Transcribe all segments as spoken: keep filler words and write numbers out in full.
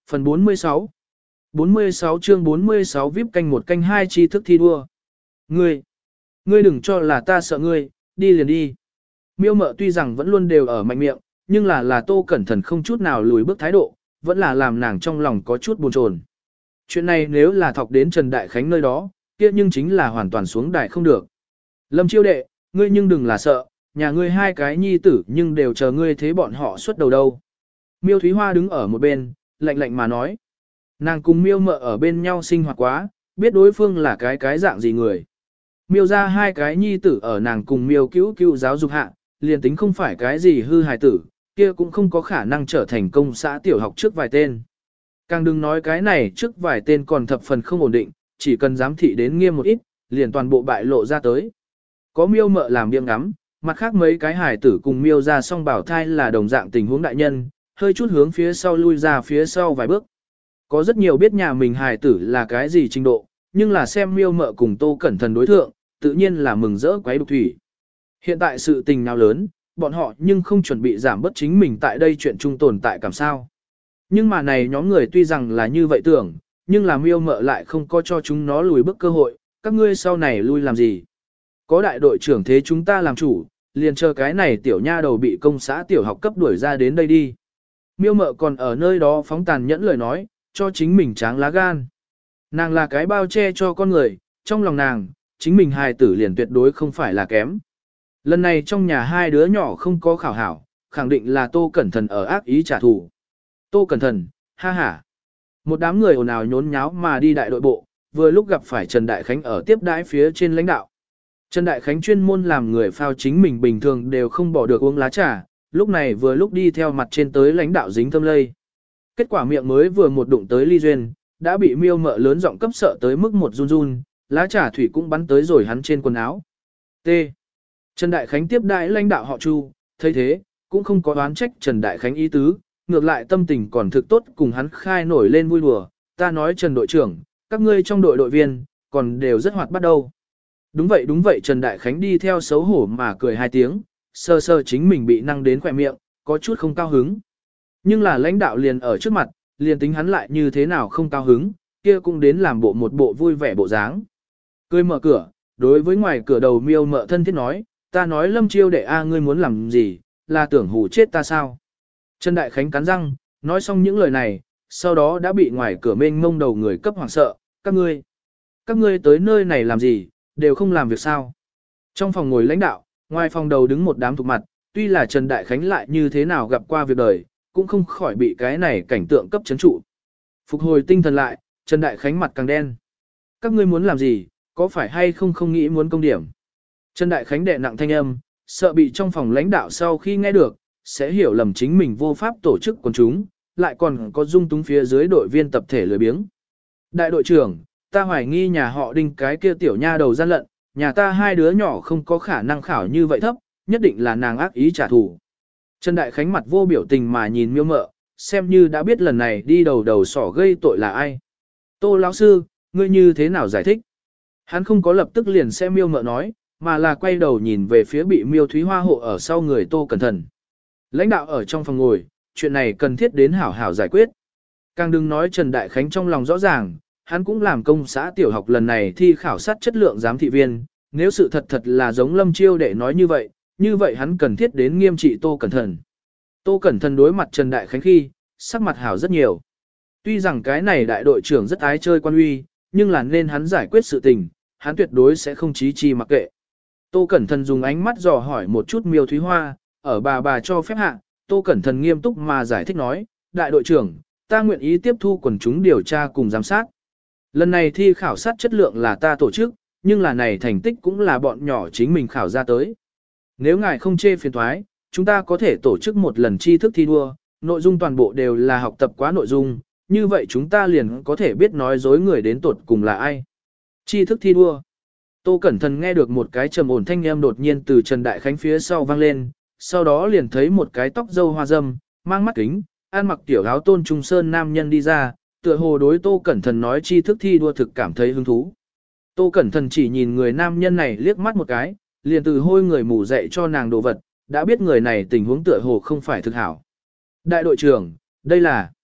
Phần bốn mươi sáu bốn mươi sáu chương bốn mươi sáu víp canh một canh hai tri thức thi đua. Ngươi, ngươi đừng cho là ta sợ ngươi, đi liền đi. Miêu Mợ tuy rằng vẫn luôn đều ở mạnh miệng, nhưng là là Tô Cẩn Thận không chút nào lùi bước thái độ, vẫn là làm nàng trong lòng có chút buồn chồn. Chuyện này nếu là thọc đến Trần Đại Khánh nơi đó, kia nhưng chính là hoàn toàn xuống đài không được. Lâm Chiêu đệ, ngươi nhưng đừng là sợ, nhà ngươi hai cái nhi tử nhưng đều chờ ngươi thế bọn họ xuất đầu đâu. Miêu Thúy Hoa đứng ở một bên, lạnh lạnh mà nói. Nàng cùng Miêu Mợ ở bên nhau sinh hoạt quá, biết đối phương là cái cái dạng gì người. Miêu ra hai cái nhi tử ở nàng cùng Miêu cứu cứu giáo dục hạ, liền tính không phải cái gì hư hài tử, kia cũng không có khả năng trở thành công xã tiểu học trước vài tên. Càng đừng nói cái này trước vài tên còn thập phần không ổn định, chỉ cần giám thị đến nghiêm một ít, liền toàn bộ bại lộ ra tới. Có Miêu Mợ làm biếng ngắm, mặt khác mấy cái hài tử cùng Miêu ra song bảo thai là đồng dạng tình huống đại nhân, hơi chút hướng phía sau lui ra phía sau vài bước. Có rất nhiều biết nhà mình hài tử là cái gì trình độ, nhưng là xem Miêu Mợ cùng Tô Cẩn Thận đối thượng, tự nhiên là mừng rỡ quấy đục thủy. Hiện tại sự tình nào lớn, bọn họ nhưng không chuẩn bị giảm bớt chính mình tại đây chuyện chung tồn tại cảm sao. Nhưng mà này nhóm người tuy rằng là như vậy tưởng, nhưng là Miêu Mợ lại không có cho chúng nó lùi bước cơ hội, các ngươi sau này lui làm gì. Có đại đội trưởng thế chúng ta làm chủ, liền chờ cái này tiểu nha đầu bị công xã tiểu học cấp đuổi ra đến đây đi. Miêu Mợ còn ở nơi đó phóng tàn nhẫn lời nói, cho chính mình tráng lá gan. Nàng là cái bao che cho con người, trong lòng nàng, chính mình hài tử liền tuyệt đối không phải là kém. Lần này trong nhà hai đứa nhỏ không có khảo hảo, khẳng định là Tô Cẩn Thận ở ác ý trả thù. Tô Cẩn Thận, ha ha. Một đám người ồn ào nhốn nháo mà đi đại đội bộ, vừa lúc gặp phải Trần Đại Khánh ở tiếp đãi phía trên lãnh đạo. Trần Đại Khánh chuyên môn làm người phao chính mình bình thường đều không bỏ được uống lá trà, lúc này vừa lúc đi theo mặt trên tới lãnh đạo dính tâm lây. Kết quả miệng mới vừa một đụng tới ly duyên, đã bị Miêu Mợ lớn giọng cấp sợ tới mức một run run, lá trà thủy cũng bắn tới rồi hắn trên quần áo. T. Trần Đại Khánh tiếp đãi lãnh đạo họ Chu, thấy thế, cũng không có oán trách Trần Đại Khánh ý tứ, ngược lại tâm tình còn thực tốt cùng hắn khai nổi lên vui đùa, ta nói Trần đội trưởng, các ngươi trong đội đội viên, còn đều rất hoạt bát đâu. Đúng vậy đúng vậy Trần Đại Khánh đi theo xấu hổ mà cười hai tiếng, sơ sơ chính mình bị năng đến khỏe miệng, có chút không cao hứng. Nhưng là lãnh đạo liền ở trước mặt, liền tính hắn lại như thế nào không cao hứng, kia cũng đến làm bộ một bộ vui vẻ bộ dáng. Cười mở cửa, đối với ngoài cửa đầu Miêu Mợ thân thiết nói, ta nói Lâm Chiêu đệ a ngươi muốn làm gì, là tưởng hù chết ta sao? Trần Đại Khánh cắn răng, nói xong những lời này, sau đó đã bị ngoài cửa mênh mông đầu người cấp hoảng sợ, các ngươi, các ngươi tới nơi này làm gì, đều không làm việc sao? Trong phòng ngồi lãnh đạo, ngoài phòng đầu đứng một đám thuộc mặt, tuy là Trần Đại Khánh lại như thế nào gặp qua việc đời, cũng không khỏi bị cái này cảnh tượng cấp chấn trụ. Phục hồi tinh thần lại, Trần Đại Khánh mặt càng đen. Các ngươi muốn làm gì, có phải hay không không nghĩ muốn công điểm? Trần Đại Khánh đệ nặng thanh âm, sợ bị trong phòng lãnh đạo sau khi nghe được, sẽ hiểu lầm chính mình vô pháp tổ chức quần chúng, lại còn có dung túng phía dưới đội viên tập thể lười biếng. Đại đội trưởng, ta hoài nghi nhà họ Đinh cái kia tiểu nha đầu gian lận, nhà ta hai đứa nhỏ không có khả năng khảo như vậy thấp, nhất định là nàng ác ý trả thù. Trần Đại Khánh mặt vô biểu tình mà nhìn Miêu Mợ, xem như đã biết lần này đi đầu đầu sỏ gây tội là ai. Tô lão sư, ngươi như thế nào giải thích? Hắn không có lập tức liền xem Miêu Mợ nói, mà là quay đầu nhìn về phía bị Miêu Thúy Hoa hộ ở sau người Tô Cẩn Thận. Lãnh đạo ở trong phòng ngồi, chuyện này cần thiết đến hảo hảo giải quyết. Càng đừng nói Trần Đại Khánh trong lòng rõ ràng, hắn cũng làm công xã tiểu học lần này thi khảo sát chất lượng giám thị viên, nếu sự thật thật là giống Lâm Chiêu đệ nói như vậy, như vậy hắn cần thiết đến nghiêm trị Tô Cẩn Thận. Tô Cẩn Thận đối mặt Trần Đại Khánh khi, sắc mặt hảo rất nhiều. Tuy rằng cái này đại đội trưởng rất ái chơi quan uy, nhưng là nên hắn giải quyết sự tình, hắn tuyệt đối sẽ không chí chi mặc kệ. Tô Cẩn Thận dùng ánh mắt dò hỏi một chút Miêu Thúy Hoa, ở bà bà cho phép hạ, Tô Cẩn Thận nghiêm túc mà giải thích nói, đại đội trưởng, ta nguyện ý tiếp thu quần chúng điều tra cùng giám sát. Lần này thi khảo sát chất lượng là ta tổ chức, nhưng là này thành tích cũng là bọn nhỏ chính mình khảo ra tới. Nếu ngài không chê phiền thoái, chúng ta có thể tổ chức một lần tri thức thi đua, nội dung toàn bộ đều là học tập quá nội dung, như vậy chúng ta liền có thể biết nói dối người đến tột cùng là ai. Tri thức thi đua. Tô Cẩn Thận nghe được một cái trầm ổn thanh âm đột nhiên từ Trần Đại Khánh phía sau vang lên, sau đó liền thấy một cái tóc râu hoa râm, mang mắt kính, ăn mặc tiểu áo tôn trung sơn nam nhân đi ra, tựa hồ đối Tô Cẩn Thận nói tri thức thi đua thực cảm thấy hứng thú. Tô Cẩn Thận chỉ nhìn người nam nhân này liếc mắt một cái, liền từ hôi người mù dạy cho nàng đồ vật, đã biết người này tình huống tựa hồ không phải thực hảo. Đại đội trưởng, đây là...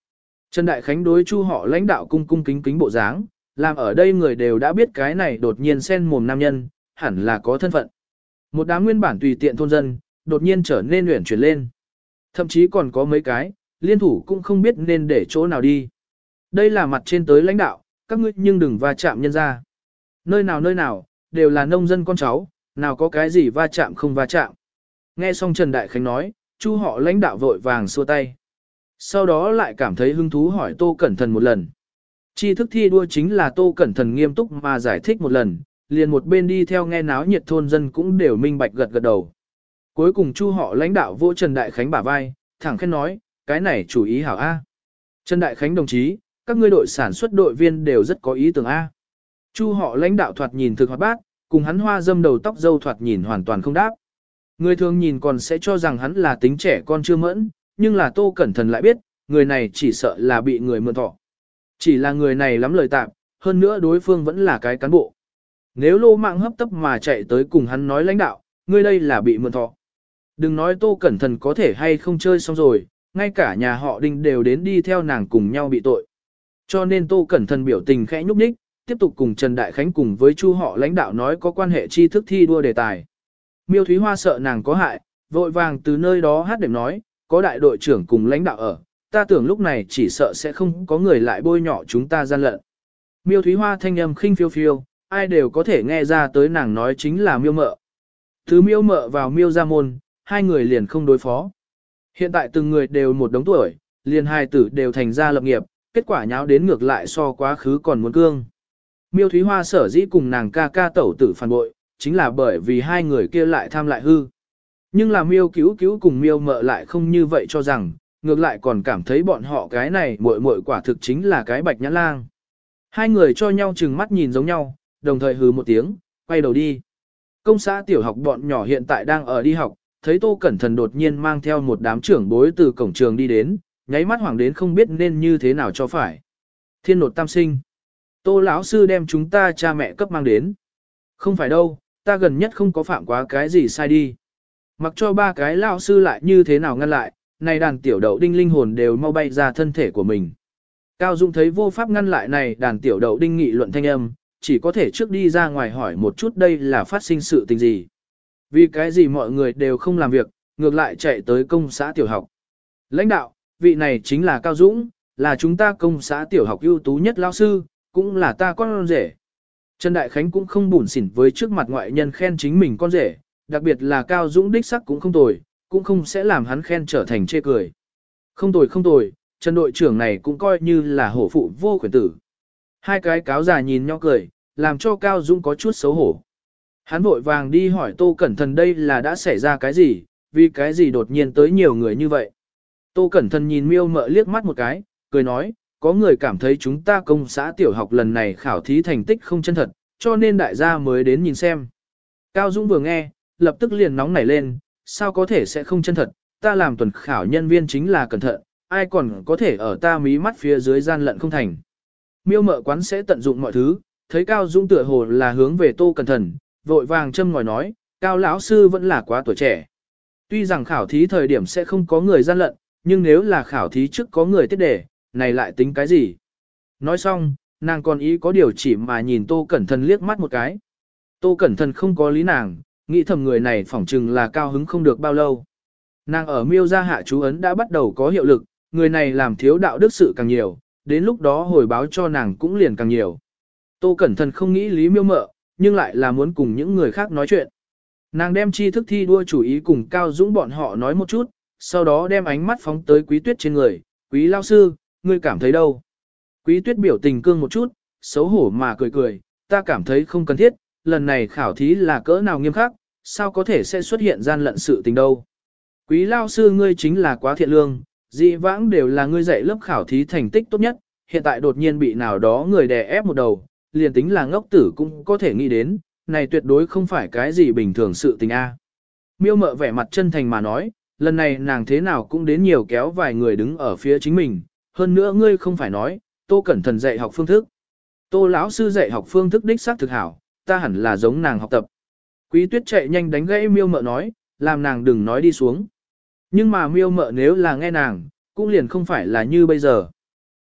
Trần Đại Khánh đối Chu họ lãnh đạo cung cung kính kính bộ dáng, làm ở đây người đều đã biết cái này đột nhiên xen mồm nam nhân, hẳn là có thân phận. Một đám nguyên bản tùy tiện thôn dân, đột nhiên trở nên luyện chuyển lên. Thậm chí còn có mấy cái, liên thủ cũng không biết nên để chỗ nào đi. Đây là mặt trên tới lãnh đạo, các ngươi nhưng đừng va chạm nhân ra. Nơi nào nơi nào, đều là nông dân con cháu, nào có cái gì va chạm không va chạm. Nghe xong Trần Đại Khánh nói, Chu họ lãnh đạo vội vàng xua tay. Sau đó lại cảm thấy hứng thú hỏi Tô Cẩn Thận một lần. Tri thức thi đua chính là Tô Cẩn Thận nghiêm túc mà giải thích một lần, liền một bên đi theo nghe náo nhiệt thôn dân cũng đều minh bạch gật gật đầu. Cuối cùng Chu họ lãnh đạo vô Trần Đại Khánh bả vai, thẳng khen nói, cái này chủ ý hảo A. Trần Đại Khánh đồng chí, các ngươi đội sản xuất đội viên đều rất có ý tưởng A. Chu họ lãnh đạo thoạt nhìn thực hoạt bát, cùng hắn hoa dâm đầu tóc dâu thoạt nhìn hoàn toàn không đáp. Người thường nhìn còn sẽ cho rằng hắn là tính trẻ con chưa mẫn, nhưng là Tô Cẩn Thận lại biết, người này chỉ sợ là bị người mượn thọ. Chỉ là người này lắm lời tạm, hơn nữa đối phương vẫn là cái cán bộ. Nếu lô mạng hấp tấp mà chạy tới cùng hắn nói lãnh đạo, ngươi đây là bị mượn thọ. Đừng nói Tô Cẩn Thận có thể hay không chơi xong rồi, ngay cả nhà họ Đinh đều đến đi theo nàng cùng nhau bị tội. Cho nên Tô Cẩn Thận biểu tình khẽ nhúc nhích, tiếp tục cùng Trần Đại Khánh cùng với Chu họ lãnh đạo nói có quan hệ tri thức thi đua đề tài. Miêu Thúy Hoa sợ nàng có hại, vội vàng từ nơi đó hát đệm nói, có đại đội trưởng cùng lãnh đạo ở, ta tưởng lúc này chỉ sợ sẽ không có người lại bôi nhọ chúng ta gian lận. Miêu Thúy Hoa thanh âm khinh phiêu phiêu, ai đều có thể nghe ra tới nàng nói chính là miêu mợ. Từ miêu mợ vào miêu ra môn, hai người liền không đối phó. Hiện tại từng người đều một đống tuổi, liền hai tử đều thành ra lập nghiệp, kết quả nháo đến ngược lại so quá khứ còn muốn cương. Miêu Thúy Hoa sở dĩ cùng nàng ca ca tẩu tử phản bội, chính là bởi vì hai người kia lại tham lại hư. Nhưng là miêu cứu cứu cùng miêu mợ lại không như vậy cho rằng, ngược lại còn cảm thấy bọn họ cái này muội muội quả thực chính là cái bạch nhãn lang. Hai người cho nhau chừng mắt nhìn giống nhau, đồng thời hừ một tiếng, quay đầu đi. Công xã tiểu học bọn nhỏ hiện tại đang ở đi học, thấy Tô Cẩn Thận đột nhiên mang theo một đám trưởng bối từ cổng trường đi đến, nháy mắt hoảng đến không biết nên như thế nào cho phải. Thiên nột tam sinh. Tô lão sư đem chúng ta cha mẹ cấp mang đến. Không phải đâu, ta gần nhất không có phạm quá cái gì sai đi. Mặc cho ba cái lão sư lại như thế nào ngăn lại, này đàn tiểu đậu đinh linh hồn đều mau bay ra thân thể của mình. Cao Dung thấy vô pháp ngăn lại này đàn tiểu đậu đinh nghị luận thanh âm, chỉ có thể trước đi ra ngoài hỏi một chút đây là phát sinh sự tình gì. Vì cái gì mọi người đều không làm việc, ngược lại chạy tới công xã tiểu học. Lãnh đạo, vị này chính là Cao Dũng, là chúng ta công xã tiểu học ưu tú nhất lão sư, cũng là ta con rể. Trần Đại Khánh cũng không buồn xỉn với trước mặt ngoại nhân khen chính mình con rể, đặc biệt là Cao Dũng đích sắc cũng không tồi, cũng không sẽ làm hắn khen trở thành chê cười. Không tồi không tồi, Trần đội trưởng này cũng coi như là hổ phụ vô quyền tử. Hai cái cáo già nhìn nhau cười, làm cho Cao Dũng có chút xấu hổ. Hắn vội vàng đi hỏi Tô Cẩn Thận đây là đã xảy ra cái gì, vì cái gì đột nhiên tới nhiều người như vậy. Tô Cẩn Thận nhìn miêu mợ liếc mắt một cái, cười nói, có người cảm thấy chúng ta công xã tiểu học lần này khảo thí thành tích không chân thật, cho nên đại gia mới đến nhìn xem. Cao Dũng vừa nghe, lập tức liền nóng nảy lên, sao có thể sẽ không chân thật, ta làm tuần khảo nhân viên chính là cẩn thận, ai còn có thể ở ta mí mắt phía dưới gian lận không thành. Miêu mợ quán sẽ tận dụng mọi thứ, thấy Cao Dũng tựa hồ là hướng về Tô Cẩn Thận, vội vàng châm ngòi nói, Cao lão sư vẫn là quá tuổi trẻ. Tuy rằng khảo thí thời điểm sẽ không có người gian lận, nhưng nếu là khảo thí trước có người tiết đề, này lại tính cái gì? Nói xong, nàng còn ý có điều chỉ mà nhìn Tô Cẩn Thận liếc mắt một cái. Tô Cẩn Thận không có lý nàng, nghĩ thầm người này phỏng chừng là cao hứng không được bao lâu. Nàng ở miêu gia hạ chú ấn đã bắt đầu có hiệu lực, người này làm thiếu đạo đức sự càng nhiều, đến lúc đó hồi báo cho nàng cũng liền càng nhiều. Tô Cẩn Thận không nghĩ lý miêu mợ, nhưng lại là muốn cùng những người khác nói chuyện. Nàng đem tri thức thi đua chủ ý cùng Cao Dũng bọn họ nói một chút, sau đó đem ánh mắt phóng tới Quý Tuyết trên người, Quý lao sư, ngươi cảm thấy đâu? Quý Tuyết biểu tình cương một chút, xấu hổ mà cười cười, ta cảm thấy không cần thiết, lần này khảo thí là cỡ nào nghiêm khắc, sao có thể sẽ xuất hiện gian lận sự tình đâu. Quý lao sư ngươi chính là quá thiện lương, dị vãng đều là ngươi dạy lớp khảo thí thành tích tốt nhất, hiện tại đột nhiên bị nào đó người đè ép một đầu, liền tính là ngốc tử cũng có thể nghĩ đến, này tuyệt đối không phải cái gì bình thường sự tình a. Miêu mợ vẻ mặt chân thành mà nói, lần này nàng thế nào cũng đến nhiều kéo vài người đứng ở phía chính mình, hơn nữa ngươi không phải nói, Tô Cẩn Thận dạy học phương thức. Tô lão sư dạy học phương thức đích xác thực hảo, ta hẳn là giống nàng học tập. Quý Tuyết chạy nhanh đánh gãy miêu mợ nói, làm nàng đừng nói đi xuống. Nhưng mà miêu mợ nếu là nghe nàng, cũng liền không phải là như bây giờ.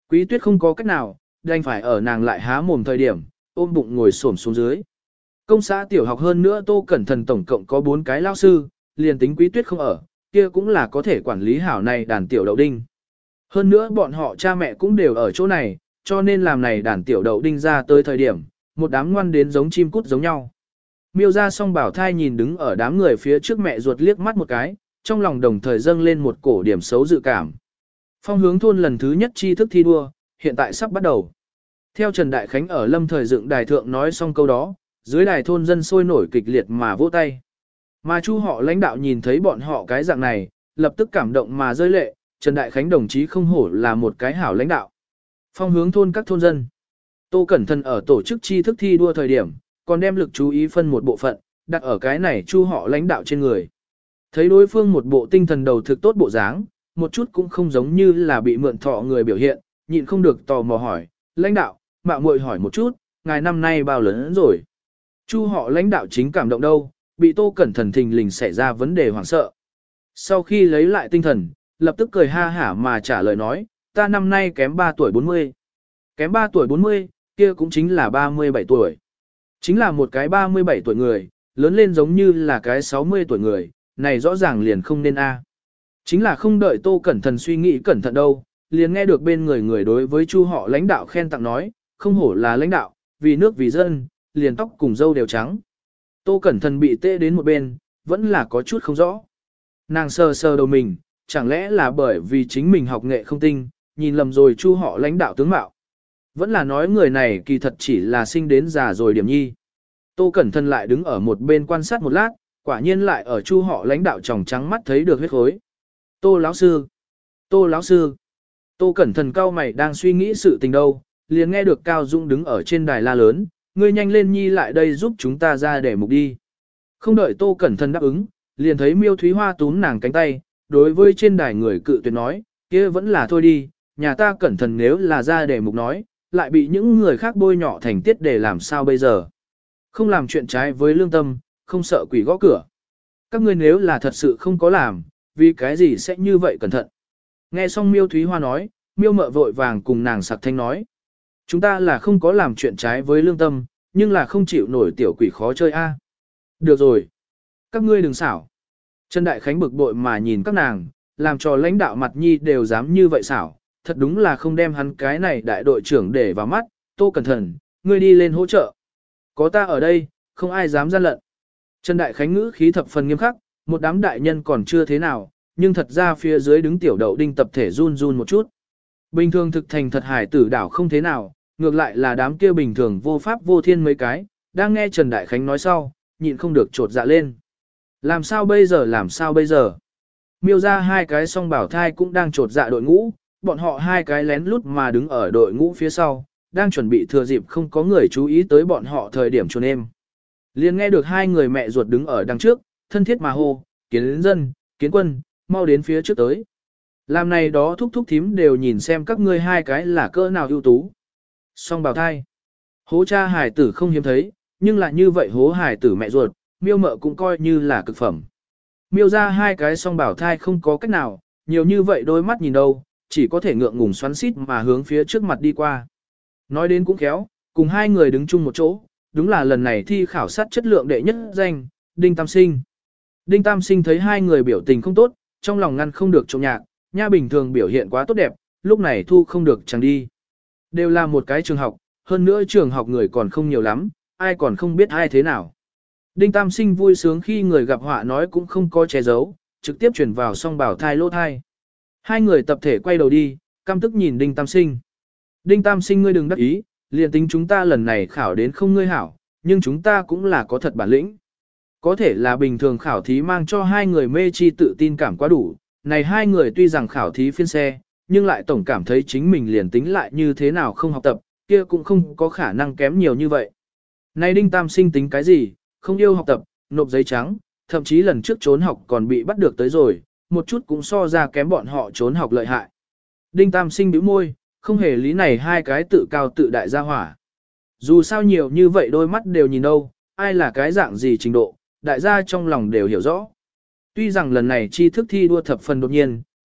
Quý Tuyết không có cách nào, đành phải ở nàng lại há mồm thời điểm, ôm bụng ngồi xổm xuống dưới. Công xã tiểu học hơn nữa Tô Cẩn Thần tổng cộng có bốn cái lao sư, liền tính Quý Tuyết không ở, kia cũng là có thể quản lý hảo này đàn tiểu đậu đinh. Hơn nữa bọn họ cha mẹ cũng đều ở chỗ này, cho nên làm này đàn tiểu đậu đinh ra tới thời điểm, một đám ngoan đến giống chim cút giống nhau. Miêu ra song bảo thai nhìn đứng ở đám người phía trước mẹ ruột liếc mắt một cái, trong lòng đồng thời dâng lên một cổ điểm xấu dự cảm. Phong hướng thôn lần thứ nhất tri thức thi đua, hiện tại sắp bắt đầu. Theo Trần Đại Khánh ở lâm thời dựng đài thượng nói xong câu đó, dưới đài thôn dân sôi nổi kịch liệt mà vỗ tay. Mà chu họ lãnh đạo nhìn thấy bọn họ cái dạng này, lập tức cảm động mà rơi lệ, Trần Đại Khánh đồng chí không hổ là một cái hảo lãnh đạo. Phong hướng thôn các thôn dân. Tô Cẩn Thận ở tổ chức tri thức thi đua thời điểm, còn đem lực chú ý phân một bộ phận, đặt ở cái này chu họ lãnh đạo trên người. Thấy đối phương một bộ tinh thần đầu thực tốt bộ dáng, một chút cũng không giống như là bị mượn thọ người biểu hiện, nhịn không được tò mò hỏi, lãnh đạo, mạo muội hỏi một chút, ngài năm nay bao lớn rồi? Chu họ lãnh đạo chính cảm động đâu, bị Tô Cẩn Thận thình lình xảy ra vấn đề hoảng sợ. Sau khi lấy lại tinh thần, lập tức cười ha hả mà trả lời nói, ta năm nay kém ba tuổi bốn mươi. Kém ba tuổi bốn mươi, kia cũng chính là ba mươi bảy tuổi. Chính là một cái ba mươi bảy tuổi người, lớn lên giống như là cái sáu mươi tuổi người, này rõ ràng liền không nên a. Chính là không đợi Tô Cẩn Thận suy nghĩ cẩn thận đâu, liền nghe được bên người người đối với chu họ lãnh đạo khen tặng nói, không hổ là lãnh đạo, vì nước vì dân, liền tóc cùng râu đều trắng. Tô Cẩn Thận bị tê đến một bên, vẫn là có chút không rõ. Nàng sờ sờ đầu mình, chẳng lẽ là bởi vì chính mình học nghệ không tinh, nhìn lầm rồi chu họ lãnh đạo tướng mạo. Vẫn là nói người này kỳ thật chỉ là sinh đến già rồi điểm nhi. Tô Cẩn Thận lại đứng ở một bên quan sát một lát, quả nhiên lại ở chu họ lãnh đạo tròng trắng mắt thấy được huyết khối. Tô lão sư, Tô lão sư. Tô Cẩn Thận cao mày đang suy nghĩ sự tình đâu, liền nghe được Cao Dung đứng ở trên đài la lớn, ngươi nhanh lên nhi lại đây giúp chúng ta ra để mục đi. Không đợi Tô Cẩn Thận đáp ứng, liền thấy Miêu Thúy Hoa túm nàng cánh tay, đối với trên đài người cự tuyệt nói, kia vẫn là thôi đi, nhà ta Cẩn Thận nếu là ra để mục nói, lại bị những người khác bôi nhọ thành tiết để làm sao bây giờ. Không làm chuyện trái với lương tâm, không sợ quỷ gõ cửa. Các ngươi nếu là thật sự không có làm, vì cái gì sẽ như vậy cẩn thận. Nghe xong Miêu Thúy Hoa nói, Miêu Mợ vội vàng cùng nàng sặc thanh nói. Chúng ta là không có làm chuyện trái với lương tâm, nhưng là không chịu nổi tiểu quỷ khó chơi a. Được rồi. Các ngươi đừng xảo. Trần Đại Khánh bực bội mà nhìn các nàng, làm cho lãnh đạo mặt nhi đều dám như vậy xảo. Thật đúng là không đem hắn cái này đại đội trưởng để vào mắt. Tô Cẩn Thận, ngươi đi lên hỗ trợ. Có ta ở đây, không ai dám gian lận. Trần Đại Khánh ngữ khí thập phần nghiêm khắc, một đám đại nhân còn chưa thế nào, nhưng thật ra phía dưới đứng tiểu đậu đinh tập thể run run một chút. Bình thường thực thành thật hải tử đảo không thế nào, ngược lại là đám kia bình thường vô pháp vô thiên mấy cái, đang nghe Trần Đại Khánh nói sau, nhịn không được trột dạ lên. Làm sao bây giờ làm sao bây giờ? Miêu ra hai cái song bảo thai cũng đang trột dạ đội ngũ, bọn họ hai cái lén lút mà đứng ở đội ngũ phía sau, đang chuẩn bị thừa dịp không có người chú ý tới bọn họ thời điểm trốn em. Liền nghe được hai người mẹ ruột đứng ở đằng trước, thân thiết mà hô, kiến dân, kiến quân, mau đến phía trước tới. Làm này đó thúc thúc thím đều nhìn xem các ngươi hai cái là cỡ nào ưu tú. Song bào thai. Hố cha hài tử không hiếm thấy, nhưng lại như vậy hố hài tử mẹ ruột, miêu mợ cũng coi như là cực phẩm. Miêu ra hai cái song bảo thai không có cách nào, nhiều như vậy đôi mắt nhìn đâu, chỉ có thể ngượng ngùng xoắn xít mà hướng phía trước mặt đi qua. Nói đến cũng khéo, cùng hai người đứng chung một chỗ, đúng là lần này thi khảo sát chất lượng đệ nhất danh, Đinh Tam Sinh. Đinh Tam Sinh thấy hai người biểu tình không tốt, trong lòng ngăn không được trộm nhạc, nha bình thường biểu hiện quá tốt đẹp, lúc này thu không được chẳng đi. Đều là một cái trường học, hơn nữa trường học người còn không nhiều lắm, ai còn không biết ai thế nào. Đinh Tam Sinh vui sướng khi người gặp họa nói cũng không có che giấu, trực tiếp chuyển vào song bảo thai lỗ thai. Hai người tập thể quay đầu đi, căm tức nhìn Đinh Tam Sinh. Đinh Tam Sinh ngươi đừng đắc ý, liền tính chúng ta lần này khảo đến không ngươi hảo, nhưng chúng ta cũng là có thật bản lĩnh. Có thể là bình thường khảo thí mang cho hai người mê chi tự tin cảm quá đủ, này hai người tuy rằng khảo thí phiên xe, nhưng lại tổng cảm thấy chính mình liền tính lại như thế nào không học tập, kia cũng không có khả năng kém nhiều như vậy. Này Đinh Tam Sinh tính cái gì, không yêu học tập, nộp giấy trắng, thậm chí lần trước trốn học còn bị bắt được tới rồi, một chút cũng so ra kém bọn họ trốn học lợi hại. Đinh Tam Sinh bĩu môi, không hề lý này hai cái tự cao tự đại gia hỏa. Dù sao nhiều như vậy đôi mắt đều nhìn đâu, ai là cái dạng gì trình độ, đại gia trong lòng đều hiểu rõ. Tuy rằng lần này tri thức thi đua thập phần đột nhiên,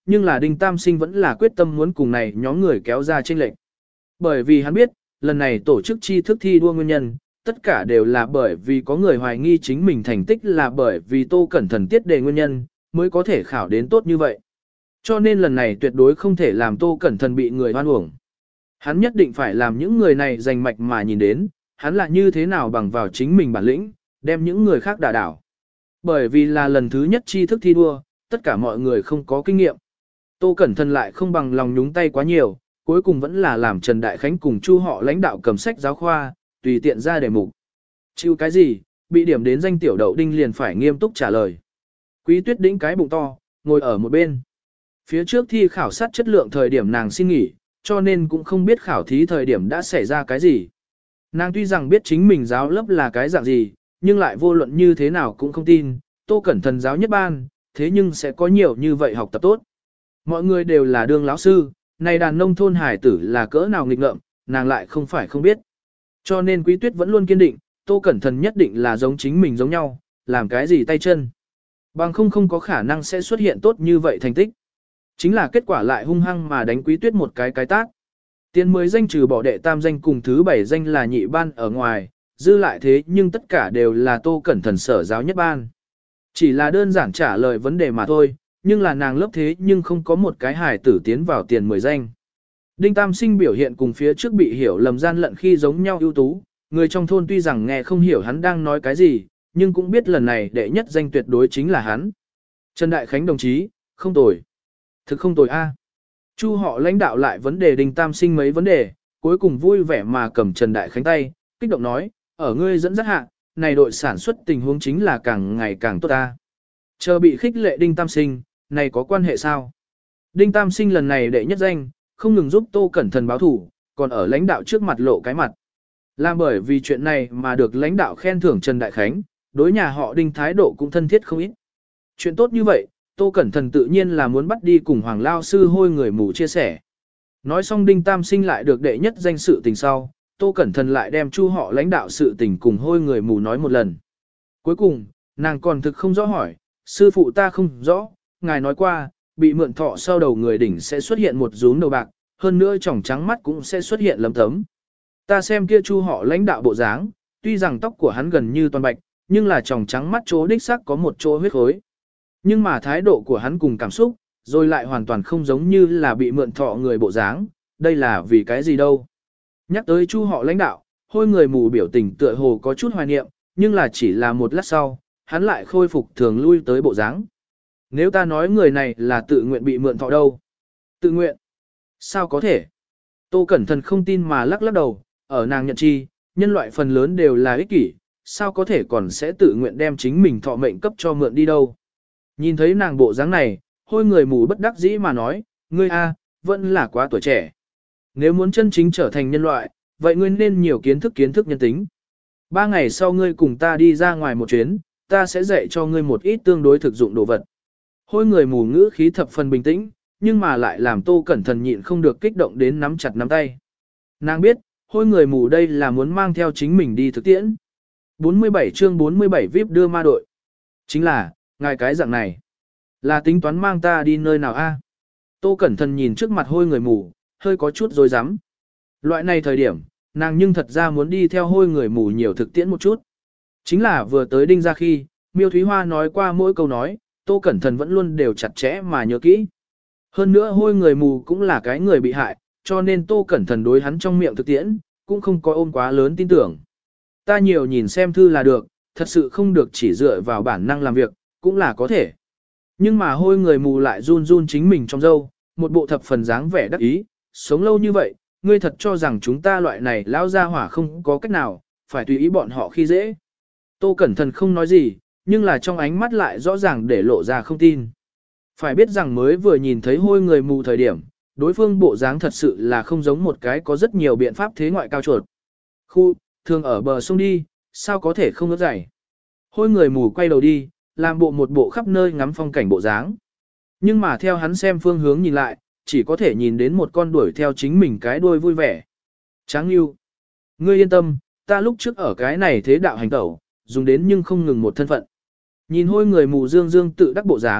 nhưng là Đinh Tam Sinh vẫn là quyết tâm muốn cùng này nhóm người kéo ra chênh lệch. Bởi vì hắn biết, lần này tổ chức tri thức thi đua nguyên nhân, tất cả đều là bởi vì có người hoài nghi chính mình thành tích là bởi vì Tô Cẩn Thận tiết đề nguyên nhân, mới có thể khảo đến tốt như vậy. Cho nên lần này tuyệt đối không thể làm Tô Cẩn Thận bị người hoan uổng. Hắn nhất định phải làm những người này giành mạch mà nhìn đến, hắn là như thế nào bằng vào chính mình bản lĩnh, đem những người khác đả đảo. Bởi vì là lần thứ nhất tri thức thi đua, tất cả mọi người không có kinh nghiệm. Tô Cẩn Thận lại không bằng lòng nhúng tay quá nhiều, cuối cùng vẫn là làm Trần Đại Khánh cùng Chu họ lãnh đạo cầm sách giáo khoa, tùy tiện ra đề mục. Chịu cái gì, bị điểm đến danh tiểu đậu đinh liền phải nghiêm túc trả lời. Quý Tuyết đĩnh cái bụng to, ngồi ở một bên. Phía trước thi khảo sát chất lượng thời điểm nàng xin nghỉ, cho nên cũng không biết khảo thí thời điểm đã xảy ra cái gì. Nàng tuy rằng biết chính mình giáo lớp là cái dạng gì, nhưng lại vô luận như thế nào cũng không tin, Tô Cẩn Thận giáo nhất ban, thế nhưng sẽ có nhiều như vậy học tập tốt. Mọi người đều là đương lão sư, này đàn nông thôn hải tử là cỡ nào nghịch ngợm, nàng lại không phải không biết. Cho nên Quý Tuyết vẫn luôn kiên định, Tô Cẩn Thận nhất định là giống chính mình giống nhau, làm cái gì tay chân. Bằng không không có khả năng sẽ xuất hiện tốt như vậy thành tích. Chính là kết quả lại hung hăng mà đánh Quý Tuyết một cái cái tác. Tiền mười danh trừ bỏ đệ tam danh cùng thứ bảy danh là nhị ban ở ngoài, dư lại thế nhưng tất cả đều là Tô Cẩn Thận sở giáo nhất ban. Chỉ là đơn giản trả lời vấn đề mà thôi, nhưng là nàng lớp thế nhưng không có một cái hài tử tiến vào tiền mười danh. Đinh Tam Sinh biểu hiện cùng phía trước bị hiểu lầm gian lận khi giống nhau ưu tú, người trong thôn tuy rằng nghe không hiểu hắn đang nói cái gì, nhưng cũng biết lần này đệ nhất danh tuyệt đối chính là hắn. Trần Đại Khánh đồng chí, không tồi. Thực không tồi a. Chu họ lãnh đạo lại vấn đề Đinh Tam Sinh mấy vấn đề, cuối cùng vui vẻ mà cầm Trần Đại Khánh tay, kích động nói, ở ngươi dẫn dắt hạ, này đội sản xuất tình huống chính là càng ngày càng tốt ta. Chờ bị khích lệ Đinh Tam Sinh, này có quan hệ sao? Đinh Tam Sinh lần này đệ nhất danh, không ngừng giúp Tô Cẩn Thận báo thủ, còn ở lãnh đạo trước mặt lộ cái mặt. Làm bởi vì chuyện này mà được lãnh đạo khen thưởng Trần Đại Khánh, đối nhà họ Đinh thái độ cũng thân thiết không ít. Chuyện tốt như vậy, Tô Cẩn Thận tự nhiên là muốn bắt đi cùng Hoàng Lao Sư hôi người mù chia sẻ. Nói xong Đinh Tam Sinh lại được đệ nhất danh sự tình sau, Tô Cẩn Thận lại đem Chu họ lãnh đạo sự tình cùng hôi người mù nói một lần. Cuối cùng, nàng còn thực không rõ hỏi, sư phụ ta không rõ, ngài nói qua, bị mượn thọ sau đầu người đỉnh sẽ xuất hiện một rúm đầu bạc, hơn nữa tròng trắng mắt cũng sẽ xuất hiện lấm tấm. Ta xem kia Chu họ lãnh đạo bộ dáng, tuy rằng tóc của hắn gần như toàn bạch, nhưng là tròng trắng mắt chỗ đích xác có một chỗ huyết khối. Nhưng mà thái độ của hắn cùng cảm xúc, rồi lại hoàn toàn không giống như là bị mượn thọ người bộ dáng, đây là vì cái gì đâu. Nhắc tới Chu họ lãnh đạo, hôi người mù biểu tình tựa hồ có chút hoài niệm, nhưng là chỉ là một lát sau, hắn lại khôi phục thường lui tới bộ dáng. Nếu ta nói người này là tự nguyện bị mượn thọ đâu? Tự nguyện? Sao có thể? Tô Cẩn Thận không tin mà lắc lắc đầu, ở nàng nhận chi, nhân loại phần lớn đều là ích kỷ, sao có thể còn sẽ tự nguyện đem chính mình thọ mệnh cấp cho mượn đi đâu? Nhìn thấy nàng bộ dáng này, hôi người mù bất đắc dĩ mà nói, ngươi a, vẫn là quá tuổi trẻ. Nếu muốn chân chính trở thành nhân loại, vậy ngươi nên nhiều kiến thức kiến thức nhân tính. Ba ngày sau ngươi cùng ta đi ra ngoài một chuyến, ta sẽ dạy cho ngươi một ít tương đối thực dụng đồ vật. Hôi người mù ngữ khí thập phần bình tĩnh, nhưng mà lại làm Tô Cẩn Thận nhịn không được kích động đến nắm chặt nắm tay. Nàng biết, hôi người mù đây là muốn mang theo chính mình đi thực tiễn. bốn mươi bảy chương bốn mươi bảy víp đưa ma đội. Chính là, ngài cái dạng này. Là tính toán mang ta đi nơi nào a? Tô Cẩn Thận nhìn trước mặt hôi người mù, hơi có chút dối rắm. Loại này thời điểm, nàng nhưng thật ra muốn đi theo hôi người mù nhiều thực tiễn một chút. Chính là vừa tới Đinh ra khi, Miêu Thúy Hoa nói qua mỗi câu nói, Tô Cẩn Thận vẫn luôn đều chặt chẽ mà nhớ kỹ. Hơn nữa hôi người mù cũng là cái người bị hại, cho nên Tô Cẩn Thận đối hắn trong miệng thực tiễn, cũng không có ôm quá lớn tin tưởng. Ta nhiều nhìn xem thư là được, thật sự không được chỉ dựa vào bản năng làm việc, cũng là có thể. Nhưng mà hôi người mù lại run run chính mình trong râu, một bộ thập phần dáng vẻ đắc ý, sống lâu như vậy, ngươi thật cho rằng chúng ta loại này lão gia hỏa không có cách nào, phải tùy ý bọn họ khi dễ. Tô Cẩn Thận không nói gì, nhưng là trong ánh mắt lại rõ ràng để lộ ra không tin. Phải biết rằng mới vừa nhìn thấy hôi người mù thời điểm, đối phương bộ dáng thật sự là không giống một cái có rất nhiều biện pháp thế ngoại cao chuột. Khu, thường ở bờ sông đi, sao có thể không ướt dày. Hôi người mù quay đầu đi, làm bộ một bộ khắp nơi ngắm phong cảnh bộ dáng. Nhưng mà theo hắn xem phương hướng nhìn lại, chỉ có thể nhìn đến một con đuổi theo chính mình cái đuôi vui vẻ. Tráng yêu. Ngươi yên tâm, ta lúc trước ở cái này thế đạo hành tẩu, dùng đến nhưng không ngừng một thân phận. Nhìn hôi người mù dương dương tự đắc bộ dáng,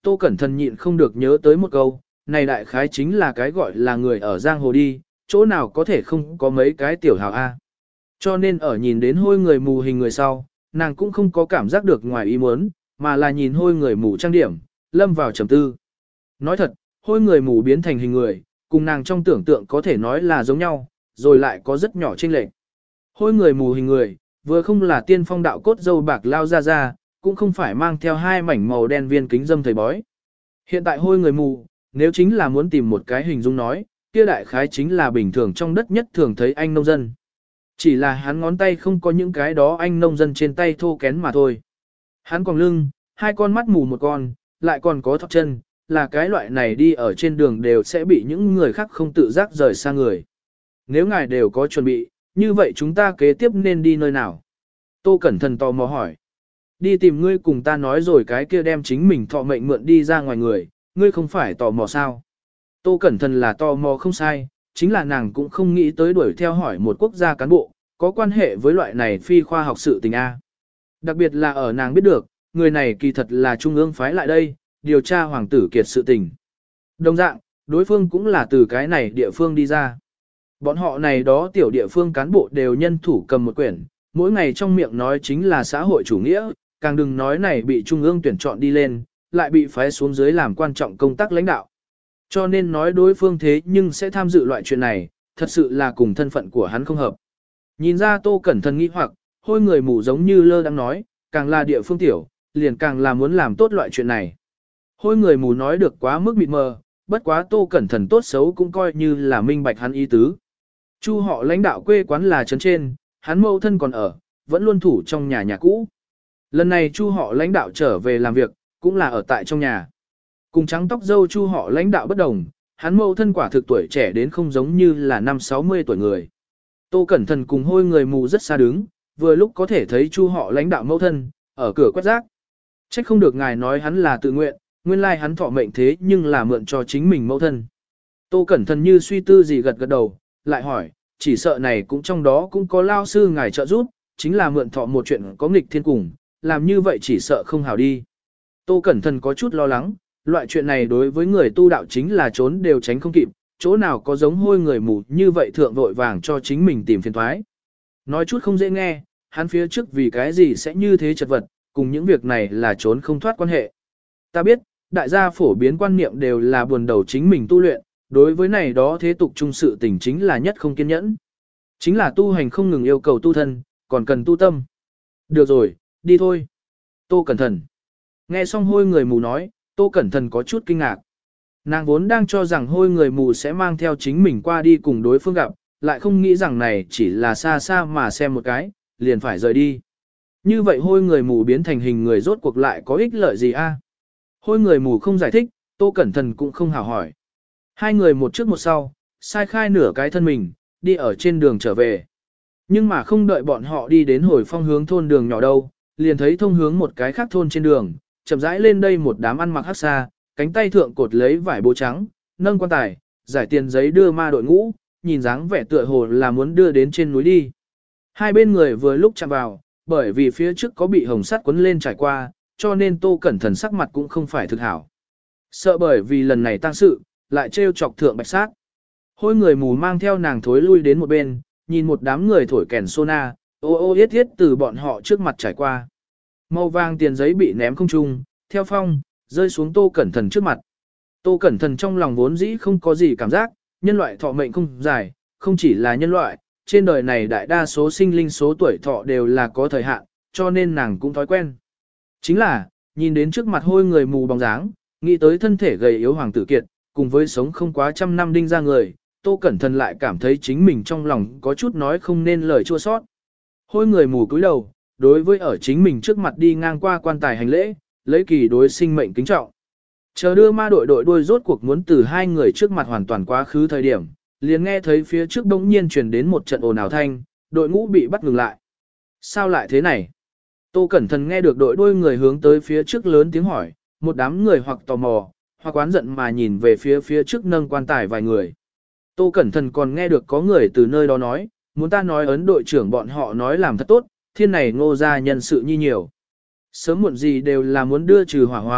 Tô Cẩn Thận nhịn không được nhớ tới một câu, này đại khái chính là cái gọi là người ở giang hồ đi, chỗ nào có thể không có mấy cái tiểu hào A. Cho nên ở nhìn đến hôi người mù hình người sau, nàng cũng không có cảm giác được ngoài ý muốn, mà là nhìn hôi người mù trang điểm, lâm vào trầm tư. Nói thật, hôi người mù biến thành hình người, cùng nàng trong tưởng tượng có thể nói là giống nhau, rồi lại có rất nhỏ chênh lệch. Hôi người mù hình người, vừa không là tiên phong đạo cốt dâu bạc lao ra ra, cũng không phải mang theo hai mảnh màu đen viên kính dâm thầy bói. Hiện tại hôi người mù, nếu chính là muốn tìm một cái hình dung nói, kia đại khái chính là bình thường trong đất nhất thường thấy anh nông dân. Chỉ là hắn ngón tay không có những cái đó anh nông dân trên tay thô kén mà thôi. Hắn còn lưng, hai con mắt mù một con, lại còn có thọc chân, là cái loại này đi ở trên đường đều sẽ bị những người khác không tự giác rời xa người. Nếu ngài đều có chuẩn bị, như vậy chúng ta kế tiếp nên đi nơi nào? Tô Cẩn Thận tò mò hỏi. Đi tìm ngươi cùng ta nói rồi cái kia đem chính mình thọ mệnh mượn đi ra ngoài người, ngươi không phải tò mò sao? Tô Cẩn Thận là tò mò không sai, chính là nàng cũng không nghĩ tới đuổi theo hỏi một quốc gia cán bộ, có quan hệ với loại này phi khoa học sự tình A. Đặc biệt là ở nàng biết được, người này kỳ thật là trung ương phái lại đây, điều tra hoàng tử kiệt sự tình. Đồng dạng, đối phương cũng là từ cái này địa phương đi ra. Bọn họ này đó tiểu địa phương cán bộ đều nhân thủ cầm một quyển, mỗi ngày trong miệng nói chính là xã hội chủ nghĩa, càng đừng nói này bị trung ương tuyển chọn đi lên, lại bị phái xuống dưới làm quan trọng công tác lãnh đạo. Cho nên nói đối phương thế nhưng sẽ tham dự loại chuyện này, thật sự là cùng thân phận của hắn không hợp. Nhìn ra Tô Cẩn Thận nghi hoặc, hôi người mù giống như lơ đang nói, càng là địa phương tiểu, liền càng là muốn làm tốt loại chuyện này. Hôi người mù nói được quá mức mịt mờ, bất quá Tô Cẩn Thận tốt xấu cũng coi như là minh bạch hắn ý tứ. Chu họ lãnh đạo quê quán là trấn trên, hắn mẫu thân còn ở, vẫn luôn thủ trong nhà nhà cũ. Lần này Chu họ lãnh đạo trở về làm việc, cũng là ở tại trong nhà. Cùng trắng tóc dâu Chu họ lãnh đạo bất đồng, hắn mẫu thân quả thực tuổi trẻ đến không giống như là năm sáu mươi tuổi người. Tô Cẩn Thận cùng hôi người mù rất xa đứng, vừa lúc có thể thấy Chu họ lãnh đạo mẫu thân, ở cửa quét rác. Trách không được ngài nói hắn là tự nguyện, nguyên lai hắn thọ mệnh thế nhưng là mượn cho chính mình mẫu thân. Tô Cẩn Thận như suy tư gì gật gật đầu, lại hỏi, chỉ sợ này cũng trong đó cũng có lao sư ngài trợ giúp, chính là mượn thọ một chuyện có nghịch thiên cùng, làm như vậy chỉ sợ không hảo đi. Tô Cẩn Thận có chút lo lắng, loại chuyện này đối với người tu đạo chính là trốn đều tránh không kịp, chỗ nào có giống hôi người mù như vậy thượng vội vàng cho chính mình tìm phiền thoái. Nói chút không dễ nghe, hắn phía trước vì cái gì sẽ như thế chật vật, cùng những việc này là trốn không thoát quan hệ. Ta biết, đại gia phổ biến quan niệm đều là buồn đầu chính mình tu luyện, đối với này đó thế tục trung sự tình chính là nhất không kiên nhẫn. Chính là tu hành không ngừng yêu cầu tu thân, còn cần tu tâm. Được rồi, đi thôi. Tô Cẩn Thận. Nghe xong hôi người mù nói, Tô Cẩn Thận có chút kinh ngạc. Nàng vốn đang cho rằng hôi người mù sẽ mang theo chính mình qua đi cùng đối phương gặp, lại không nghĩ rằng này chỉ là xa xa mà xem một cái, liền phải rời đi. Như vậy hôi người mù biến thành hình người rốt cuộc lại có ích lợi gì a? Hôi người mù không giải thích, Tô Cẩn Thận cũng không hào hỏi. Hai người một trước một sau, sai khai nửa cái thân mình, đi ở trên đường trở về. Nhưng mà không đợi bọn họ đi đến hồi phong hướng thôn đường nhỏ đâu, liền thấy thông hướng một cái khác thôn trên đường, chậm rãi lên đây một đám ăn mặc hắc xa, cánh tay thượng cột lấy vải bố trắng, nâng quan tài, giải tiền giấy đưa ma đội ngũ, nhìn dáng vẻ tựa hồ là muốn đưa đến trên núi đi. Hai bên người vừa lúc chạm vào, bởi vì phía trước có bị hồng sắt quấn lên trải qua, cho nên Tô Cẩn Thận sắc mặt cũng không phải thực hảo. Sợ bởi vì lần này tang sự, lại trêu chọc thượng bạch sát. Hôi người mù mang theo nàng thối lui đến một bên, nhìn một đám người thổi kèn sona, ô ô yết yết từ bọn họ trước mặt trải qua. Màu vàng tiền giấy bị ném không trung, theo phong, rơi xuống Tô Cẩn Thận trước mặt. Tô Cẩn Thận trong lòng vốn dĩ không có gì cảm giác, nhân loại thọ mệnh không dài, không chỉ là nhân loại, trên đời này đại đa số sinh linh số tuổi thọ đều là có thời hạn, cho nên nàng cũng thói quen. Chính là, nhìn đến trước mặt hôi người mù bóng dáng, nghĩ tới thân thể gầy yếu hoàng tử kiệt, cùng với sống không quá trăm năm đinh ra người, Tô Cẩn Thận lại cảm thấy chính mình trong lòng có chút nói không nên lời chua sót. Hôi người mù cúi đầu, đối với ở chính mình trước mặt đi ngang qua quan tài hành lễ, lấy kỳ đối sinh mệnh kính trọng. Chờ đưa ma đội đội đuôi rốt cuộc muốn từ hai người trước mặt hoàn toàn quá khứ thời điểm, liền nghe thấy phía trước bỗng nhiên truyền đến một trận ồn ào thanh, đội ngũ bị bắt ngừng lại. Sao lại thế này? Tô Cẩn Thận nghe được đội đuôi người hướng tới phía trước lớn tiếng hỏi, một đám người hoặc tò mò, hoặc oán giận mà nhìn về phía phía trước nâng quan tài vài người. Tô Cẩn Thận còn nghe được có người từ nơi đó nói, muốn ta nói ấn đội trưởng bọn họ nói làm thật tốt, thiên này ngô ra nhân sự nhi nhiều. Sớm muộn gì đều là muốn đưa trừ hỏa hóa,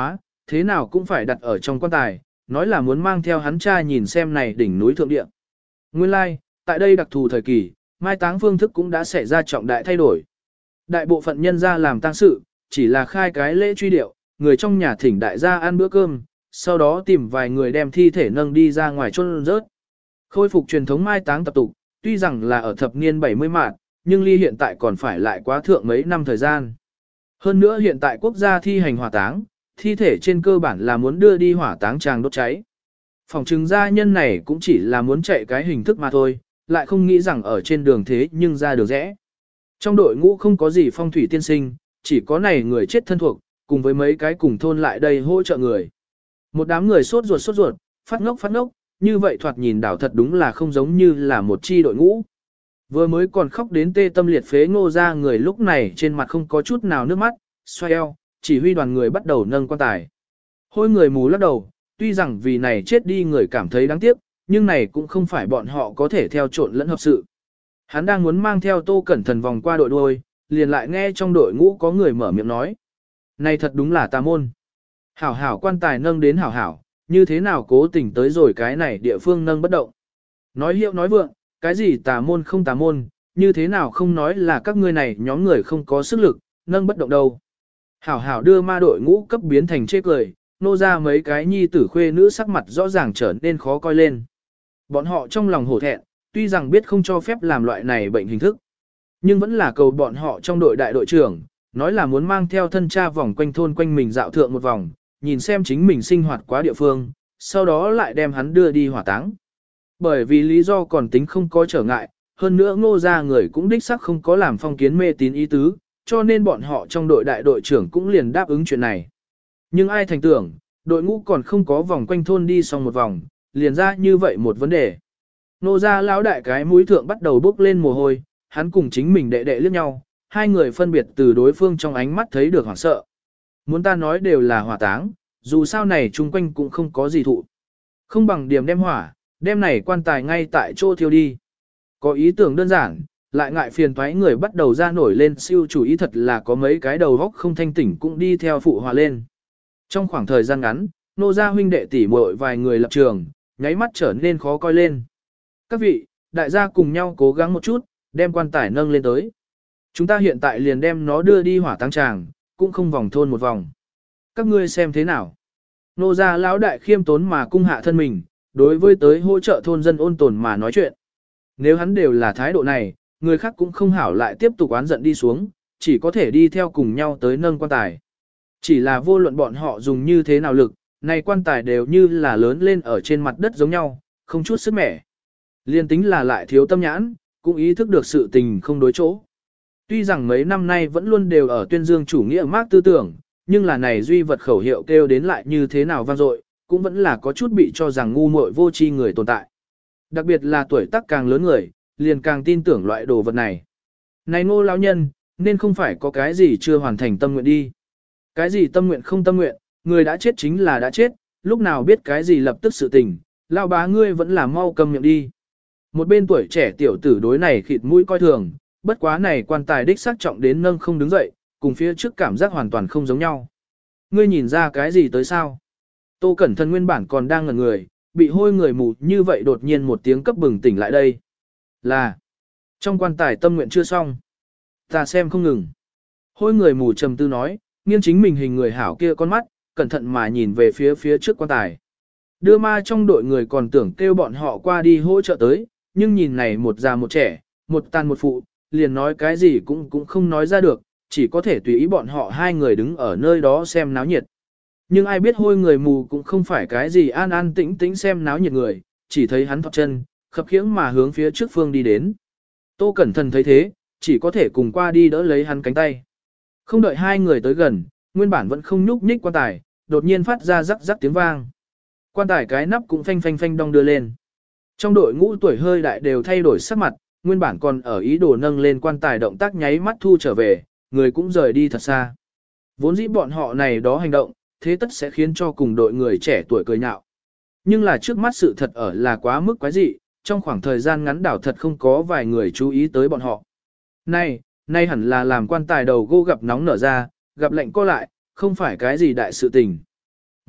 thế nào cũng phải đặt ở trong quan tài, nói là muốn mang theo hắn cha nhìn xem này đỉnh núi thượng địa. Nguyên lai, like, tại đây đặc thù thời kỳ, mai táng phương thức cũng đã xảy ra trọng đại thay đổi. Đại bộ phận nhân gia làm tang sự, chỉ là khai cái lễ truy điệu, người trong nhà thỉnh đại gia ăn bữa cơm, sau đó tìm vài người đem thi thể nâng đi ra ngoài chôn rớt. Khôi phục truyền thống mai táng tập tục, tuy rằng là ở thập niên bảy mươi mạng, nhưng ly hiện tại còn phải lại quá thượng mấy năm thời gian. Hơn nữa hiện tại quốc gia thi hành hỏa táng, thi thể trên cơ bản là muốn đưa đi hỏa táng tràng đốt cháy. Phòng trừng gia nhân này cũng chỉ là muốn chạy cái hình thức mà thôi, lại không nghĩ rằng ở trên đường thế nhưng ra đường rẽ. Trong đội ngũ không có gì phong thủy tiên sinh, chỉ có này người chết thân thuộc, cùng với mấy cái cùng thôn lại đây hỗ trợ người. Một đám người sốt ruột sốt ruột, phát ngốc phát ngốc, như vậy thoạt nhìn đảo thật đúng là không giống như là một chi đội ngũ. Vừa mới còn khóc đến tê tâm liệt phế Ngô ra người lúc này trên mặt không có chút nào nước mắt, xoay eo, chỉ huy đoàn người bắt đầu nâng quan tài. Hôi người mù lắc đầu, tuy rằng vì này chết đi người cảm thấy đáng tiếc, nhưng này cũng không phải bọn họ có thể theo trộn lẫn hợp sự. Hắn đang muốn mang theo Tô Cẩn Thần vòng qua đội đuôi, liền lại nghe trong đội ngũ có người mở miệng nói. Này thật đúng là tà môn. Hảo hảo quan tài nâng đến hảo hảo, như thế nào cố tình tới rồi cái này địa phương nâng bất động. Nói hiệu nói vượng, cái gì tà môn không tà môn, như thế nào không nói là các ngươi này nhóm người không có sức lực, nâng bất động đâu. Hảo hảo đưa ma đội ngũ cấp biến thành chê cười, nô ra mấy cái nhi tử khuê nữ sắc mặt rõ ràng trở nên khó coi lên. Bọn họ trong lòng hổ thẹn, tuy rằng biết không cho phép làm loại này bệnh hình thức, nhưng vẫn là cầu bọn họ trong đội đại đội trưởng, nói là muốn mang theo thân cha vòng quanh thôn quanh mình dạo thượng một vòng, nhìn xem chính mình sinh hoạt quá địa phương, sau đó lại đem hắn đưa đi hỏa táng. Bởi vì lý do còn tính không có trở ngại, hơn nữa Ngô ra người cũng đích xác không có làm phong kiến mê tín ý tứ, cho nên bọn họ trong đội đại đội trưởng cũng liền đáp ứng chuyện này. Nhưng ai thành tưởng, đội ngũ còn không có vòng quanh thôn đi xong một vòng, liền ra như vậy một vấn đề. Ngô ra lão đại cái mũi thượng bắt đầu bốc lên mồ hôi, hắn cùng chính mình đệ đệ liếc nhau, hai người phân biệt từ đối phương trong ánh mắt thấy được hoảng sợ. Muốn ta nói đều là hỏa táng, dù sao này chung quanh cũng không có gì thụ. Không bằng điểm đem hỏa, đem này quan tài ngay tại chỗ thiêu đi. Có ý tưởng đơn giản, lại ngại phiền toái người bắt đầu ra nổi lên siêu chủ ý thật là có mấy cái đầu góc không thanh tỉnh cũng đi theo phụ hòa lên. Trong khoảng thời gian ngắn, nô gia huynh đệ tỷ muội vài người lập trường, nháy mắt trở nên khó coi lên. Các vị, đại gia cùng nhau cố gắng một chút, đem quan tài nâng lên tới. Chúng ta hiện tại liền đem nó đưa đi hỏa táng tràng, cũng không vòng thôn một vòng. Các ngươi xem thế nào? Nô gia lão đại khiêm tốn mà cung hạ thân mình, đối với tới hỗ trợ thôn dân ôn tồn mà nói chuyện. Nếu hắn đều là thái độ này, người khác cũng không hảo lại tiếp tục oán giận đi xuống, chỉ có thể đi theo cùng nhau tới nâng quan tài. Chỉ là vô luận bọn họ dùng như thế nào lực, này quan tài đều như là lớn lên ở trên mặt đất giống nhau, không chút sức mẻ. Liên tính là lại thiếu tâm nhãn, cũng ý thức được sự tình không đối chỗ. Tuy rằng mấy năm nay vẫn luôn đều ở tuyên dương chủ nghĩa Mác tư tưởng, nhưng là này duy vật khẩu hiệu kêu đến lại như thế nào vang dội, cũng vẫn là có chút bị cho rằng ngu muội vô tri người tồn tại. Đặc biệt là tuổi tác càng lớn người, liền càng tin tưởng loại đồ vật này. Này Ngô lão nhân, nên không phải có cái gì chưa hoàn thành tâm nguyện đi. Cái gì tâm nguyện không tâm nguyện, người đã chết chính là đã chết, lúc nào biết cái gì lập tức sự tình, lão bá ngươi vẫn là mau cầm miệng đi. Một bên tuổi trẻ tiểu tử đối này khịt mũi coi thường, bất quá này quan tài đích xác trọng đến nâng không đứng dậy, cùng phía trước cảm giác hoàn toàn không giống nhau. Ngươi nhìn ra cái gì tới sao? Tô Cẩn Thận nguyên bản còn đang ngẩn người, bị hôi người mù như vậy đột nhiên một tiếng cấp bừng tỉnh lại đây. Là, trong quan tài tâm nguyện chưa xong. Ta xem không ngừng. Hôi người mù trầm tư nói, nghiêng chính mình hình người hảo kia con mắt, cẩn thận mà nhìn về phía phía trước quan tài. Đưa ma trong đội người còn tưởng kêu bọn họ qua đi hỗ trợ tới, nhưng nhìn này một già một trẻ, một tàn một phụ, liền nói cái gì cũng cũng không nói ra được, chỉ có thể tùy ý bọn họ hai người đứng ở nơi đó xem náo nhiệt. Nhưng ai biết hôi người mù cũng không phải cái gì an an tĩnh tĩnh xem náo nhiệt người, chỉ thấy hắn thọc chân, khập khiễng mà hướng phía trước phương đi đến. Tô Cẩn Thận thấy thế, chỉ có thể cùng qua đi đỡ lấy hắn cánh tay. Không đợi hai người tới gần, nguyên bản vẫn không nhúc nhích quan tài, đột nhiên phát ra rắc rắc tiếng vang. Quan tài cái nắp cũng phanh phanh phanh đong đưa lên. Trong đội ngũ tuổi hơi đại đều thay đổi sắc mặt, nguyên bản còn ở ý đồ nâng lên quan tài động tác nháy mắt thu trở về, người cũng rời đi thật xa. Vốn dĩ bọn họ này đó hành động, thế tất sẽ khiến cho cùng đội người trẻ tuổi cười nhạo. Nhưng là trước mắt sự thật ở là quá mức quái dị, trong khoảng thời gian ngắn đảo thật không có vài người chú ý tới bọn họ. Này, nay hẳn là làm quan tài đầu gô gặp nóng nở ra, gặp lạnh co lại, không phải cái gì đại sự tình.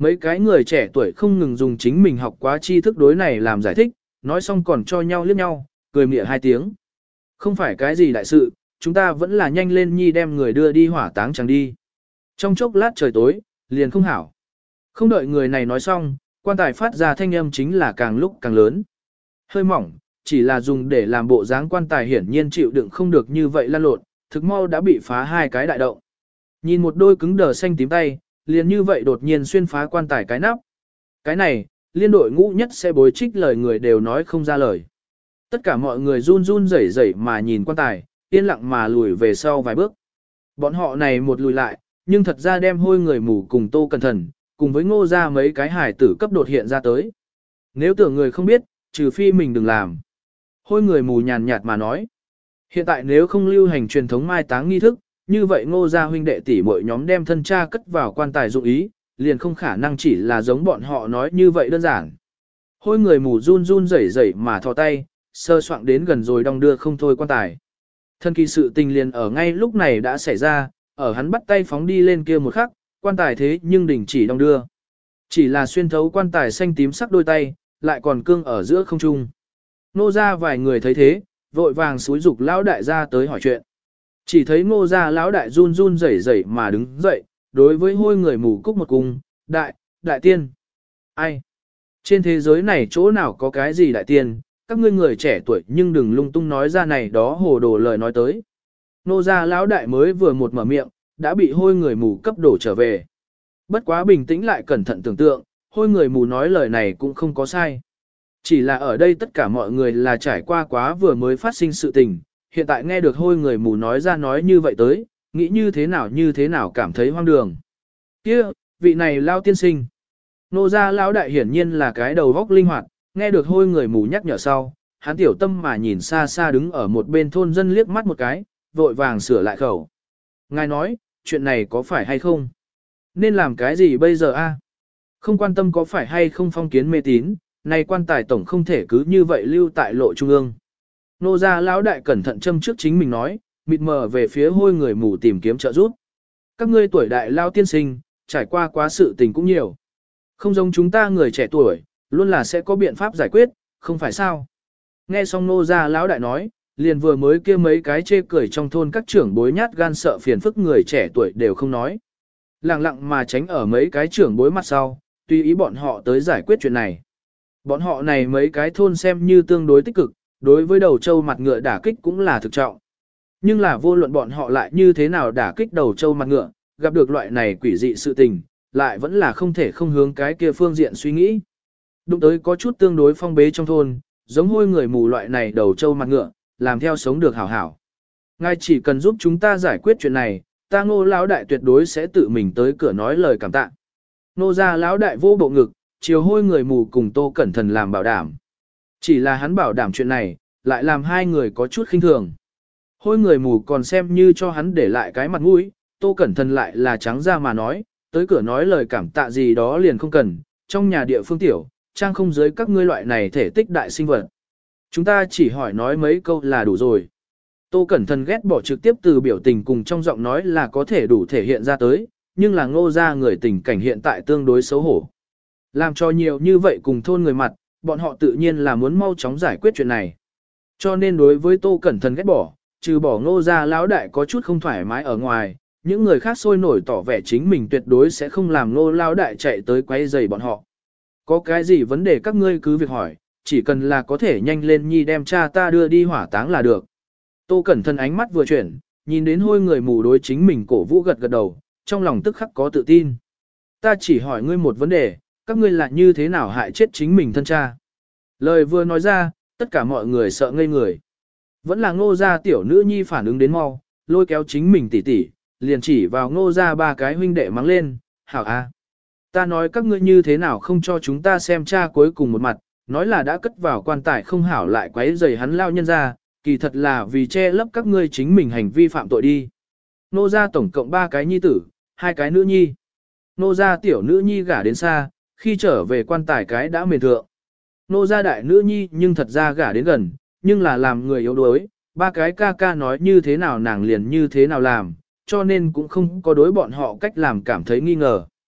Mấy cái người trẻ tuổi không ngừng dùng chính mình học quá tri thức đối này làm giải thích, nói xong còn cho nhau liếc nhau, cười mỉa hai tiếng. Không phải cái gì đại sự, chúng ta vẫn là nhanh lên nhi đem người đưa đi hỏa táng chẳng đi. Trong chốc lát trời tối, liền không hảo. Không đợi người này nói xong, quan tài phát ra thanh âm chính là càng lúc càng lớn. Hơi mỏng, chỉ là dùng để làm bộ dáng quan tài hiển nhiên chịu đựng không được như vậy lan lộn, thực mau đã bị phá hai cái đại động. Nhìn một đôi cứng đờ xanh tím tay, liền như vậy đột nhiên xuyên phá quan tài cái nắp. Cái này, liên đội ngũ nhất sẽ bối trích lời người đều nói không ra lời. Tất cả mọi người run run rẩy rẩy mà nhìn quan tài, yên lặng mà lùi về sau vài bước. Bọn họ này một lùi lại, nhưng thật ra đem hôi người mù cùng Tô Cẩn Thận, cùng với Ngô ra mấy cái hải tử cấp đột hiện ra tới. Nếu tưởng người không biết, trừ phi mình đừng làm. Hôi người mù nhàn nhạt mà nói. Hiện tại nếu không lưu hành truyền thống mai táng nghi thức, như vậy Ngô gia huynh đệ tỷ muội nhóm đem thân cha cất vào quan tài dụng ý, liền không khả năng chỉ là giống bọn họ nói như vậy đơn giản. Hôi người mù run run rẩy rẩy mà thò tay, sơ soạng đến gần rồi đong đưa không thôi quan tài. Thân kỳ sự tình liền ở ngay lúc này đã xảy ra, ở hắn bắt tay phóng đi lên kia một khắc, quan tài thế nhưng đình chỉ đong đưa. Chỉ là xuyên thấu quan tài xanh tím sắc đôi tay, lại còn cương ở giữa không trung. Nô ra vài người thấy thế, vội vàng xúi dục lão đại ra tới hỏi chuyện. Chỉ thấy ngô ra lão đại run run rẩy rẩy mà đứng dậy, đối với hôi người mù cúc một cung, đại, đại tiên. Ai? Trên thế giới này chỗ nào có cái gì đại tiên, các ngươi người trẻ tuổi nhưng đừng lung tung nói ra này đó hồ đồ lời nói tới. Nô ra lão đại mới vừa một mở miệng, đã bị hôi người mù cấp đổ trở về. Bất quá bình tĩnh lại cẩn thận tưởng tượng, hôi người mù nói lời này cũng không có sai. Chỉ là ở đây tất cả mọi người là trải qua quá vừa mới phát sinh sự tình, hiện tại nghe được hôi người mù nói ra nói như vậy tới, nghĩ như thế nào như thế nào cảm thấy hoang đường. Kia, vị này lao tiên sinh. Nô gia lão đại hiển nhiên là cái đầu góc linh hoạt, nghe được hôi người mù nhắc nhở sau, hắn tiểu tâm mà nhìn xa xa đứng ở một bên thôn dân liếc mắt một cái, vội vàng sửa lại khẩu. Ngài nói, chuyện này có phải hay không? Nên làm cái gì bây giờ a? Không quan tâm có phải hay không phong kiến mê tín, này quan tài tổng không thể cứ như vậy lưu tại lộ trung ương. Nô gia lão đại cẩn thận châm trước chính mình nói, mịt mờ về phía hôi người mù tìm kiếm trợ giúp. Các ngươi tuổi đại lao tiên sinh, trải qua quá sự tình cũng nhiều. Không giống chúng ta người trẻ tuổi, luôn là sẽ có biện pháp giải quyết, không phải sao. Nghe xong nô gia lão đại nói, liền vừa mới kia mấy cái chê cười trong thôn các trưởng bối nhát gan sợ phiền phức người trẻ tuổi đều không nói. Lặng lặng mà tránh ở mấy cái trưởng bối mặt sau, tùy ý bọn họ tới giải quyết chuyện này. Bọn họ này mấy cái thôn xem như tương đối tích cực, đối với đầu châu mặt ngựa đả kích cũng là thực trọng. Nhưng là vô luận bọn họ lại như thế nào đả kích đầu châu mặt ngựa, gặp được loại này quỷ dị sự tình, lại vẫn là không thể không hướng cái kia phương diện suy nghĩ. Đụng tới có chút tương đối phong bế trong thôn, giống hôi người mù loại này đầu châu mặt ngựa, làm theo sống được hảo hảo. Ngài chỉ cần giúp chúng ta giải quyết chuyện này, ta Ngô lão đại tuyệt đối sẽ tự mình tới cửa nói lời cảm tạ. Nô gia lão đại vô bộ ngực, chiều hôi người mù cùng Tô Cẩn Thận làm bảo đảm. Chỉ là hắn bảo đảm chuyện này, lại làm hai người có chút khinh thường. Hôi người mù còn xem như cho hắn để lại cái mặt mũi, Tô Cẩn Thận lại là trắng ra mà nói, tới cửa nói lời cảm tạ gì đó liền không cần, trong nhà địa phương tiểu, trang không giới các ngươi loại này thể tích đại sinh vật. Chúng ta chỉ hỏi nói mấy câu là đủ rồi. Tô Cẩn Thận ghét bỏ trực tiếp từ biểu tình cùng trong giọng nói là có thể đủ thể hiện ra tới, nhưng là Ngô gia người tình cảnh hiện tại tương đối xấu hổ. Làm cho nhiều như vậy cùng thôn người mặt, bọn họ tự nhiên là muốn mau chóng giải quyết chuyện này. Cho nên đối với Tô Cẩn Thận ghét bỏ, trừ bỏ Ngô gia lão đại có chút không thoải mái ở ngoài, những người khác sôi nổi tỏ vẻ chính mình tuyệt đối sẽ không làm Ngô lão đại chạy tới quấy rầy bọn họ. Có cái gì vấn đề các ngươi cứ việc hỏi, chỉ cần là có thể nhanh lên nhi đem cha ta đưa đi hỏa táng là được. Tô Cẩn Thận ánh mắt vừa chuyển, nhìn đến hôi người mù đối chính mình cổ vũ gật gật đầu, trong lòng tức khắc có tự tin. Ta chỉ hỏi ngươi một vấn đề, các ngươi là như thế nào hại chết chính mình thân cha? Lời vừa nói ra, tất cả mọi người sợ ngây người. Vẫn là Ngô gia tiểu nữ nhi phản ứng đến mau, lôi kéo chính mình tỉ tỉ, liền chỉ vào Ngô gia ba cái huynh đệ mắng lên, hảo a, ta nói các ngươi như thế nào không cho chúng ta xem cha cuối cùng một mặt, nói là đã cất vào quan tài không hảo lại quấy rầy hắn lao nhân ra, kỳ thật là vì che lấp các ngươi chính mình hành vi phạm tội đi. Ngô gia tổng cộng ba cái nhi tử, hai cái nữ nhi. Ngô gia tiểu nữ nhi gả đến xa, khi trở về quan tài cái đã mền thượng. Ngô gia đại nữ nhi nhưng thật ra gả đến gần, nhưng là làm người yếu đuối, ba cái ca ca nói như thế nào nàng liền như thế nào làm, cho nên cũng không có đối bọn họ cách làm cảm thấy nghi ngờ.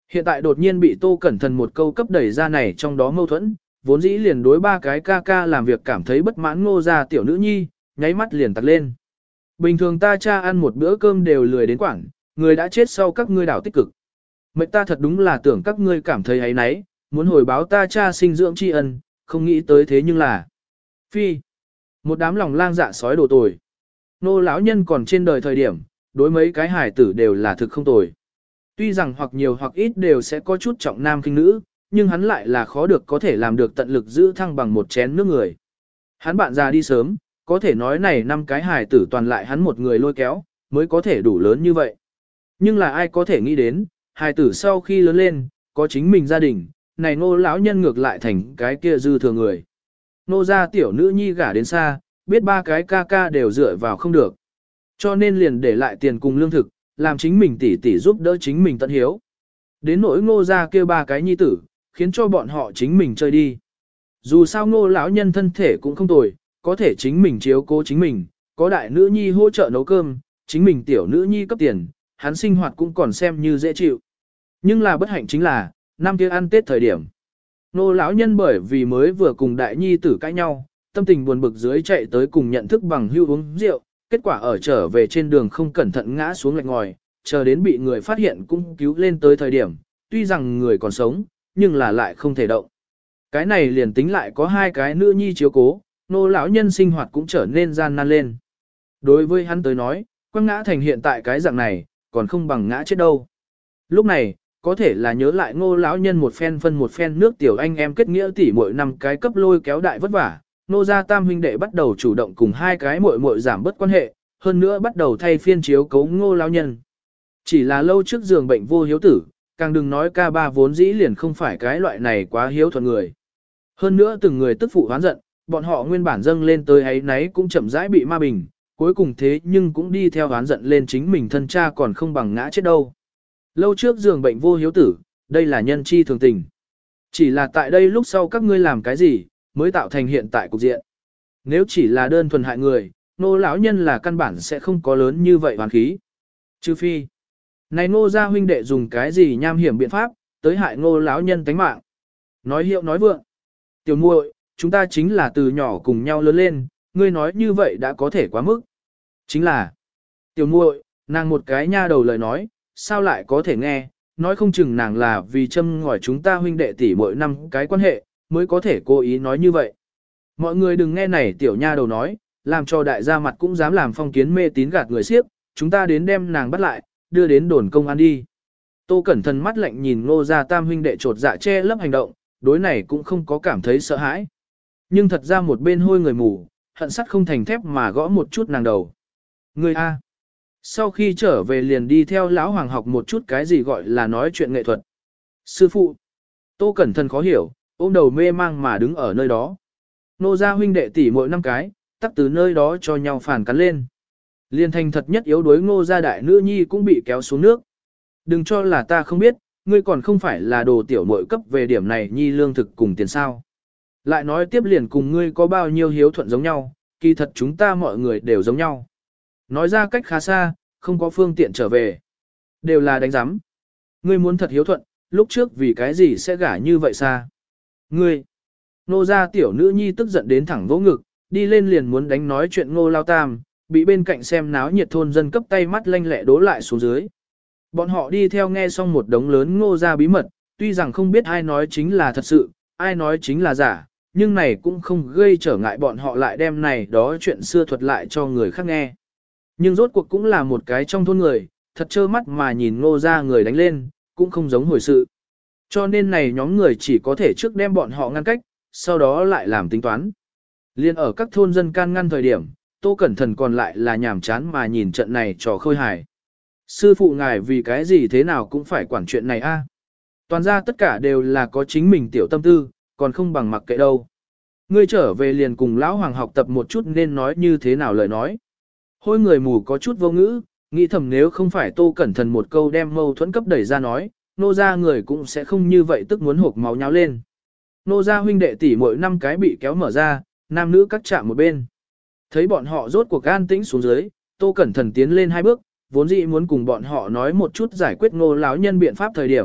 Hiện tại đột nhiên bị Tô Cẩn Thận một câu cấp đẩy ra này trong đó mâu thuẫn, vốn dĩ liền đối ba cái ca ca làm việc cảm thấy bất mãn Ngô gia tiểu nữ nhi, nháy mắt liền tặc lên. Bình thường ta cha ăn một bữa cơm đều lười đến quảng, người đã chết sau các ngươi đảo tích cực. Mệnh ta thật đúng là tưởng các ngươi cảm thấy ấy nấy, muốn hồi báo ta cha sinh dưỡng tri ân, không nghĩ tới thế nhưng là. Phi. Một đám lòng lang dạ sói đồ tồi. Nô lão nhân còn trên đời thời điểm, đối mấy cái hài tử đều là thực không tồi. Tuy rằng hoặc nhiều hoặc ít đều sẽ có chút trọng nam khinh nữ, nhưng hắn lại là khó được có thể làm được tận lực giữ thăng bằng một chén nước người. Hắn bạn già đi sớm, có thể nói này năm cái hài tử toàn lại hắn một người lôi kéo, mới có thể đủ lớn như vậy. Nhưng là ai có thể nghĩ đến, hài tử sau khi lớn lên, có chính mình gia đình, này Ngô lão nhân ngược lại thành cái kia dư thừa người. Nô gia tiểu nữ nhi gả đến xa, biết ba cái ca ca đều dựa vào không được. Cho nên liền để lại tiền cùng lương thực, làm chính mình tỉ tỉ giúp đỡ chính mình tận hiếu. Đến nỗi Ngô gia kêu ba cái nhi tử, khiến cho bọn họ chính mình chơi đi. Dù sao Ngô lão nhân thân thể cũng không tồi, có thể chính mình chiếu cố chính mình, có đại nữ nhi hỗ trợ nấu cơm, chính mình tiểu nữ nhi cấp tiền, hắn sinh hoạt cũng còn xem như dễ chịu. Nhưng là bất hạnh chính là, năm kia ăn Tết thời điểm. Nô lão nhân bởi vì mới vừa cùng đại nhi tử cãi nhau, tâm tình buồn bực dưới chạy tới cùng nhận thức bằng hưu uống rượu, kết quả ở trở về trên đường không cẩn thận ngã xuống lạch ngòi, chờ đến bị người phát hiện cũng cứu lên tới thời điểm, tuy rằng người còn sống, nhưng là lại không thể động. Cái này liền tính lại có hai cái nữ nhi chiếu cố, nô lão nhân sinh hoạt cũng trở nên gian nan lên. Đối với hắn tới nói, quăng ngã thành hiện tại cái dạng này, còn không bằng ngã chết đâu. Lúc này, có thể là nhớ lại ngô lão nhân một phen phân một phen nước tiểu anh em kết nghĩa tỉ mỗi năm cái cấp lôi kéo đại vất vả, nô gia tam huynh đệ bắt đầu chủ động cùng hai cái muội muội giảm bớt quan hệ, hơn nữa bắt đầu thay phiên chiếu cấu ngô lão nhân. Chỉ là lâu trước giường bệnh vô hiếu tử, càng đừng nói ca ba vốn dĩ liền không phải cái loại này quá hiếu thuận người. Hơn nữa từng người tức phụ hoán giận, bọn họ nguyên bản dâng lên tới ấy nấy cũng chậm rãi bị ma bình, cuối cùng thế nhưng cũng đi theo hoán giận lên chính mình thân cha còn không bằng ngã chết đâu. Lâu trước giường bệnh vô hiếu tử, đây là nhân chi thường tình. Chỉ là tại đây lúc sau các ngươi làm cái gì, mới tạo thành hiện tại cục diện. Nếu chỉ là đơn thuần hại người, nô lão nhân là căn bản sẽ không có lớn như vậy hoàn khí. Trừ phi, này ngô gia huynh đệ dùng cái gì nham hiểm biện pháp, tới hại ngô lão nhân tánh mạng. Nói hiệu nói vượng. Tiểu muội, chúng ta chính là từ nhỏ cùng nhau lớn lên, ngươi nói như vậy đã có thể quá mức. Chính là, tiểu muội, nàng một cái nha đầu lời nói, sao lại có thể nghe, nói không chừng nàng là vì châm ngòi chúng ta huynh đệ tỷ mỗi năm cái quan hệ, mới có thể cố ý nói như vậy. Mọi người đừng nghe này tiểu nha đầu nói, làm cho đại gia mặt cũng dám làm phong kiến mê tín gạt người siếp, chúng ta đến đem nàng bắt lại, đưa đến đồn công an đi. Tô Cẩn Thận mắt lạnh nhìn Ngô gia tam huynh đệ trột dạ che lấp hành động, đối này cũng không có cảm thấy sợ hãi. Nhưng thật ra một bên hôi người mù, hận sắt không thành thép mà gõ một chút nàng đầu. Người A. Sau khi trở về liền đi theo lão hoàng học một chút cái gì gọi là nói chuyện nghệ thuật. Sư phụ. Tô Cẩn Thận khó hiểu, ôm đầu mê mang mà đứng ở nơi đó. Nô gia huynh đệ tỷ mỗi năm cái, tắc từ nơi đó cho nhau phản cắn lên. Liên thành thật nhất yếu đuối ngô gia đại nữ nhi cũng bị kéo xuống nước. Đừng cho là ta không biết, ngươi còn không phải là đồ tiểu muội cấp về điểm này nhi lương thực cùng tiền sao. Lại nói tiếp liền cùng ngươi có bao nhiêu hiếu thuận giống nhau, kỳ thật chúng ta mọi người đều giống nhau. Nói ra cách khá xa, không có phương tiện trở về. Đều là đánh giám. Ngươi muốn thật hiếu thuận, lúc trước vì cái gì sẽ gả như vậy xa. Ngươi, nô gia tiểu nữ nhi tức giận đến thẳng vỗ ngực, đi lên liền muốn đánh nói chuyện ngô lao tam, bị bên cạnh xem náo nhiệt thôn dân cấp tay mắt lanh lẹ đố lại xuống dưới. Bọn họ đi theo nghe xong một đống lớn ngô gia bí mật, tuy rằng không biết ai nói chính là thật sự, ai nói chính là giả, nhưng này cũng không gây trở ngại bọn họ lại đem này đó chuyện xưa thuật lại cho người khác nghe. Nhưng rốt cuộc cũng là một cái trong thôn người, thật trơ mắt mà nhìn ngô gia người đánh lên, cũng không giống hồi sự. Cho nên này nhóm người chỉ có thể trước đem bọn họ ngăn cách, sau đó lại làm tính toán. Liên ở các thôn dân can ngăn thời điểm, Tô Cẩn Thận còn lại là nhàm chán mà nhìn trận này trò khơi hài. Sư phụ ngài vì cái gì thế nào cũng phải quản chuyện này a? Toàn ra tất cả đều là có chính mình tiểu tâm tư, còn không bằng mặc kệ đâu. Ngươi trở về liền cùng lão hoàng học tập một chút nên nói như thế nào lời nói. Hôi người mù có chút vô ngữ, nghĩ thầm nếu không phải Tô Cẩn Thận một câu đem mâu thuẫn cấp đẩy ra nói, nô gia người cũng sẽ không như vậy tức muốn hộp máu nháo lên. Nô gia huynh đệ tỷ mỗi năm cái bị kéo mở ra, nam nữ cắt chạm một bên. Thấy bọn họ rốt cuộc an tĩnh xuống dưới, Tô Cẩn Thận tiến lên hai bước, vốn dĩ muốn cùng bọn họ nói một chút giải quyết ngô lão nhân biện pháp thời điểm,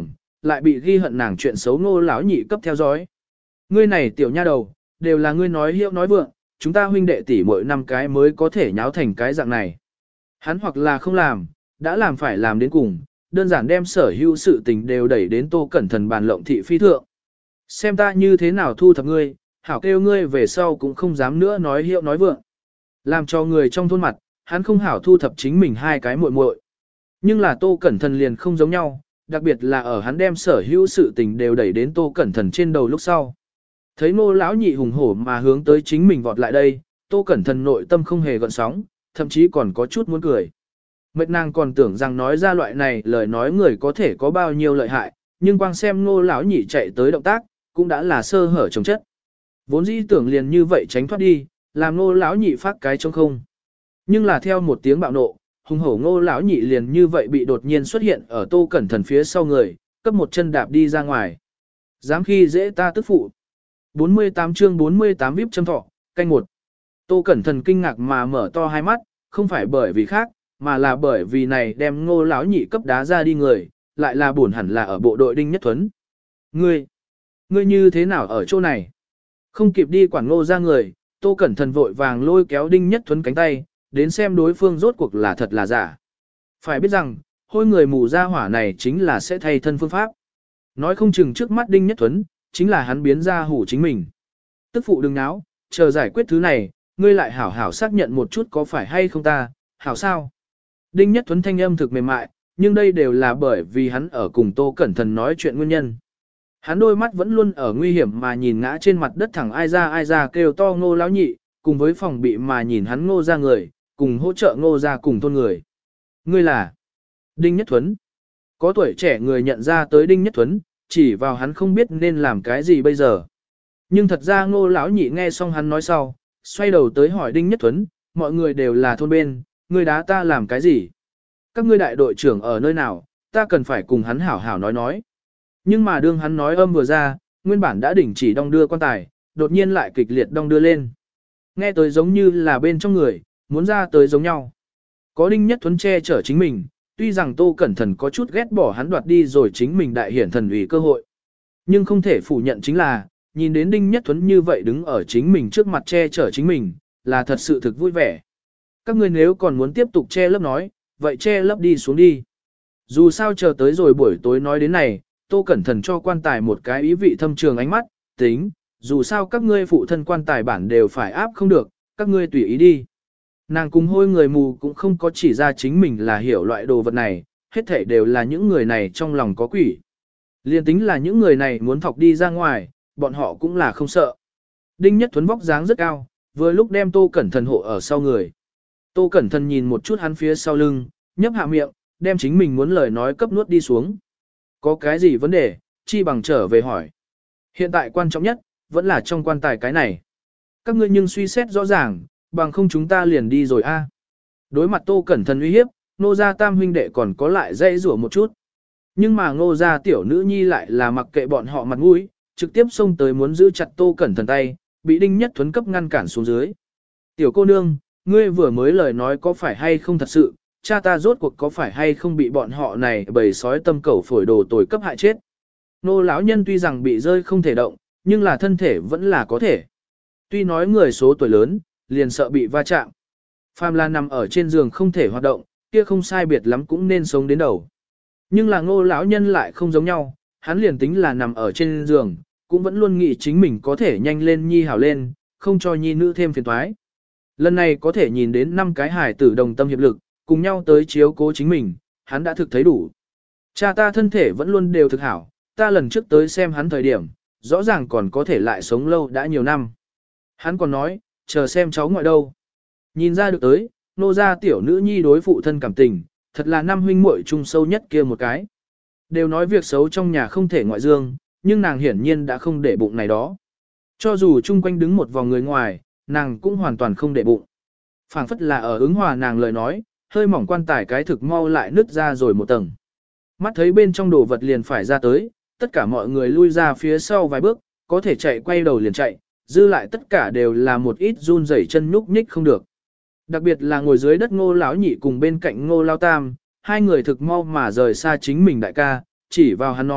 lại bị ghi hận nàng chuyện xấu ngô lão nhị cấp theo dõi. Ngươi này tiểu nha đầu, đều là ngươi nói hiệu nói vượng, chúng ta huynh đệ tỷ mỗi năm cái mới có thể nháo thành cái dạng này. Hắn hoặc là không làm, đã làm phải làm đến cùng, đơn giản đem sở hữu sự tình đều đẩy đến Tô Cẩn Thần bàn lộng thị phi thượng. Xem ta như thế nào thu thập ngươi, hảo kêu ngươi về sau cũng không dám nữa nói hiệu nói vượng. Làm cho người trong thôn mặt, hắn không hảo thu thập chính mình hai cái muội muội. Nhưng là Tô Cẩn Thần liền không giống nhau, đặc biệt là ở hắn đem sở hữu sự tình đều đẩy đến Tô Cẩn Thần trên đầu lúc sau. Thấy Ngô lão nhị hùng hổ mà hướng tới chính mình vọt lại đây, Tô Cẩn Thần nội tâm không hề gợn sóng, thậm chí còn có chút muốn cười. Mệt nàng còn tưởng rằng nói ra loại này lời nói người có thể có bao nhiêu lợi hại, nhưng quang xem Ngô lão nhị chạy tới động tác, cũng đã là sơ hở trong chất. Vốn dĩ tưởng liền như vậy tránh thoát đi, làm Ngô lão nhị phát cái trong không. Nhưng là theo một tiếng bạo nộ, hùng hổ Ngô lão nhị liền như vậy bị đột nhiên xuất hiện ở Tô Cẩn Thần phía sau người, cấp một chân đạp đi ra ngoài. Dám khi dễ ta tức phụ. bốn mươi tám chương bốn mươi tám víp châm thọ, canh một. Tô Cẩn Thần kinh ngạc mà mở to hai mắt, không phải bởi vì khác, mà là bởi vì này đem Ngô lão nhị cấp đá ra đi người, lại là buồn hẳn là ở bộ đội Đinh Nhất Thuấn. Ngươi, ngươi như thế nào ở chỗ này? Không kịp đi quản Ngô ra người, Tô Cẩn Thần vội vàng lôi kéo Đinh Nhất Thuấn cánh tay, đến xem đối phương rốt cuộc là thật là giả. Phải biết rằng, hôi người mù ra hỏa này chính là sẽ thay thân phương pháp. Nói không chừng trước mắt Đinh Nhất Thuấn, chính là hắn biến ra hủ chính mình. Tức phụ đừng náo, chờ giải quyết thứ này, ngươi lại hảo hảo xác nhận một chút có phải hay không ta, hảo sao? Đinh Nhất Thuấn thanh âm thực mềm mại, nhưng đây đều là bởi vì hắn ở cùng Tô Cẩn Thần nói chuyện nguyên nhân. Hắn đôi mắt vẫn luôn ở nguy hiểm mà nhìn ngã trên mặt đất thẳng ai ra ai ra kêu to Ngô lão nhị, cùng với phòng bị mà nhìn hắn Ngô ra người, cùng hỗ trợ Ngô ra cùng thôn người. Ngươi là Đinh Nhất Thuấn. Có tuổi trẻ người nhận ra tới Đinh Nhất Thuấn, chỉ vào hắn không biết nên làm cái gì bây giờ. Nhưng thật ra Ngô lão nhị nghe xong hắn nói sau, xoay đầu tới hỏi Đinh Nhất Thuấn, mọi người đều là thôn bên, ngươi đá ta làm cái gì? Các ngươi đại đội trưởng ở nơi nào, ta cần phải cùng hắn hảo hảo nói nói. Nhưng mà đương hắn nói âm vừa ra, nguyên bản đã đỉnh chỉ đong đưa quan tài, đột nhiên lại kịch liệt đong đưa lên. Nghe tới giống như là bên trong người, muốn ra tới giống nhau. Có Đinh Nhất Thuấn che chở chính mình, tuy rằng Tô Cẩn Thần có chút ghét bỏ hắn đoạt đi rồi chính mình đại hiển thần ủy cơ hội. Nhưng không thể phủ nhận chính là, nhìn đến Đinh Nhất Thuấn như vậy đứng ở chính mình trước mặt che chở chính mình, là thật sự thực vui vẻ. Các ngươi nếu còn muốn tiếp tục che lấp nói, vậy che lấp đi xuống đi. Dù sao chờ tới rồi buổi tối nói đến này, Tô Cẩn Thần cho quan tài một cái ý vị thâm trường ánh mắt, tính, dù sao các ngươi phụ thân quan tài bản đều phải áp không được, các ngươi tùy ý đi. Nàng cùng hôi người mù cũng không có chỉ ra chính mình là hiểu loại đồ vật này, hết thảy đều là những người này trong lòng có quỷ. Liên tính là những người này muốn thọc đi ra ngoài, bọn họ cũng là không sợ. Đinh Nhất Thuấn vóc dáng rất cao, vừa lúc đem Tô Cẩn Thần hộ ở sau người. Tô Cẩn Thần nhìn một chút hắn phía sau lưng, nhấp hạ miệng, đem chính mình muốn lời nói cấp nuốt đi xuống. Có cái gì vấn đề, chi bằng trở về hỏi. Hiện tại quan trọng nhất, vẫn là trong quan tài cái này. Các ngươi nhưng suy xét rõ ràng, bằng không chúng ta liền đi rồi a. Đối mặt Tô Cẩn Thần uy hiếp, Ngô gia tam huynh đệ còn có lại dây rủa một chút. Nhưng mà Ngô gia tiểu nữ nhi lại là mặc kệ bọn họ mặt mũi, trực tiếp xông tới muốn giữ chặt Tô Cẩn Thần tay, bị Đinh Nhất Thuấn cấp ngăn cản xuống dưới. Tiểu cô nương, ngươi vừa mới lời nói có phải hay không thật sự, cha ta rốt cuộc có phải hay không bị bọn họ này bầy sói tâm cẩu phổi đồ tồi cấp hại chết. Nô lão nhân tuy rằng bị rơi không thể động, nhưng là thân thể vẫn là có thể. Tuy nói người số tuổi lớn, liền sợ bị va chạm. Phàm là nằm ở trên giường không thể hoạt động, kia không sai biệt lắm cũng nên sống đến đầu. Nhưng là Ngô lão nhân lại không giống nhau, hắn liền tính là nằm ở trên giường, cũng vẫn luôn nghĩ chính mình có thể nhanh lên nhi hảo lên, không cho nhi nữ thêm phiền toái. Lần này có thể nhìn đến năm cái hài tử đồng tâm hiệp lực, cùng nhau tới chiếu cố chính mình, hắn đã thực thấy đủ. Cha ta thân thể vẫn luôn đều thực hảo, ta lần trước tới xem hắn thời điểm, rõ ràng còn có thể lại sống lâu đã nhiều năm. Hắn còn nói, chờ xem cháu ngoại đâu. Nhìn ra được tới, nô gia tiểu nữ nhi đối phụ thân cảm tình, thật là năm huynh muội chung sâu nhất kia một cái. Đều nói việc xấu trong nhà không thể ngoại dương, nhưng nàng hiển nhiên đã không để bụng này đó. Cho dù chung quanh đứng một vòng người ngoài, nàng cũng hoàn toàn không để bụng. Phảng phất là ở ứng hòa nàng lời nói, hơi mỏng quan tài cái thực mau lại nứt ra rồi một tầng. Mắt thấy bên trong đồ vật liền phải ra tới, tất cả mọi người lui ra phía sau vài bước, có thể chạy quay đầu liền chạy, dư lại tất cả đều là một ít run rẩy chân nhúc nhích không được. Đặc biệt là ngồi dưới đất Ngô lão nhị cùng bên cạnh Ngô lao tam, hai người thực mau mà rời xa chính mình đại ca, chỉ vào hắn nói,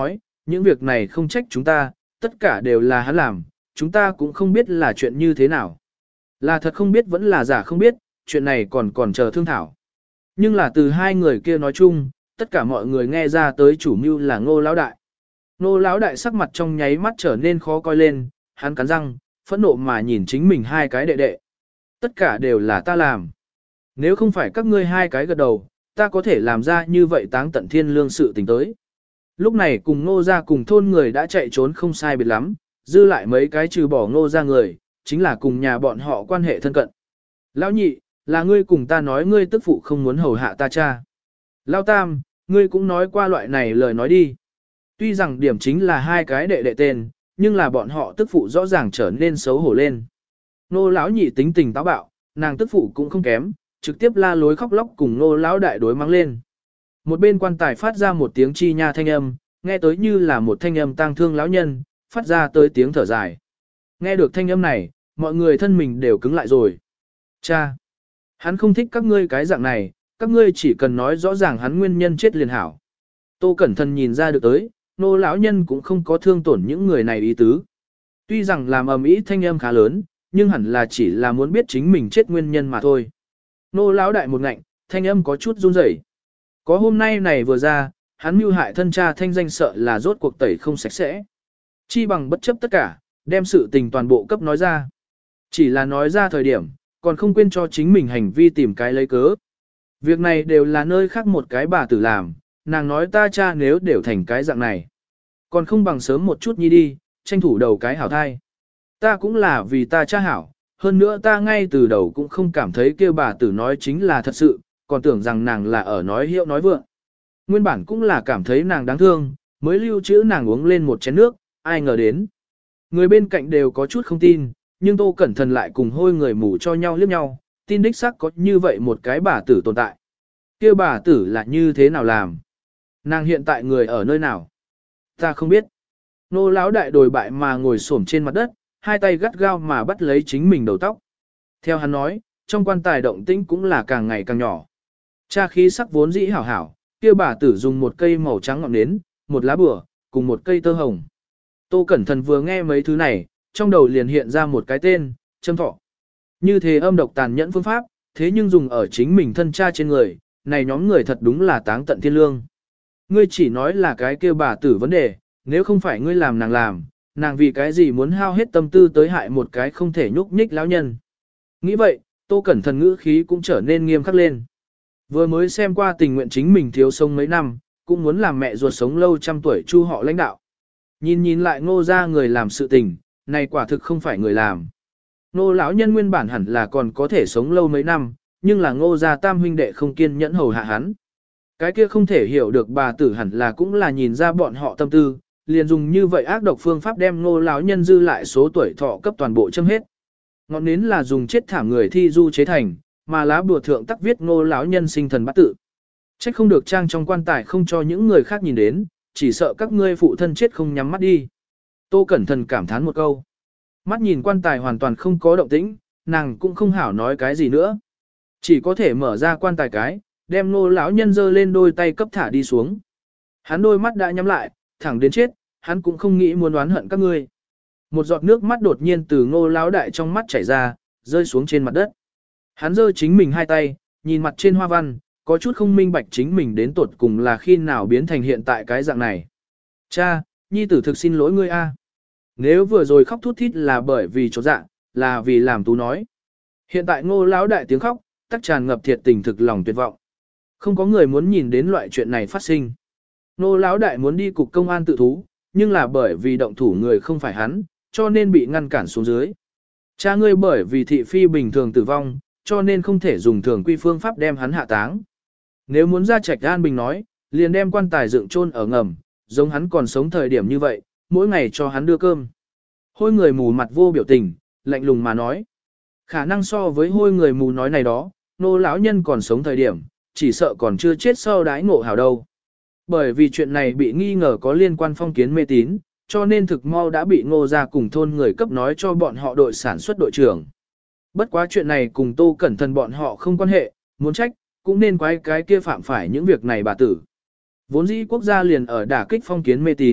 những việc này không trách chúng ta, tất cả đều là hắn làm, chúng ta cũng không biết là chuyện như thế nào. Là thật không biết vẫn là giả không biết, chuyện này còn còn chờ thương thảo. Nhưng là từ hai người kia nói chung, tất cả mọi người nghe ra tới chủ mưu là Ngô Lão Đại. Ngô Lão Đại sắc mặt trong nháy mắt trở nên khó coi lên, hắn cắn răng, phẫn nộ mà nhìn chính mình hai cái đệ đệ. Tất cả đều là ta làm. Nếu không phải các ngươi hai cái gật đầu, ta có thể làm ra như vậy táng tận thiên lương sự tình tới. Lúc này cùng Ngô gia cùng thôn người đã chạy trốn không sai biệt lắm, dư lại mấy cái trừ bỏ Ngô gia người, chính là cùng nhà bọn họ quan hệ thân cận. Lão nhị, là ngươi cùng ta nói ngươi tức phụ không muốn hầu hạ ta cha. Lão tam, ngươi cũng nói qua loại này lời nói đi. Tuy rằng điểm chính là hai cái đệ đệ tên, nhưng là bọn họ tức phụ rõ ràng trở nên xấu hổ lên. Nô lão nhị tính tình táo bạo, nàng tức phụ cũng không kém, trực tiếp la lối khóc lóc cùng nô lão đại đối mắng lên. Một bên quan tài phát ra một tiếng chi nha thanh âm, nghe tới như là một thanh âm tang thương lão nhân, phát ra tới tiếng thở dài. Nghe được thanh âm này, mọi người thân mình đều cứng lại rồi. Cha! Hắn không thích các ngươi cái dạng này, các ngươi chỉ cần nói rõ ràng hắn nguyên nhân chết liền hảo. Tô Cẩn Thận nhìn ra được tới, nô lão nhân cũng không có thương tổn những người này ý tứ. Tuy rằng làm ầm ĩ thanh âm khá lớn, nhưng hẳn là chỉ là muốn biết chính mình chết nguyên nhân mà thôi. Nô lão đại một ngạnh, thanh âm có chút run rẩy. Có hôm nay này vừa ra, hắn mưu hại thân cha thanh danh sợ là rốt cuộc tẩy không sạch sẽ. Chi bằng bất chấp tất cả, đem sự tình toàn bộ cấp nói ra. Chỉ là nói ra thời điểm, còn không quên cho chính mình hành vi tìm cái lấy cớ. Việc này đều là nơi khác một cái bà tử làm, nàng nói ta cha nếu đều thành cái dạng này. Còn không bằng sớm một chút nhi đi, tranh thủ đầu cái hảo thai. Ta cũng là vì ta cha hảo, hơn nữa ta ngay từ đầu cũng không cảm thấy kêu bà tử nói chính là thật sự, còn tưởng rằng nàng là ở nói hiệu nói vượng. Nguyên bản cũng là cảm thấy nàng đáng thương, mới lưu trữ nàng uống lên một chén nước, ai ngờ đến. Người bên cạnh đều có chút không tin, nhưng Tô Cẩn Thận lại cùng hôi người mù cho nhau liếc nhau, tin đích xác có như vậy một cái bà tử tồn tại. Kêu bà tử là như thế nào làm? Nàng hiện tại người ở nơi nào? Ta không biết. Nô lão đại đồi bại mà ngồi xổm trên mặt đất, hai tay gắt gao mà bắt lấy chính mình đầu tóc. Theo hắn nói, trong quan tài động tĩnh cũng là càng ngày càng nhỏ. Cha khí sắc vốn dĩ hảo hảo, kia bà tử dùng một cây màu trắng ngọn nến, một lá bùa, cùng một cây tơ hồng. Tô Cẩn Thận vừa nghe mấy thứ này, trong đầu liền hiện ra một cái tên, châm thọ. Như thế âm độc tàn nhẫn phương pháp, thế nhưng dùng ở chính mình thân cha trên người, này nhóm người thật đúng là táng tận thiên lương. Ngươi chỉ nói là cái kia bà tử vấn đề, nếu không phải ngươi làm nàng làm, nàng vì cái gì muốn hao hết tâm tư tới hại một cái không thể nhúc nhích lão nhân. Nghĩ vậy, Tô Cẩn Thận ngữ khí cũng trở nên nghiêm khắc lên. Vừa mới xem qua tình nguyện chính mình thiếu sông mấy năm, cũng muốn làm mẹ ruột sống lâu trăm tuổi chu họ lãnh đạo. Nhìn nhìn lại Ngô gia người làm sự tình, này quả thực không phải người làm. Ngô lão nhân nguyên bản hẳn là còn có thể sống lâu mấy năm, nhưng là Ngô gia tam huynh đệ không kiên nhẫn hầu hạ hắn. Cái kia không thể hiểu được bà tử hẳn là cũng là nhìn ra bọn họ tâm tư, liền dùng như vậy ác độc phương pháp đem Ngô lão nhân dư lại số tuổi thọ cấp toàn bộ châm hết. Ngọn nến là dùng chết thảm người thi du chế thành, mà lá bùa thượng tắc viết Ngô lão nhân sinh thần bát tự. Trách không được trang trong quan tài không cho những người khác nhìn đến, chỉ sợ các ngươi phụ thân chết không nhắm mắt đi. Tô Cẩn Thận cảm thán một câu. Mắt nhìn quan tài hoàn toàn không có động tĩnh, nàng cũng không hảo nói cái gì nữa. Chỉ có thể mở ra quan tài cái, đem Ngô lão nhân giơ lên đôi tay cấp thả đi xuống. Hắn đôi mắt đã nhắm lại, thẳng đến chết, hắn cũng không nghĩ muốn oán hận các ngươi. Một giọt nước mắt đột nhiên từ Ngô lão đại trong mắt chảy ra, rơi xuống trên mặt đất. Hắn giơ chính mình hai tay, nhìn mặt trên hoa văn, có chút không minh bạch chính mình đến tột cùng là khi nào biến thành hiện tại cái dạng này. Cha, nhi tử thực xin lỗi ngươi a. Nếu vừa rồi khóc thút thít là bởi vì chỗ dạ, là vì làm tú nói. Hiện tại Ngô lão đại tiếng khóc, tắc tràn ngập thiệt tình thực lòng tuyệt vọng. Không có người muốn nhìn đến loại chuyện này phát sinh. Ngô lão đại muốn đi cục công an tự thú, nhưng là bởi vì động thủ người không phải hắn, cho nên bị ngăn cản xuống dưới. Cha ngươi bởi vì thị phi bình thường tử vong, cho nên không thể dùng thường quy phương pháp đem hắn hạ táng. Nếu muốn ra trạch an bình nói, liền đem quan tài dựng chôn ở ngầm, giống hắn còn sống thời điểm như vậy, mỗi ngày cho hắn đưa cơm. Hôi người mù mặt vô biểu tình, lạnh lùng mà nói. Khả năng so với hôi người mù nói này đó, Nô lão nhân còn sống thời điểm, chỉ sợ còn chưa chết sau đái ngộ hảo đâu. Bởi vì chuyện này bị nghi ngờ có liên quan phong kiến mê tín, cho nên thực mau đã bị Ngô gia cùng thôn người cấp nói cho bọn họ đội sản xuất đội trưởng. Bất quá chuyện này cùng Tô Cẩn Thận bọn họ không quan hệ, muốn trách, cũng nên quái cái kia phạm phải những việc này bà tử. Vốn dĩ quốc gia liền ở đả kích phong kiến mê tín,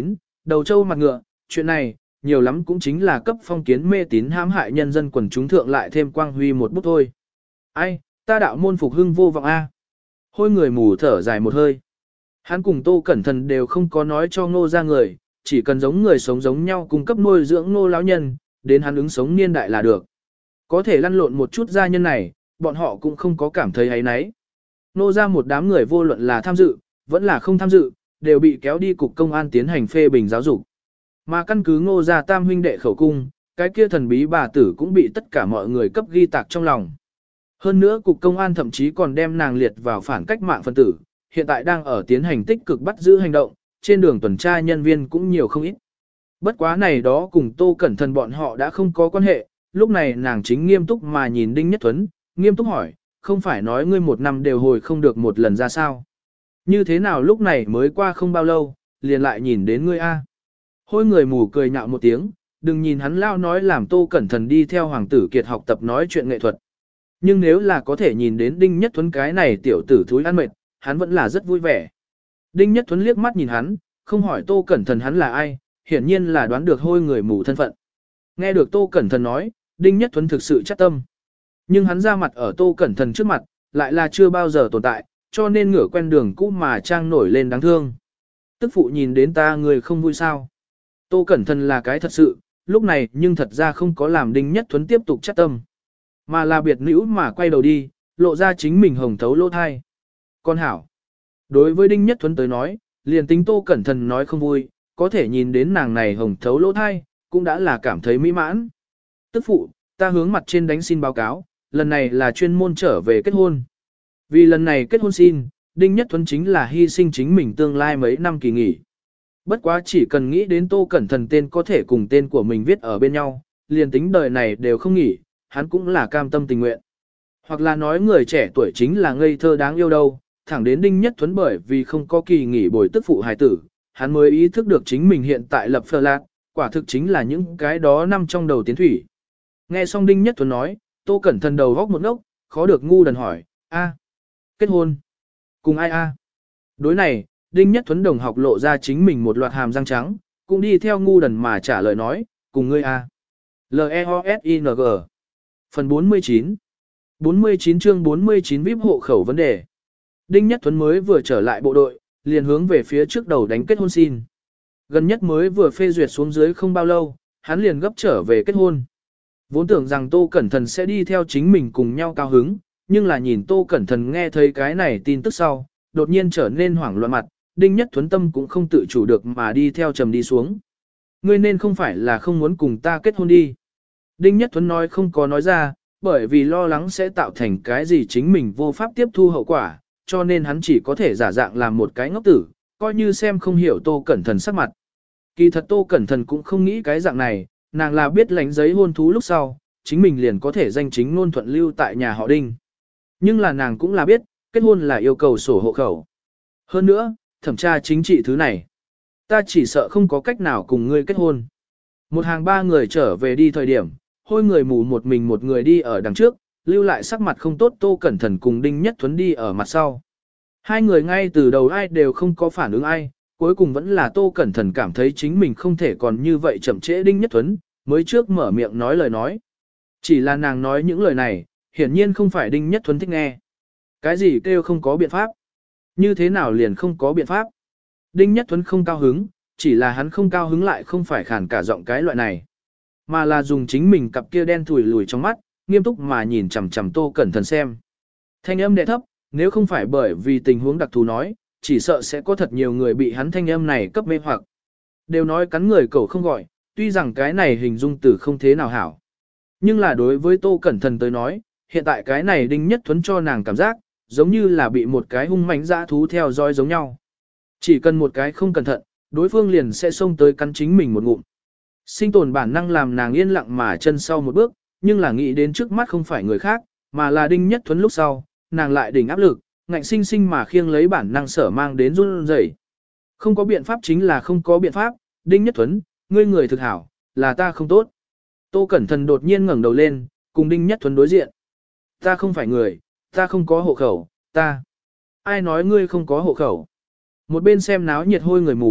đầu trâu mặt ngựa, chuyện này, nhiều lắm cũng chính là cấp phong kiến mê tín hãm hại nhân dân quần chúng thượng lại thêm quang huy một bút thôi. Ai, ta đạo môn phục hưng vô vọng a. Hôi người mù thở dài một hơi. Hắn cùng Tô Cẩn Thận đều không có nói cho Ngô ra người, chỉ cần giống người sống giống nhau cung cấp nuôi dưỡng Ngô lão nhân, đến hắn ứng sống niên đại là được. Có thể lăn lộn một chút gia nhân này, bọn họ cũng không có cảm thấy ấy nấy. Ngô ra một đám người vô luận là tham dự, vẫn là không tham dự, đều bị kéo đi cục công an tiến hành phê bình giáo dục. Mà căn cứ Ngô ra tam huynh đệ khẩu cung, cái kia thần bí bà tử cũng bị tất cả mọi người cấp ghi tạc trong lòng. Hơn nữa cục công an thậm chí còn đem nàng liệt vào phản cách mạng phân tử, hiện tại đang ở tiến hành tích cực bắt giữ hành động, trên đường tuần tra nhân viên cũng nhiều không ít. Bất quá này đó cùng Tô Cẩn Thận bọn họ đã không có quan hệ, lúc này nàng chính nghiêm túc mà nhìn Đinh Nhất Thuấn, nghiêm túc hỏi, không phải nói ngươi một năm đều hồi không được một lần ra sao? Như thế nào lúc này mới qua không bao lâu, liền lại nhìn đến ngươi a? Hôi người mù cười nhạo một tiếng, đừng nhìn hắn lao nói làm Tô Cẩn Thận đi theo Hoàng tử Kiệt học tập nói chuyện nghệ thuật. Nhưng nếu là có thể nhìn đến Đinh Nhất Thuấn cái này tiểu tử thúi ăn mệt, hắn vẫn là rất vui vẻ. Đinh Nhất Thuấn liếc mắt nhìn hắn, không hỏi Tô Cẩn Thận hắn là ai, hiển nhiên là đoán được hôi người mù thân phận. Nghe được Tô Cẩn Thận nói, Đinh Nhất Thuấn thực sự chắc tâm. Nhưng hắn ra mặt ở Tô Cẩn Thận trước mặt, lại là chưa bao giờ tồn tại, cho nên ngửa quen đường cũ mà trang nổi lên đáng thương. Tức phụ nhìn đến ta người không vui sao. Tô Cẩn Thận là cái thật sự, lúc này nhưng thật ra không có làm Đinh Nhất Thuấn tiếp tục chắc tâm. Mà là biệt nữ mà quay đầu đi, lộ ra chính mình hồng thấu lỗ thai. Con hảo. Đối với Đinh Nhất Thuấn tới nói, liền tính Tô Cẩn Thận nói không vui, có thể nhìn đến nàng này hồng thấu lỗ thai, cũng đã là cảm thấy mỹ mãn. Tức phụ, ta hướng mặt trên đánh xin báo cáo, lần này là chuyên môn trở về kết hôn. Vì lần này kết hôn xin, Đinh Nhất Thuấn chính là hy sinh chính mình tương lai mấy năm kỳ nghỉ. Bất quá chỉ cần nghĩ đến Tô Cẩn Thận tên có thể cùng tên của mình viết ở bên nhau, liền tính đời này đều không nghỉ, hắn cũng là cam tâm tình nguyện. Hoặc là nói người trẻ tuổi chính là ngây thơ đáng yêu đâu, thẳng đến Đinh Nhất Thuấn bởi vì không có kỳ nghỉ bồi tức phụ hài tử, hắn mới ý thức được chính mình hiện tại lập phơ lạc, quả thực chính là những cái đó nằm trong đầu tiến thủy. Nghe xong Đinh Nhất Thuấn nói, Tô Cẩn Thận đầu góc một ngốc, khó được ngu đần hỏi, a, kết hôn, cùng ai a? Đối này, Đinh Nhất Thuấn đồng học lộ ra chính mình một loạt hàm răng trắng, cũng đi theo ngu đần mà trả lời nói, cùng ngươi a. L-E-O-S-I-N-G Phần bốn mươi chín bốn mươi chín chương bốn mươi chín víp hộ khẩu vấn đề. Đinh Nhất Thuấn mới vừa trở lại bộ đội, liền hướng về phía trước đầu đánh kết hôn xin. Gần nhất mới vừa phê duyệt xuống dưới không bao lâu, hắn liền gấp trở về kết hôn. Vốn tưởng rằng Tô Cẩn Thận sẽ đi theo chính mình cùng nhau cao hứng, nhưng là nhìn Tô Cẩn Thận nghe thấy cái này tin tức sau, đột nhiên trở nên hoảng loạn mặt, Đinh Nhất Thuấn tâm cũng không tự chủ được mà đi theo trầm đi xuống. Ngươi nên không phải là không muốn cùng ta kết hôn đi. Đinh Nhất Thuấn nói không có nói ra, bởi vì lo lắng sẽ tạo thành cái gì chính mình vô pháp tiếp thu hậu quả, cho nên hắn chỉ có thể giả dạng làm một cái ngốc tử, coi như xem không hiểu Tô Cẩn Thận sắc mặt. Kỳ thật Tô Cẩn Thận cũng không nghĩ cái dạng này, nàng là biết lãnh giấy hôn thú lúc sau, chính mình liền có thể danh chính ngôn thuận lưu tại nhà họ Đinh. Nhưng là nàng cũng là biết, kết hôn là yêu cầu sổ hộ khẩu. Hơn nữa, thẩm tra chính trị thứ này. Ta chỉ sợ không có cách nào cùng ngươi kết hôn. Một hàng ba người trở về đi thời điểm, hôi người mù một mình một người đi ở đằng trước, lưu lại sắc mặt không tốt Tô Cẩn Thận cùng Đinh Nhất Thuấn đi ở mặt sau. Hai người ngay từ đầu ai đều không có phản ứng ai, cuối cùng vẫn là Tô Cẩn Thận cảm thấy chính mình không thể còn như vậy chậm trễ Đinh Nhất Thuấn, mới trước mở miệng nói lời nói. Chỉ là nàng nói những lời này, hiển nhiên không phải Đinh Nhất Thuấn thích nghe. Cái gì kêu không có biện pháp? Như thế nào liền không có biện pháp? Đinh Nhất Thuấn không cao hứng, chỉ là hắn không cao hứng lại không phải khản cả giọng cái loại này. Mà là dùng chính mình cặp kia đen thùi lùi trong mắt, nghiêm túc mà nhìn chằm chằm Tô Cẩn Thận xem. Thanh âm đệ thấp, nếu không phải bởi vì tình huống đặc thù nói, chỉ sợ sẽ có thật nhiều người bị hắn thanh âm này cấp mê hoặc. Đều nói cắn người cẩu không gọi, tuy rằng cái này hình dung từ không thế nào hảo. Nhưng là đối với Tô Cẩn Thận tới nói, hiện tại cái này Đinh Nhất Thuấn cho nàng cảm giác, giống như là bị một cái hung mãnh dã thú theo dõi giống nhau. Chỉ cần một cái không cẩn thận, đối phương liền sẽ xông tới cắn chính mình một ngụm. Sinh tồn bản năng làm nàng yên lặng mà chân sau một bước, nhưng là nghĩ đến trước mắt không phải người khác, mà là Đinh Nhất Thuấn lúc sau, nàng lại đỉnh áp lực, ngạnh sinh sinh mà khiêng lấy bản năng sở mang đến run rẩy. Không có biện pháp chính là không có biện pháp, Đinh Nhất Thuấn, ngươi người thực hảo, là ta không tốt. Tô Cẩn Thận đột nhiên ngẩng đầu lên, cùng Đinh Nhất Thuấn đối diện. Ta không phải người, ta không có hộ khẩu, ta. Ai nói ngươi không có hộ khẩu? Một bên xem náo nhiệt hôi người mù,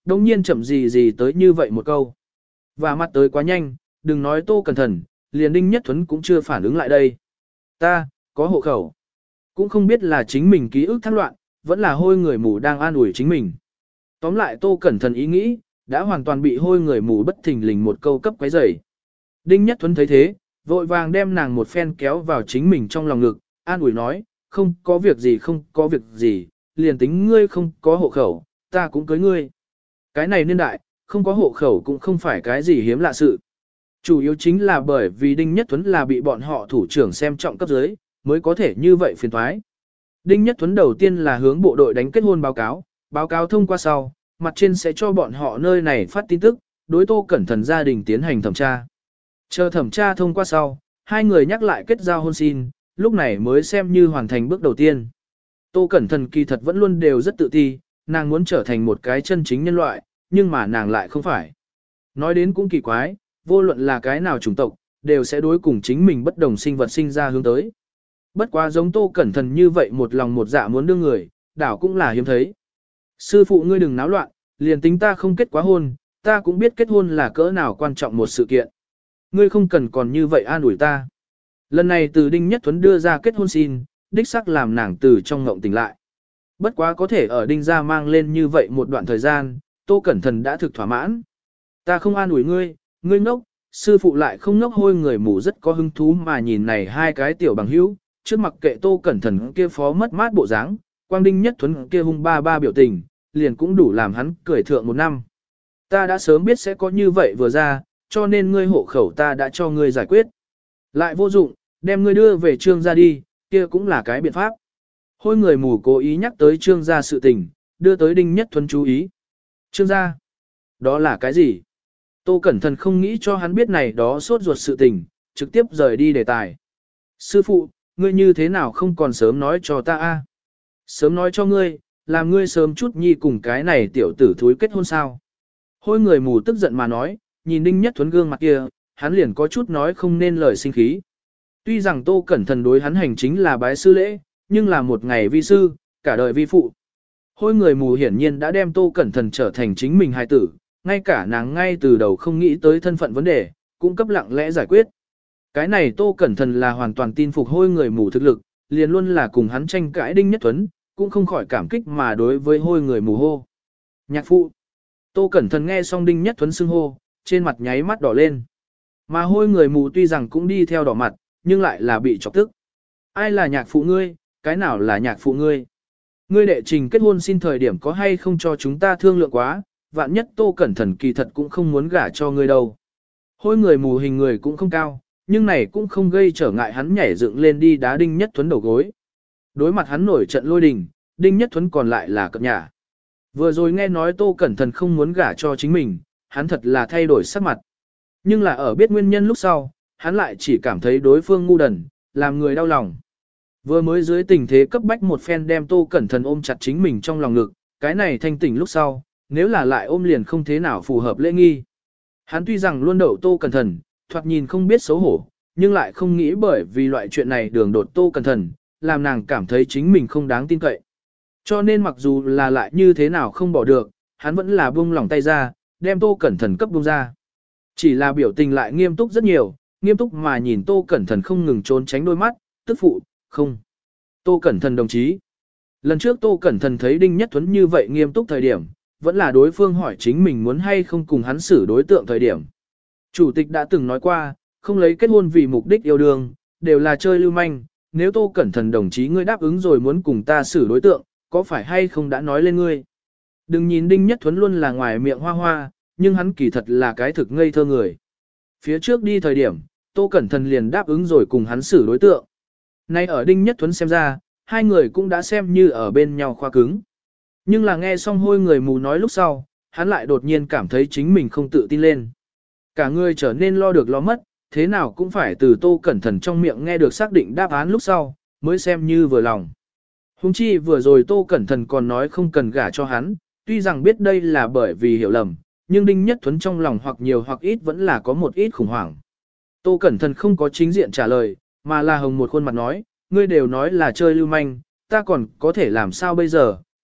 đồng nhiên chậm gì gì tới như vậy một câu. Và mặt tới quá nhanh, đừng nói Tô Cẩn Thận, liền Đinh Nhất Thuấn cũng chưa phản ứng lại đây. Ta, có hộ khẩu. Cũng không biết là chính mình ký ức thác loạn, vẫn là hôi người mù đang an ủi chính mình. Tóm lại Tô Cẩn Thận ý nghĩ, đã hoàn toàn bị hôi người mù bất thình lình một câu cấp quấy rầy. Đinh Nhất Thuấn thấy thế, vội vàng đem nàng một phen kéo vào chính mình trong lòng ngực, an ủi nói, không có việc gì không có việc gì, liền tính ngươi không có hộ khẩu, ta cũng cưới ngươi. Cái này niên đại, không có hộ khẩu cũng không phải cái gì hiếm lạ sự. Chủ yếu chính là bởi vì Đinh Nhất Thuấn là bị bọn họ thủ trưởng xem trọng cấp dưới, mới có thể như vậy phiền thoái. Đinh Nhất Thuấn đầu tiên là hướng bộ đội đánh kết hôn báo cáo, báo cáo thông qua sau, mặt trên sẽ cho bọn họ nơi này phát tin tức, đối Tô Cẩn Thận gia đình tiến hành thẩm tra. Chờ thẩm tra thông qua sau, hai người nhắc lại kết giao hôn xin, lúc này mới xem như hoàn thành bước đầu tiên. Tô Cẩn Thận kỳ thật vẫn luôn đều rất tự ti, nàng muốn trở thành một cái chân chính nhân loại, nhưng mà nàng lại không phải. Nói đến cũng kỳ quái, vô luận là cái nào chủng tộc, đều sẽ đối cùng chính mình bất đồng sinh vật sinh ra hướng tới. Bất quá giống Tô Cẩn Thận như vậy một lòng một dạ muốn đưa người, đảo cũng là hiếm thấy. Sư phụ ngươi đừng náo loạn, liền tính ta không kết quá hôn, ta cũng biết kết hôn là cỡ nào quan trọng một sự kiện. Ngươi không cần còn như vậy an ủi ta. Lần này từ Đinh Nhất Thuấn đưa ra kết hôn xin, đích xác làm nàng từ trong ngộng tỉnh lại. Bất quá có thể ở Đinh gia mang lên như vậy một đoạn thời gian, Tô Cẩn Thận đã thực thỏa mãn. Ta không an ủi ngươi, ngươi ngốc, sư phụ lại không ngốc, hôi người mù rất có hứng thú mà nhìn này hai cái tiểu bằng hữu, trước mặc kệ Tô Cẩn Thận kia phó mất mát bộ dáng, quang Đinh Nhất Thuấn kia hung ba ba biểu tình, liền cũng đủ làm hắn cười thượng một năm. Ta đã sớm biết sẽ có như vậy vừa ra, cho nên ngươi hộ khẩu ta đã cho ngươi giải quyết. Lại vô dụng, đem ngươi đưa về trương gia đi, kia cũng là cái biện pháp. Hôi người mù cố ý nhắc tới trương gia sự tình, đưa tới Đinh Nhất Thuấn chú ý. Trương gia? Đó là cái gì? Tô Cẩn Thận không nghĩ cho hắn biết này đó sốt ruột sự tình, trực tiếp rời đi đề tài. Sư phụ, ngươi như thế nào không còn sớm nói cho ta a? Sớm nói cho ngươi, làm ngươi sớm chút nhi cùng cái này tiểu tử thúi kết hôn sao? Hôi người mù tức giận mà nói, nhìn Đinh Nhất Thuấn gương mặt kia, hắn liền có chút nói không nên lời sinh khí. Tuy rằng Tô Cẩn Thận đối hắn hành chính là bái sư lễ, nhưng là một ngày vi sư, cả đời vi phụ. Hôi người mù hiển nhiên đã đem Tô Cẩn Thận trở thành chính mình hài tử, ngay cả nàng ngay từ đầu không nghĩ tới thân phận vấn đề, cũng cấp lặng lẽ giải quyết. Cái này Tô Cẩn Thận là hoàn toàn tin phục hôi người mù thực lực, liền luôn là cùng hắn tranh cãi Đinh Nhất Thuấn, cũng không khỏi cảm kích mà đối với hôi người mù hô. Nhạc phụ. Tô Cẩn Thận nghe xong Đinh Nhất Thuấn xưng hô, trên mặt nháy mắt đỏ lên. Mà hôi người mù tuy rằng cũng đi theo đỏ mặt, nhưng lại là bị chọc tức. Ai là nhạc phụ ngươi, cái nào là nhạc phụ ngươi? Ngươi đệ trình kết hôn xin thời điểm có hay không cho chúng ta thương lượng quá, vạn nhất Tô Cẩn Thận kỳ thật cũng không muốn gả cho ngươi đâu. Hôi người mù hình người cũng không cao, nhưng này cũng không gây trở ngại hắn nhảy dựng lên đi đá Đinh Nhất Thuấn đầu gối. Đối mặt hắn nổi trận lôi đình, Đinh Nhất Thuấn còn lại là cập nhà. Vừa rồi nghe nói Tô Cẩn Thận không muốn gả cho chính mình, hắn thật là thay đổi sắc mặt. Nhưng là ở biết nguyên nhân lúc sau, hắn lại chỉ cảm thấy đối phương ngu đần, làm người đau lòng. Vừa mới dưới tình thế cấp bách một phen đem Tô Cẩn Thận ôm chặt chính mình trong lòng ngực, cái này thanh tỉnh lúc sau, nếu là lại ôm liền không thế nào phù hợp lễ nghi. Hắn tuy rằng luôn đậu Tô Cẩn Thận, thoạt nhìn không biết xấu hổ, nhưng lại không nghĩ bởi vì loại chuyện này đường đột Tô Cẩn Thận, làm nàng cảm thấy chính mình không đáng tin cậy. Cho nên mặc dù là lại như thế nào không bỏ được, hắn vẫn là buông lỏng tay ra, đem Tô Cẩn Thận cấp buông ra. Chỉ là biểu tình lại nghiêm túc rất nhiều, nghiêm túc mà nhìn Tô Cẩn Thận không ngừng trốn tránh đôi mắt, tức phụ, không. Tô Cẩn Thận đồng chí. Lần trước Tô Cẩn Thận thấy Đinh Nhất Thuấn như vậy nghiêm túc thời điểm, vẫn là đối phương hỏi chính mình muốn hay không cùng hắn xử đối tượng thời điểm. Chủ tịch đã từng nói qua, không lấy kết hôn vì mục đích yêu đương, đều là chơi lưu manh, nếu Tô Cẩn Thận đồng chí ngươi đáp ứng rồi muốn cùng ta xử đối tượng, có phải hay không đã nói lên ngươi. Đừng nhìn Đinh Nhất Thuấn luôn là ngoài miệng hoa hoa, nhưng hắn kỳ thật là cái thực ngây thơ người. Phía trước đi thời điểm, Tô Cẩn Thận liền đáp ứng rồi cùng hắn xử đối tượng. Nay ở Đinh Nhất Thuấn xem ra, hai người cũng đã xem như ở bên nhau khoa cứng. Nhưng là nghe xong hôi người mù nói lúc sau, hắn lại đột nhiên cảm thấy chính mình không tự tin lên. Cả người trở nên lo được lo mất, thế nào cũng phải từ Tô Cẩn Thận trong miệng nghe được xác định đáp án lúc sau, mới xem như vừa lòng. Hùng chi vừa rồi Tô Cẩn Thận còn nói không cần gả cho hắn, tuy rằng biết đây là bởi vì hiểu lầm, nhưng Đinh Nhất Thuấn trong lòng hoặc nhiều hoặc ít vẫn là có một ít khủng hoảng. Tô Cẩn Thận không có chính diện trả lời, mà là hồng một khuôn mặt nói, ngươi đều nói là chơi lưu manh, ta còn có thể làm sao bây giờ,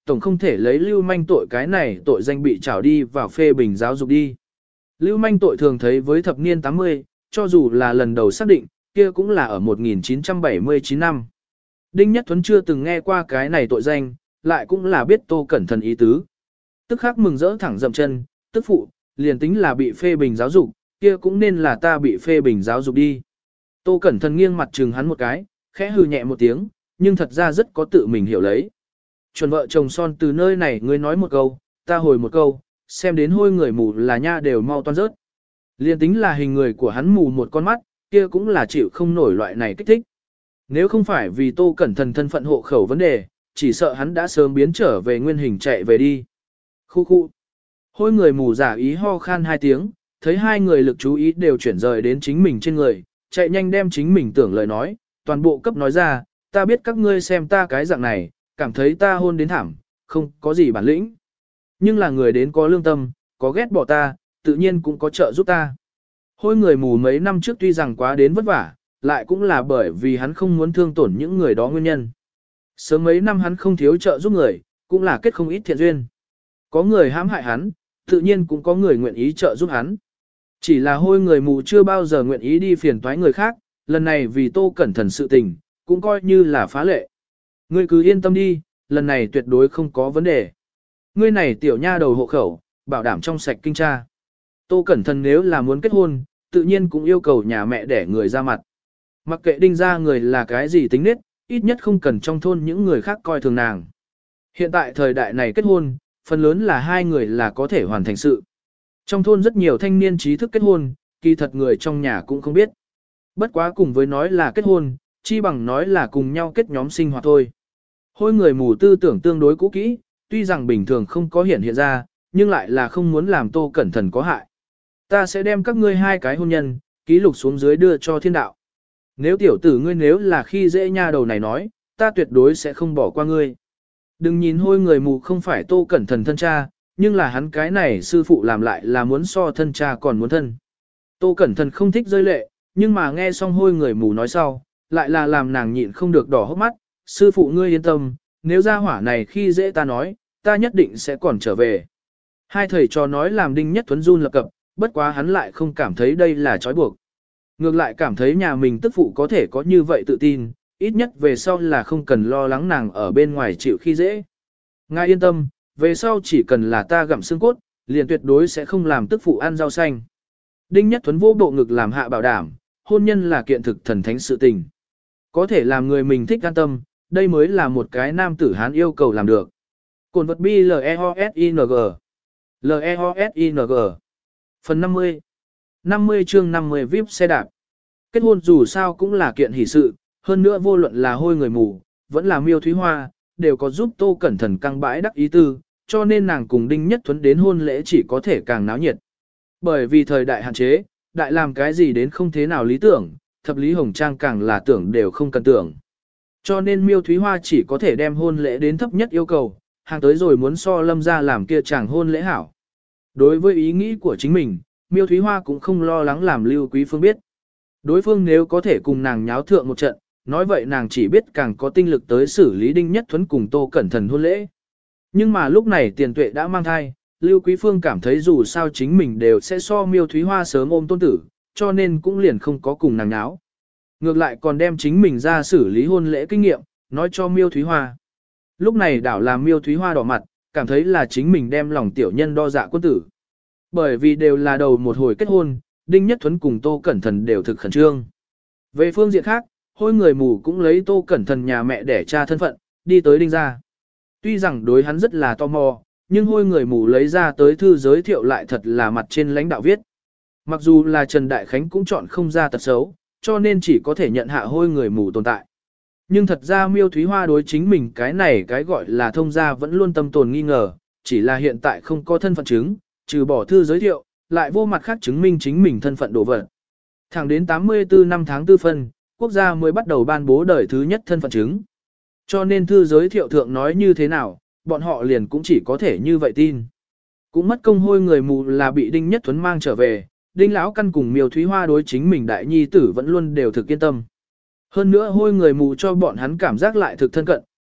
tổng không thể lấy lưu manh tội cái này tội danh bị trảo đi vào phê bình giáo dục đi. Lưu manh tội thường thấy với thập niên tám mươi, cho dù là lần đầu xác định, kia cũng là ở một nghìn chín trăm bảy mươi chín năm. Đinh Nhất Thuấn chưa từng nghe qua cái này tội danh, lại cũng là biết Tô Cẩn Thận ý tứ. Tức khắc mừng rỡ thẳng dậm chân, tức phụ, liền tính là bị phê bình giáo dục, kia cũng nên là ta bị phê bình giáo dục đi. Tô Cẩn Thận nghiêng mặt trừng hắn một cái, khẽ hừ nhẹ một tiếng, nhưng thật ra rất có tự mình hiểu lấy. Chuẩn vợ chồng son từ nơi này ngươi nói một câu, ta hồi một câu, xem đến hôi người mù là nha đều mau toan rớt. Liên tính là hình người của hắn mù một con mắt, kia cũng là chịu không nổi loại này kích thích. Nếu không phải vì Tô Cẩn Thận thân phận hộ khẩu vấn đề, chỉ sợ hắn đã sớm biến trở về nguyên hình chạy về đi. Khu khu. Hôi người mù giả ý ho khan hai tiếng, thấy hai người lực chú ý đều chuyển rời đến chính mình trên người, chạy nhanh đem chính mình tưởng lời nói, toàn bộ cấp nói ra, ta biết các ngươi xem ta cái dạng này, cảm thấy ta hôn đến thảm, không có gì bản lĩnh. Nhưng là người đến có lương tâm, có ghét bỏ ta, tự nhiên cũng có trợ giúp ta. Hôi người mù mấy năm trước tuy rằng quá đến vất vả, lại cũng là bởi vì hắn không muốn thương tổn những người đó nguyên nhân. Sớm mấy năm hắn không thiếu trợ giúp người, cũng là kết không ít thiện duyên. Có người hãm hại hắn, tự nhiên cũng có người nguyện ý trợ giúp hắn. Chỉ là hôi người mù chưa bao giờ nguyện ý đi phiền toái người khác, lần này vì Tô Cẩn Thận sự tình, cũng coi như là phá lệ. Ngươi cứ yên tâm đi, lần này tuyệt đối không có vấn đề. Ngươi này tiểu nha đầu hộ khẩu, bảo đảm trong sạch kinh tra. Tô Cẩn Thận nếu là muốn kết hôn, tự nhiên cũng yêu cầu nhà mẹ để người ra mặt. Mặc kệ đinh ra người là cái gì tính nết, ít nhất không cần trong thôn những người khác coi thường nàng. Hiện tại thời đại này kết hôn, phần lớn là hai người là có thể hoàn thành sự. Trong thôn rất nhiều thanh niên trí thức kết hôn, kỳ thật người trong nhà cũng không biết. Bất quá cùng với nói là kết hôn, chi bằng nói là cùng nhau kết nhóm sinh hoạt thôi. Hôi người mù tư tưởng tương đối cũ kỹ, tuy rằng bình thường không có hiện hiện ra, nhưng lại là không muốn làm Tô Cẩn Thận có hại. Ta sẽ đem các ngươi hai cái hôn nhân, ký lục xuống dưới đưa cho thiên đạo. Nếu tiểu tử ngươi nếu là khi dễ nha đầu này nói, ta tuyệt đối sẽ không bỏ qua ngươi. Đừng nhìn hôi người mù không phải Tô Cẩn Thận thân cha, nhưng là hắn cái này sư phụ làm lại là muốn so thân cha còn muốn thân. Tô Cẩn Thận không thích rơi lệ, nhưng mà nghe xong hôi người mù nói sau, lại là làm nàng nhịn không được đỏ hốc mắt. Sư phụ ngươi yên tâm, nếu ra hỏa này khi dễ ta nói, ta nhất định sẽ còn trở về. Hai thầy trò nói làm Đinh Nhất Thuấn run lập cập, bất quá hắn lại không cảm thấy đây là trói buộc. Ngược lại cảm thấy nhà mình tức phụ có thể có như vậy tự tin, ít nhất về sau là không cần lo lắng nàng ở bên ngoài chịu khi dễ. Ngài yên tâm, về sau chỉ cần là ta gặm xương cốt, liền tuyệt đối sẽ không làm tức phụ ăn rau xanh. Đinh Nhất Thuấn vô bộ ngực làm hạ bảo đảm, hôn nhân là kiện thực thần thánh sự tình. Có thể làm người mình thích an tâm, đây mới là một cái nam tử hán yêu cầu làm được. Cồn vật bi L E O S I N G L E O S I N G Phần năm mươi năm mươi chương năm mươi vi ai pi xe đạp. Kết hôn dù sao cũng là kiện hỷ sự, hơn nữa vô luận là hôi người mù, vẫn là Miêu Thúy Hoa, đều có giúp Tô Cẩn Thận căng bãi đắc ý tư, cho nên nàng cùng Đinh Nhất Thuấn đến hôn lễ chỉ có thể càng náo nhiệt. Bởi vì thời đại hạn chế, đại làm cái gì đến không thế nào lý tưởng, thập lý hồng trang càng là tưởng đều không cần tưởng. Cho nên Miêu Thúy Hoa chỉ có thể đem hôn lễ đến thấp nhất yêu cầu, hàng tới rồi muốn so Lâm ra làm kia chàng hôn lễ hảo. Đối với ý nghĩ của chính mình, Miêu Thúy Hoa cũng không lo lắng làm Lưu Quý Phương biết. Đối phương nếu có thể cùng nàng nháo thượng một trận, nói vậy nàng chỉ biết càng có tinh lực tới xử lý Đinh Nhất Thuấn cùng Tô Cẩn Thận hôn lễ. Nhưng mà lúc này Tiền Tuệ đã mang thai, Lưu Quý Phương cảm thấy dù sao chính mình đều sẽ so Miêu Thúy Hoa sớm ôm tôn tử, cho nên cũng liền không có cùng nàng nháo. Ngược lại còn đem chính mình ra xử lý hôn lễ kinh nghiệm, nói cho Miêu Thúy Hoa. Lúc này đảo làm Miêu Thúy Hoa đỏ mặt, cảm thấy là chính mình đem lòng tiểu nhân đo dạ quân tử. Bởi vì đều là đầu một hồi kết hôn, Đinh Nhất Thuấn cùng Tô Cẩn Thận đều thực khẩn trương. Về phương diện khác, hôi người mù cũng lấy Tô Cẩn Thận nhà mẹ để tra thân phận, đi tới Đinh gia. Tuy rằng đối hắn rất là tò mò, nhưng hôi người mù lấy ra tới thư giới thiệu lại thật là mặt trên lãnh đạo viết. Mặc dù là Trần Đại Khánh cũng chọn không ra tật xấu, cho nên chỉ có thể nhận hạ hôi người mù tồn tại. Nhưng thật ra Miêu Thúy Hoa đối chính mình cái này cái gọi là thông gia vẫn luôn tâm tồn nghi ngờ, chỉ là hiện tại không có thân phận chứng, trừ bỏ thư giới thiệu, lại vô mặt khác chứng minh chính mình thân phận đồ vật. Thẳng đến tám mươi tư năm tháng tư phân, quốc gia mới bắt đầu ban bố đời thứ nhất thân phận chứng. Cho nên thư giới thiệu thượng nói như thế nào, bọn họ liền cũng chỉ có thể như vậy tin. Cũng mất công hôi người mù là bị Đinh Nhất Thuấn mang trở về, Đinh lão căn cùng Miêu Thúy Hoa đối chính mình đại nhi tử vẫn luôn đều thực yên tâm. Hơn nữa hôi người mù cho bọn hắn cảm giác lại thực thân cận,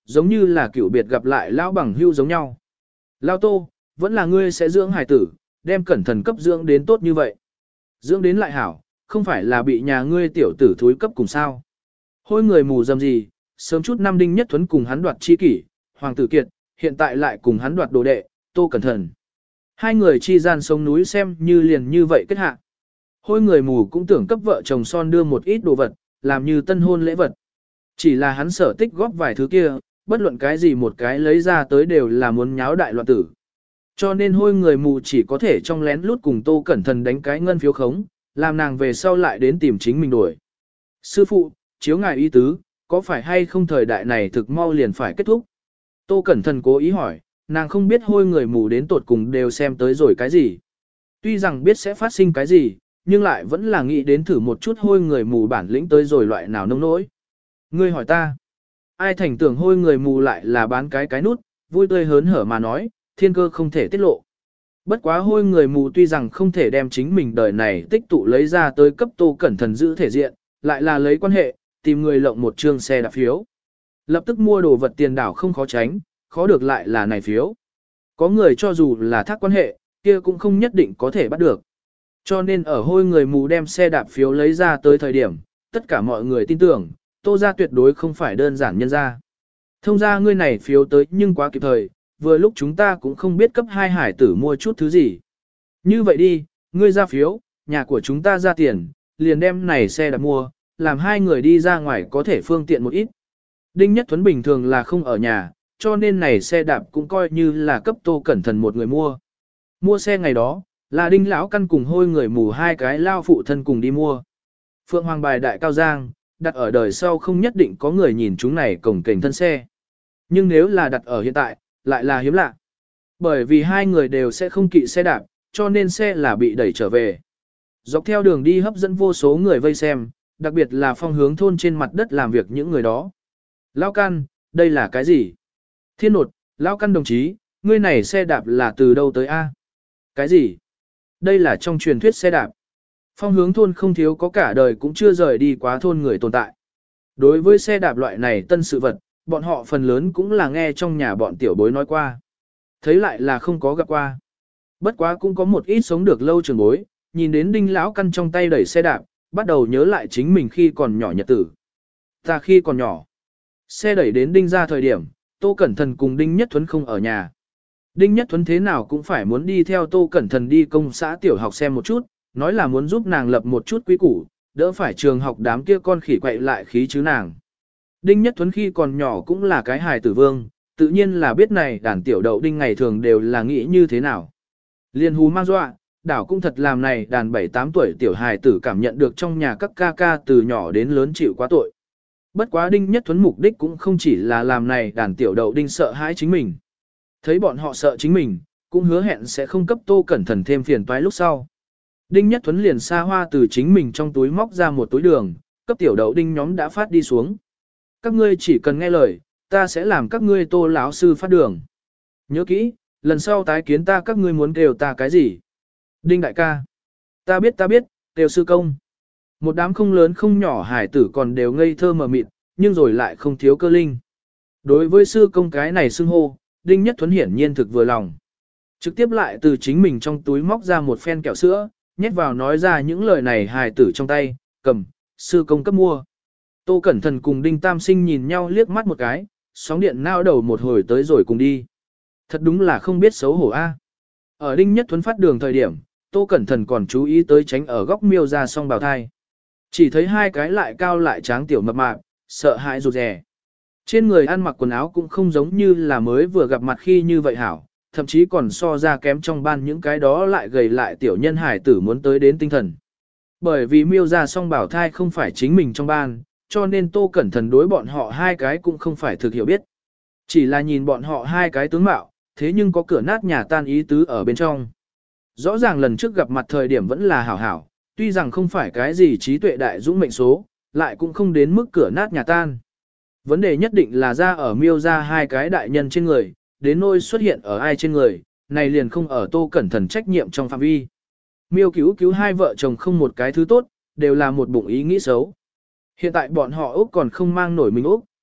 giống như là cựu biệt gặp lại lão bằng hưu giống nhau. Lao Tô, vẫn là ngươi sẽ dưỡng hài tử, đem cẩn thận cấp dưỡng đến tốt như vậy. Dưỡng đến lại hảo, không phải là bị nhà ngươi tiểu tử thúi cấp cùng sao. Hôi người mù dầm gì, sớm chút năm Đinh Nhất Thuấn cùng hắn đoạt chi kỷ, Hoàng tử Kiệt, hiện tại lại cùng hắn đoạt đồ đệ, Tô Cẩn Thận. Hai người chi gian sông núi xem như liền như vậy kết hạ. Hôi người mù cũng tưởng cấp vợ chồng son đưa một ít đồ vật, làm như tân hôn lễ vật. Chỉ là hắn sở tích góp vài thứ kia, bất luận cái gì một cái lấy ra tới đều là muốn nháo đại loạn tử. Cho nên hôi người mù chỉ có thể trong lén lút cùng Tô Cẩn Thận đánh cái ngân phiếu khống, làm nàng về sau lại đến tìm chính mình đuổi. Sư phụ, chiếu ngài ý tứ, có phải hay không thời đại này thực mau liền phải kết thúc? Tô Cẩn Thận cố ý hỏi, nàng không biết hôi người mù đến tột cùng đều xem tới rồi cái gì. Tuy rằng biết sẽ phát sinh cái gì, nhưng lại vẫn là nghĩ đến thử một chút hôi người mù bản lĩnh tới rồi loại nào nông nỗi. Ngươi hỏi ta, ai thành tưởng hôi người mù lại là bán cái cái nút, vui tươi hớn hở mà nói, thiên cơ không thể tiết lộ. Bất quá hôi người mù tuy rằng không thể đem chính mình đời này tích tụ lấy ra tới cấp Tô Cẩn Thận giữ thể diện, lại là lấy quan hệ, tìm người lộng một trương xe đạp phiếu. Lập tức mua đồ vật tiền đảo không khó tránh, khó được lại là này phiếu. Có người cho dù là thác quan hệ, kia cũng không nhất định có thể bắt được. Cho nên ở hôi người mù đem xe đạp phiếu lấy ra tới thời điểm, tất cả mọi người tin tưởng, Tô gia tuyệt đối không phải đơn giản nhân ra. Thông ra ngươi này phiếu tới nhưng quá kịp thời, vừa lúc chúng ta cũng không biết cấp hai hải tử mua chút thứ gì. Như vậy đi, ngươi ra phiếu, nhà của chúng ta ra tiền, liền đem này xe đạp mua, làm hai người đi ra ngoài có thể phương tiện một ít. Đinh Nhất Thuấn bình thường là không ở nhà, cho nên này xe đạp cũng coi như là cấp Tô Cẩn Thận một người mua. Mua xe ngày đó, là Đinh lão căn cùng hôi người mù hai cái lao phụ thân cùng đi mua. Phượng Hoàng bài đại cao giang, đặt ở đời sau không nhất định có người nhìn chúng này cổng kềnh thân xe. Nhưng nếu là đặt ở hiện tại, lại là hiếm lạ. Bởi vì hai người đều sẽ không kỵ xe đạp, cho nên xe là bị đẩy trở về. Dọc theo đường đi hấp dẫn vô số người vây xem, đặc biệt là phong hướng thôn trên mặt đất làm việc những người đó. Lao căn, đây là cái gì? Thiên nột, Lao căn đồng chí, ngươi này xe đạp là từ đâu tới A? Cái gì? Đây là trong truyền thuyết xe đạp. Phong hướng thôn không thiếu có cả đời cũng chưa rời đi quá thôn người tồn tại. Đối với xe đạp loại này tân sự vật, bọn họ phần lớn cũng là nghe trong nhà bọn tiểu bối nói qua. Thấy lại là không có gặp qua. Bất quá cũng có một ít sống được lâu trường bối, nhìn đến Đinh lão căn trong tay đẩy xe đạp, bắt đầu nhớ lại chính mình khi còn nhỏ nhật tử. Ta khi còn nhỏ, xe đẩy đến Đinh ra thời điểm, Tô Cẩn Thận cùng Đinh Nhất Thuấn không ở nhà. Đinh Nhất Thuấn thế nào cũng phải muốn đi theo Tô Cẩn Thận đi công xã tiểu học xem một chút, nói là muốn giúp nàng lập một chút quý củ, đỡ phải trường học đám kia con khỉ quậy lại khí chứ nàng. Đinh Nhất Thuấn khi còn nhỏ cũng là cái hài tử vương, tự nhiên là biết này đàn tiểu đậu đinh ngày thường đều là nghĩ như thế nào. Liên hú mang dọa, đảo cũng thật làm này đàn bảy tám tuổi tiểu hài tử cảm nhận được trong nhà các ca ca từ nhỏ đến lớn chịu quá tội. Bất quá Đinh Nhất Thuấn mục đích cũng không chỉ là làm này đàn tiểu đậu đinh sợ hãi chính mình. Thấy bọn họ sợ chính mình, cũng hứa hẹn sẽ không cấp Tô Cẩn Thận thêm phiền toái lúc sau. Đinh Nhất Thuấn liền xa hoa từ chính mình trong túi móc ra một túi đường, cấp tiểu đậu đinh nhóm đã phát đi xuống. Các ngươi chỉ cần nghe lời, ta sẽ làm các ngươi Tô lão sư phát đường. Nhớ kỹ, lần sau tái kiến ta các ngươi muốn kêu ta cái gì? Đinh đại ca. Ta biết ta biết, kêu sư công. Một đám không lớn không nhỏ hải tử còn đều ngây thơ mờ mịt, nhưng rồi lại không thiếu cơ linh. Đối với sư công cái này xưng hô, Đinh Nhất Thuấn hiển nhiên thực vừa lòng. Trực tiếp lại từ chính mình trong túi móc ra một phen kẹo sữa, nhét vào nói ra những lời này hài tử trong tay, cầm, sư công cấp mua. Tô Cẩn Thận cùng Đinh Tam Sinh nhìn nhau liếc mắt một cái, sóng điện nao đầu một hồi tới rồi cùng đi. Thật đúng là không biết xấu hổ a. Ở Đinh Nhất Thuấn phát đường thời điểm, Tô Cẩn Thận còn chú ý tới tránh ở góc miêu ra song bào thai. Chỉ thấy hai cái lại cao lại tráng tiểu mập mạp, sợ hãi rụt rè. Trên người ăn mặc quần áo cũng không giống như là mới vừa gặp mặt khi như vậy hảo, thậm chí còn so ra kém trong ban những cái đó lại gầy lại tiểu nhân hải tử muốn tới đến tinh thần. Bởi vì miêu ra song bảo thai không phải chính mình trong ban, cho nên Tô Cẩn Thận đối bọn họ hai cái cũng không phải thực hiểu biết. Chỉ là nhìn bọn họ hai cái tướng mạo, thế nhưng có cửa nát nhà tan ý tứ ở bên trong. Rõ ràng lần trước gặp mặt thời điểm vẫn là hảo hảo, tuy rằng không phải cái gì trí tuệ đại dũng mệnh số, lại cũng không đến mức cửa nát nhà tan. Vấn đề nhất định là ra ở miêu ra hai cái đại nhân trên người, đến nôi xuất hiện ở ai trên người, này liền không ở Tô Cẩn Thận trách nhiệm trong phạm vi. Miêu cứu cứu hai vợ chồng không một cái thứ tốt, đều là một bụng ý nghĩ xấu. Hiện tại bọn họ Úc còn không mang nổi mình Úc,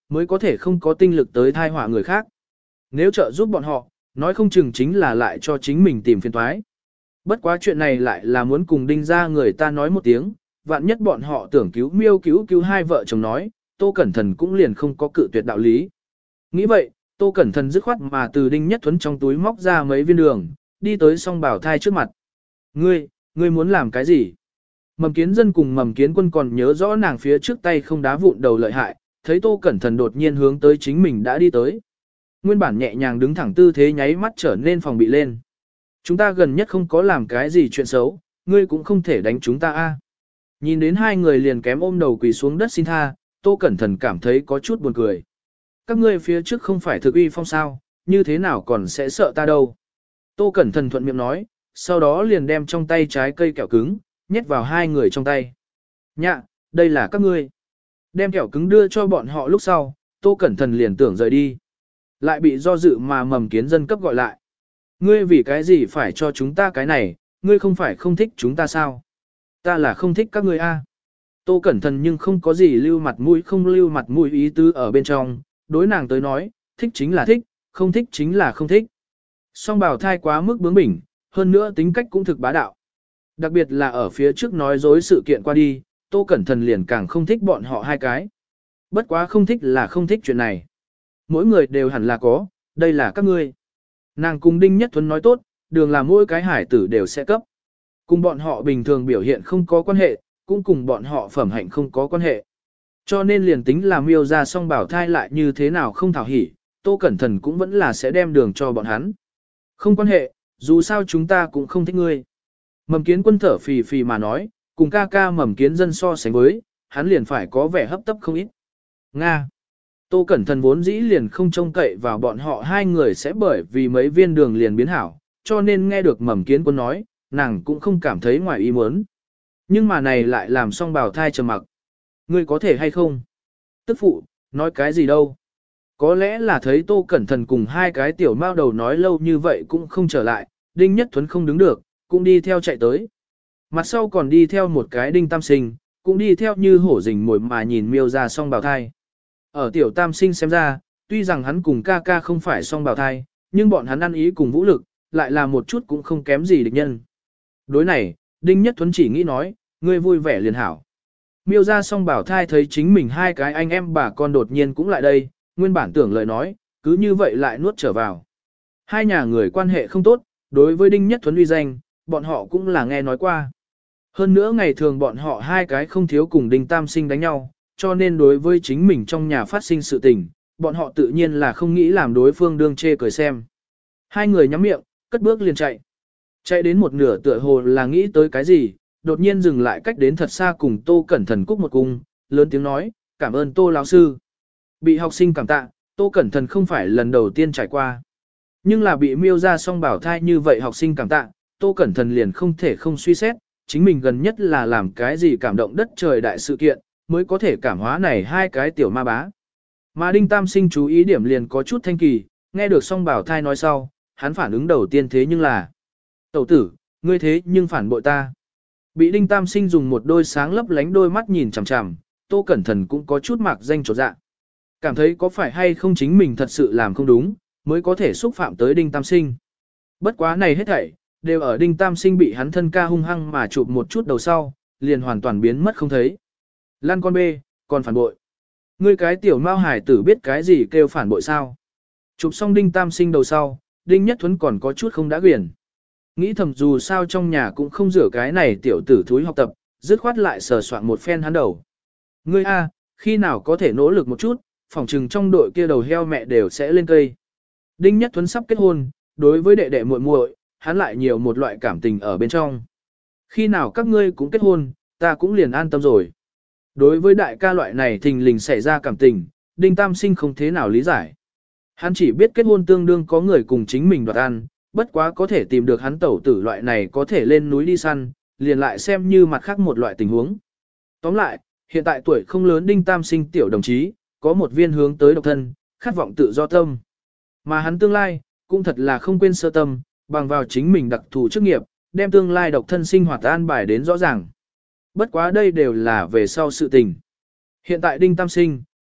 mới có thể không có tinh lực tới thai họa người khác. Nếu trợ giúp bọn họ, nói không chừng chính là lại cho chính mình tìm phiền toái. Bất quá chuyện này lại là muốn cùng đinh ra người ta nói một tiếng, vạn nhất bọn họ tưởng cứu miêu cứu cứu hai vợ chồng nói, Tô Cẩn Thần cũng liền không có cự tuyệt đạo lý. Nghĩ vậy, Tô Cẩn Thần dứt khoát mà từ Đinh Nhất Thuấn trong túi móc ra mấy viên đường, đi tới song bảo thai trước mặt. Ngươi, ngươi muốn làm cái gì? Mầm kiến dân cùng mầm kiến quân còn nhớ rõ nàng phía trước tay không đá vụn đầu lợi hại, thấy Tô Cẩn Thần đột nhiên hướng tới chính mình đã đi tới. Nguyên bản nhẹ nhàng đứng thẳng tư thế nháy mắt trở nên phòng bị lên. Chúng ta gần nhất không có làm cái gì chuyện xấu, ngươi cũng không thể đánh chúng ta a. Nhìn đến hai người liền kém ôm đầu quỳ xuống đất xin tha, Tô Cẩn Thần cảm thấy có chút buồn cười. Các ngươi phía trước không phải thực uy phong sao, như thế nào còn sẽ sợ ta đâu. Tô Cẩn Thần thuận miệng nói, sau đó liền đem trong tay trái cây kẹo cứng, nhét vào hai người trong tay. Nhạ, đây là các ngươi. Đem kẹo cứng đưa cho bọn họ lúc sau, Tô Cẩn Thần liền tưởng rời đi. Lại bị do dự mà mầm kiến dân cấp gọi lại. Ngươi vì cái gì phải cho chúng ta cái này, ngươi không phải không thích chúng ta sao? Ta là không thích các ngươi a. Tô Cẩn Thần nhưng không có gì lưu mặt mũi không lưu mặt mũi ý tứ ở bên trong, đối nàng tới nói, thích chính là thích, không thích chính là không thích. Song bào thai quá mức bướng bỉnh, hơn nữa tính cách cũng thực bá đạo. Đặc biệt là ở phía trước nói dối sự kiện qua đi, Tô Cẩn Thần liền càng không thích bọn họ hai cái. Bất quá không thích là không thích chuyện này. Mỗi người đều hẳn là có, đây là các ngươi. Nàng cùng Đinh Nhất Thuấn nói tốt, đường là mỗi cái hải tử đều sẽ cấp. Cùng bọn họ bình thường biểu hiện không có quan hệ, cũng cùng bọn họ phẩm hạnh không có quan hệ. Cho nên liền tính là miêu ra song bảo thai lại như thế nào không thảo hỉ, Tô Cẩn Thần cũng vẫn là sẽ đem đường cho bọn hắn. Không quan hệ, dù sao chúng ta cũng không thích ngươi. Mầm kiến quân thở phì phì mà nói, cùng ca ca mầm kiến dân so sánh với, hắn liền phải có vẻ hấp tấp không ít. Nga. Tô Cẩn Thần vốn dĩ liền không trông cậy vào bọn họ hai người sẽ bởi vì mấy viên đường liền biến hảo, cho nên nghe được mầm kiến quân nói, nàng cũng không cảm thấy ngoài ý muốn. Nhưng mà này lại làm song bào thai trầm mặc. Ngươi có thể hay không? Tức phụ, nói cái gì đâu? Có lẽ là thấy Tô Cẩn Thần cùng hai cái tiểu mao đầu nói lâu như vậy cũng không trở lại, Đinh Nhất Thuấn không đứng được, cũng đi theo chạy tới. Mặt sau còn đi theo một cái Đinh Tam Sinh, cũng đi theo như hổ rình mồi mà nhìn miêu ra song bào thai. Ở tiểu Tam Sinh xem ra, tuy rằng hắn cùng ca ca không phải song bào thai, nhưng bọn hắn ăn ý cùng vũ lực, lại là một chút cũng không kém gì địch nhân. Đối này, Đinh Nhất Thuấn chỉ nghĩ nói, ngươi vui vẻ liền hảo. Miêu ra song bảo thai thấy chính mình hai cái anh em bà con đột nhiên cũng lại đây, nguyên bản tưởng lời nói, cứ như vậy lại nuốt trở vào. Hai nhà người quan hệ không tốt, đối với Đinh Nhất Thuấn uy danh, bọn họ cũng là nghe nói qua. Hơn nữa ngày thường bọn họ hai cái không thiếu cùng Đinh Tam Sinh đánh nhau, cho nên đối với chính mình trong nhà phát sinh sự tình, bọn họ tự nhiên là không nghĩ làm đối phương đương chê cười xem. Hai người nhắm miệng, cất bước liền chạy. Chạy đến một nửa tựa hồ là nghĩ tới cái gì, đột nhiên dừng lại cách đến thật xa cùng Tô Cẩn Thần cúc một cung, lớn tiếng nói, cảm ơn Tô lão sư. Bị học sinh cảm tạ, Tô Cẩn Thần không phải lần đầu tiên trải qua. Nhưng là bị miêu ra song bảo thai như vậy học sinh cảm tạ, Tô Cẩn Thần liền không thể không suy xét, chính mình gần nhất là làm cái gì cảm động đất trời đại sự kiện, mới có thể cảm hóa này hai cái tiểu ma bá. Mà Đinh Tam Sinh chú ý điểm liền có chút thanh kỳ, nghe được song bảo thai nói sau, hắn phản ứng đầu tiên thế nhưng là tẩu tử, ngươi thế nhưng phản bội ta. Bị Đinh Tam Sinh dùng một đôi sáng lấp lánh đôi mắt nhìn chằm chằm, Tô Cẩn Thần cũng có chút mạc danh chột dạ. Cảm thấy có phải hay không chính mình thật sự làm không đúng, mới có thể xúc phạm tới Đinh Tam Sinh. Bất quá này hết thảy, đều ở Đinh Tam Sinh bị hắn thân ca hung hăng mà chụp một chút đầu sau, liền hoàn toàn biến mất không thấy. Lan con bê, còn phản bội. Ngươi cái tiểu mao hải tử biết cái gì kêu phản bội sao? Chụp xong Đinh Tam Sinh đầu sau, Đinh Nhất Thuấn còn có chút không đã quyển. Nghĩ thầm dù sao trong nhà cũng không rửa cái này tiểu tử thúi học tập, dứt khoát lại sờ soạn một phen hắn đầu. Ngươi a, khi nào có thể nỗ lực một chút, phỏng chừng trong đội kia đầu heo mẹ đều sẽ lên cây. Đinh Nhất Thuấn sắp kết hôn, đối với đệ đệ muội muội, hắn lại nhiều một loại cảm tình ở bên trong. Khi nào các ngươi cũng kết hôn, ta cũng liền an tâm rồi. Đối với đại ca loại này thình lình xảy ra cảm tình, Đinh Tam Sinh không thế nào lý giải. Hắn chỉ biết kết hôn tương đương có người cùng chính mình đoạt ăn, bất quá có thể tìm được hắn tẩu tử loại này có thể lên núi đi săn, liền lại xem như mặt khác một loại tình huống. Tóm lại, hiện tại tuổi không lớn Đinh Tam Sinh tiểu đồng chí, có một viên hướng tới độc thân, khát vọng tự do tâm. Mà hắn tương lai, cũng thật là không quên sơ tâm, bằng vào chính mình đặc thù chức nghiệp, đem tương lai độc thân sinh hoạt an bài đến rõ ràng. Bất quá đây đều là về sau sự tình. Hiện tại Đinh Tam Sinh,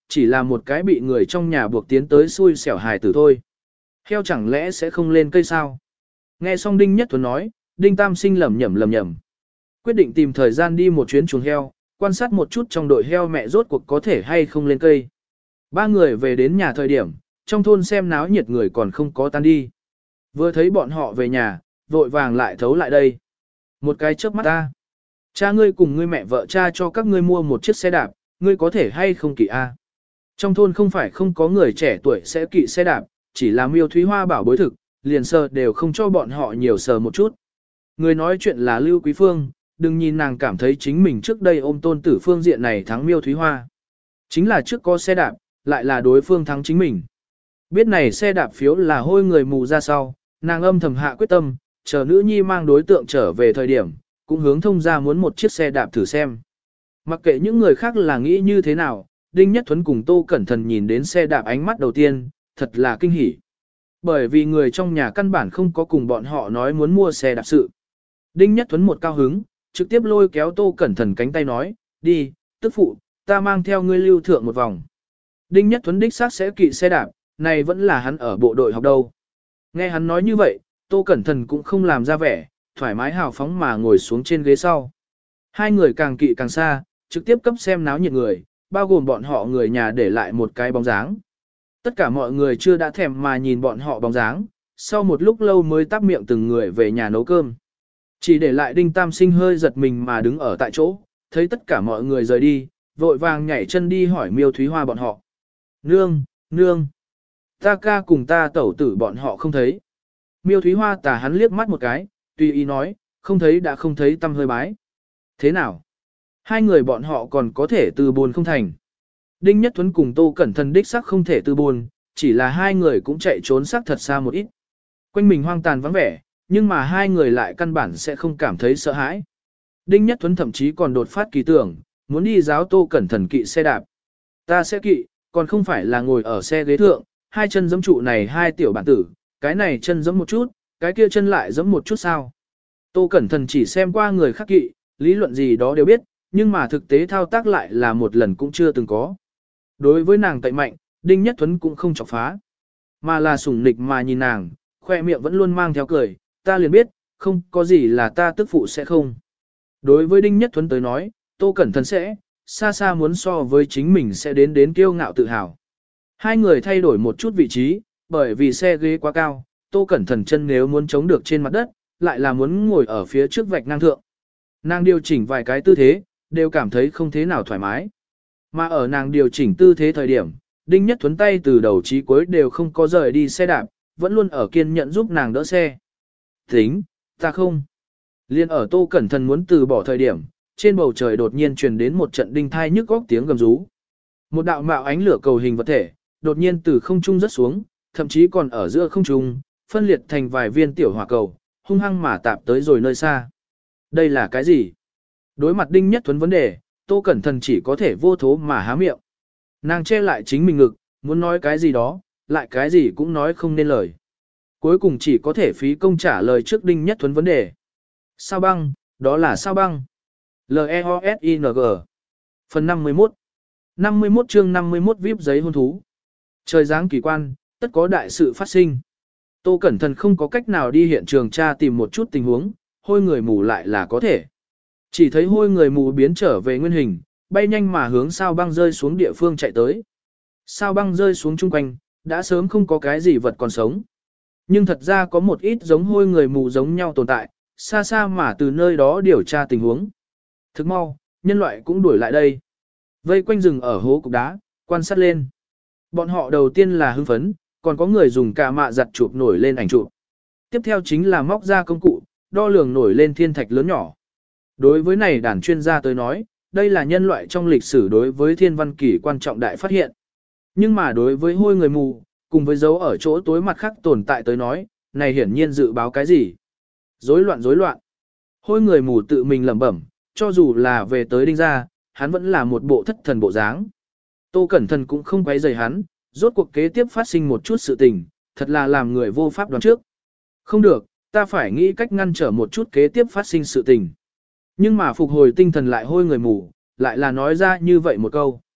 chỉ là một cái bị người trong nhà buộc tiến tới xui xẻo hài tử thôi. Heo chẳng lẽ sẽ không lên cây sao? Nghe xong Đinh Nhất Thuấn nói, Đinh Tam Sinh lẩm nhẩm lẩm nhẩm. Quyết định tìm thời gian đi một chuyến chuồng heo, quan sát một chút trong đội heo mẹ rốt cuộc có thể hay không lên cây. Ba người về đến nhà thời điểm, trong thôn xem náo nhiệt người còn không có tan đi. Vừa thấy bọn họ về nhà, vội vàng lại thấu lại đây. Một cái chớp mắt ta. Cha ngươi cùng ngươi mẹ vợ cha cho các ngươi mua một chiếc xe đạp, ngươi có thể hay không kỵ a? Trong thôn không phải không có người trẻ tuổi sẽ kỵ xe đạp, chỉ là Miêu Thúy Hoa bảo bối thực, liền sờ đều không cho bọn họ nhiều sờ một chút. Người nói chuyện là Lưu Quý Phương, đừng nhìn nàng cảm thấy chính mình trước đây ôm tôn tử phương diện này thắng Miêu Thúy Hoa. Chính là trước có xe đạp, lại là đối phương thắng chính mình. Biết này xe đạp phiếu là hôi người mù ra sau, nàng âm thầm hạ quyết tâm, chờ nữ nhi mang đối tượng trở về thời điểm, cũng hướng thông ra muốn một chiếc xe đạp thử xem. Mặc kệ những người khác là nghĩ như thế nào, Đinh Nhất Thuấn cùng Tô Cẩn Thận nhìn đến xe đạp ánh mắt đầu tiên, thật là kinh hỉ. Bởi vì người trong nhà căn bản không có cùng bọn họ nói muốn mua xe đạp sự. Đinh Nhất Thuấn một cao hứng, trực tiếp lôi kéo Tô Cẩn Thận cánh tay nói, đi, tức phụ, ta mang theo ngươi lưu thượng một vòng. Đinh Nhất Thuấn đích xác sẽ kỵ xe đạp, này vẫn là hắn ở bộ đội học đâu. Nghe hắn nói như vậy, Tô Cẩn Thận cũng không làm ra vẻ, thoải mái hào phóng mà ngồi xuống trên ghế sau. Hai người càng kỵ càng xa, trực tiếp cấp xem náo nhiệt người, bao gồm bọn họ người nhà để lại một cái bóng dáng. Tất cả mọi người chưa đã thèm mà nhìn bọn họ bóng dáng, sau một lúc lâu mới tắp miệng từng người về nhà nấu cơm. Chỉ để lại Đinh Tam Sinh hơi giật mình mà đứng ở tại chỗ, thấy tất cả mọi người rời đi, vội vàng nhảy chân đi hỏi Miêu Thúy Hoa bọn họ. Nương, nương, ta ca cùng ta tẩu tử bọn họ không thấy. Miêu Thúy Hoa tà hắn liếc mắt một cái, tùy ý nói, không thấy đã không thấy tâm hơi bái. Thế nào? Hai người bọn họ còn có thể từ buồn không thành. Đinh Nhất Thuấn cùng Tô Cẩn Thận đích sắc không thể từ buồn, chỉ là hai người cũng chạy trốn sắc thật xa một ít. Quanh mình hoang tàn vắng vẻ, nhưng mà hai người lại căn bản sẽ không cảm thấy sợ hãi. Đinh Nhất Thuấn thậm chí còn đột phát kỳ tưởng, muốn đi giáo Tô Cẩn Thận kỵ xe đạp. Ta sẽ kỵ, còn không phải là ngồi ở xe ghế thượng, hai chân giẫm trụ này hai tiểu bản tử, cái này chân giẫm một chút, cái kia chân lại giẫm một chút sao. Tô Cẩn Thận chỉ xem qua người khác kỵ, lý luận gì đó đều biết, nhưng mà thực tế thao tác lại là một lần cũng chưa từng có. Đối với nàng tệ mạnh, Đinh Nhất Thuấn cũng không chọc phá, mà là sủng nịch mà nhìn nàng, khoe miệng vẫn luôn mang theo cười, ta liền biết, không có gì là ta tức phụ sẽ không. Đối với Đinh Nhất Thuấn tới nói, Tô Cẩn Thận sẽ, xa xa muốn so với chính mình sẽ đến đến kiêu ngạo tự hào. Hai người thay đổi một chút vị trí, bởi vì xe ghế quá cao, Tô Cẩn Thận chân nếu muốn chống được trên mặt đất, lại là muốn ngồi ở phía trước vạch ngang thượng. Nàng điều chỉnh vài cái tư thế, đều cảm thấy không thế nào thoải mái. Mà ở nàng điều chỉnh tư thế thời điểm, Đinh Nhất Thuấn tay từ đầu chí cuối đều không có rời đi xe đạp, vẫn luôn ở kiên nhẫn giúp nàng đỡ xe. Tính, ta không. Liên ở Tô Cẩn Thận muốn từ bỏ thời điểm, trên bầu trời đột nhiên truyền đến một trận đinh thai nhức góc tiếng gầm rú. Một đạo mạo ánh lửa cầu hình vật thể, đột nhiên từ không trung rớt xuống, thậm chí còn ở giữa không trung, phân liệt thành vài viên tiểu hỏa cầu, hung hăng mà tạp tới rồi nơi xa. Đây là cái gì? Đối mặt Đinh Nhất Thuấn vấn đề, Tô Cẩn Thận chỉ có thể vô thố mà há miệng. Nàng che lại chính mình ngực, muốn nói cái gì đó, lại cái gì cũng nói không nên lời. Cuối cùng chỉ có thể phí công trả lời trước Đinh Nhất Thuấn vấn đề. Sao băng, đó là sao băng. L E O S I N G. Phần năm mươi mốt. năm mươi mốt chương năm mươi mốt víp giấy hôn thú. Trời giáng kỳ quan, tất có đại sự phát sinh. Tô Cẩn Thận không có cách nào đi hiện trường tra tìm một chút tình huống, hôi người mù lại là có thể. Chỉ thấy hôi người mù biến trở về nguyên hình, bay nhanh mà hướng sao băng rơi xuống địa phương chạy tới. Sao băng rơi xuống chung quanh, đã sớm không có cái gì vật còn sống. Nhưng thật ra có một ít giống hôi người mù giống nhau tồn tại, xa xa mà từ nơi đó điều tra tình huống. Thức mau, nhân loại cũng đuổi lại đây. Vây quanh rừng ở hố cục đá, quan sát lên. Bọn họ đầu tiên là hưng phấn, còn có người dùng cả mạ giặt chụp nổi lên ảnh chụp. Tiếp theo chính là móc ra công cụ, đo lường nổi lên thiên thạch lớn nhỏ. Đối với này đàn chuyên gia tới nói, đây là nhân loại trong lịch sử đối với thiên văn kỷ quan trọng đại phát hiện. Nhưng mà đối với hôi người mù, cùng với dấu ở chỗ tối mặt khác tồn tại tới nói, này hiển nhiên dự báo cái gì? Rối loạn rối loạn. Hôi người mù tự mình lẩm bẩm, cho dù là về tới đinh gia, hắn vẫn là một bộ thất thần bộ dáng. Tô Cẩn Thận cũng không quấy rầy hắn, rốt cuộc kế tiếp phát sinh một chút sự tình, thật là làm người vô pháp đoán trước. Không được, ta phải nghĩ cách ngăn trở một chút kế tiếp phát sinh sự tình. Nhưng mà phục hồi tinh thần lại hôi người mù, lại là nói ra như vậy một câu.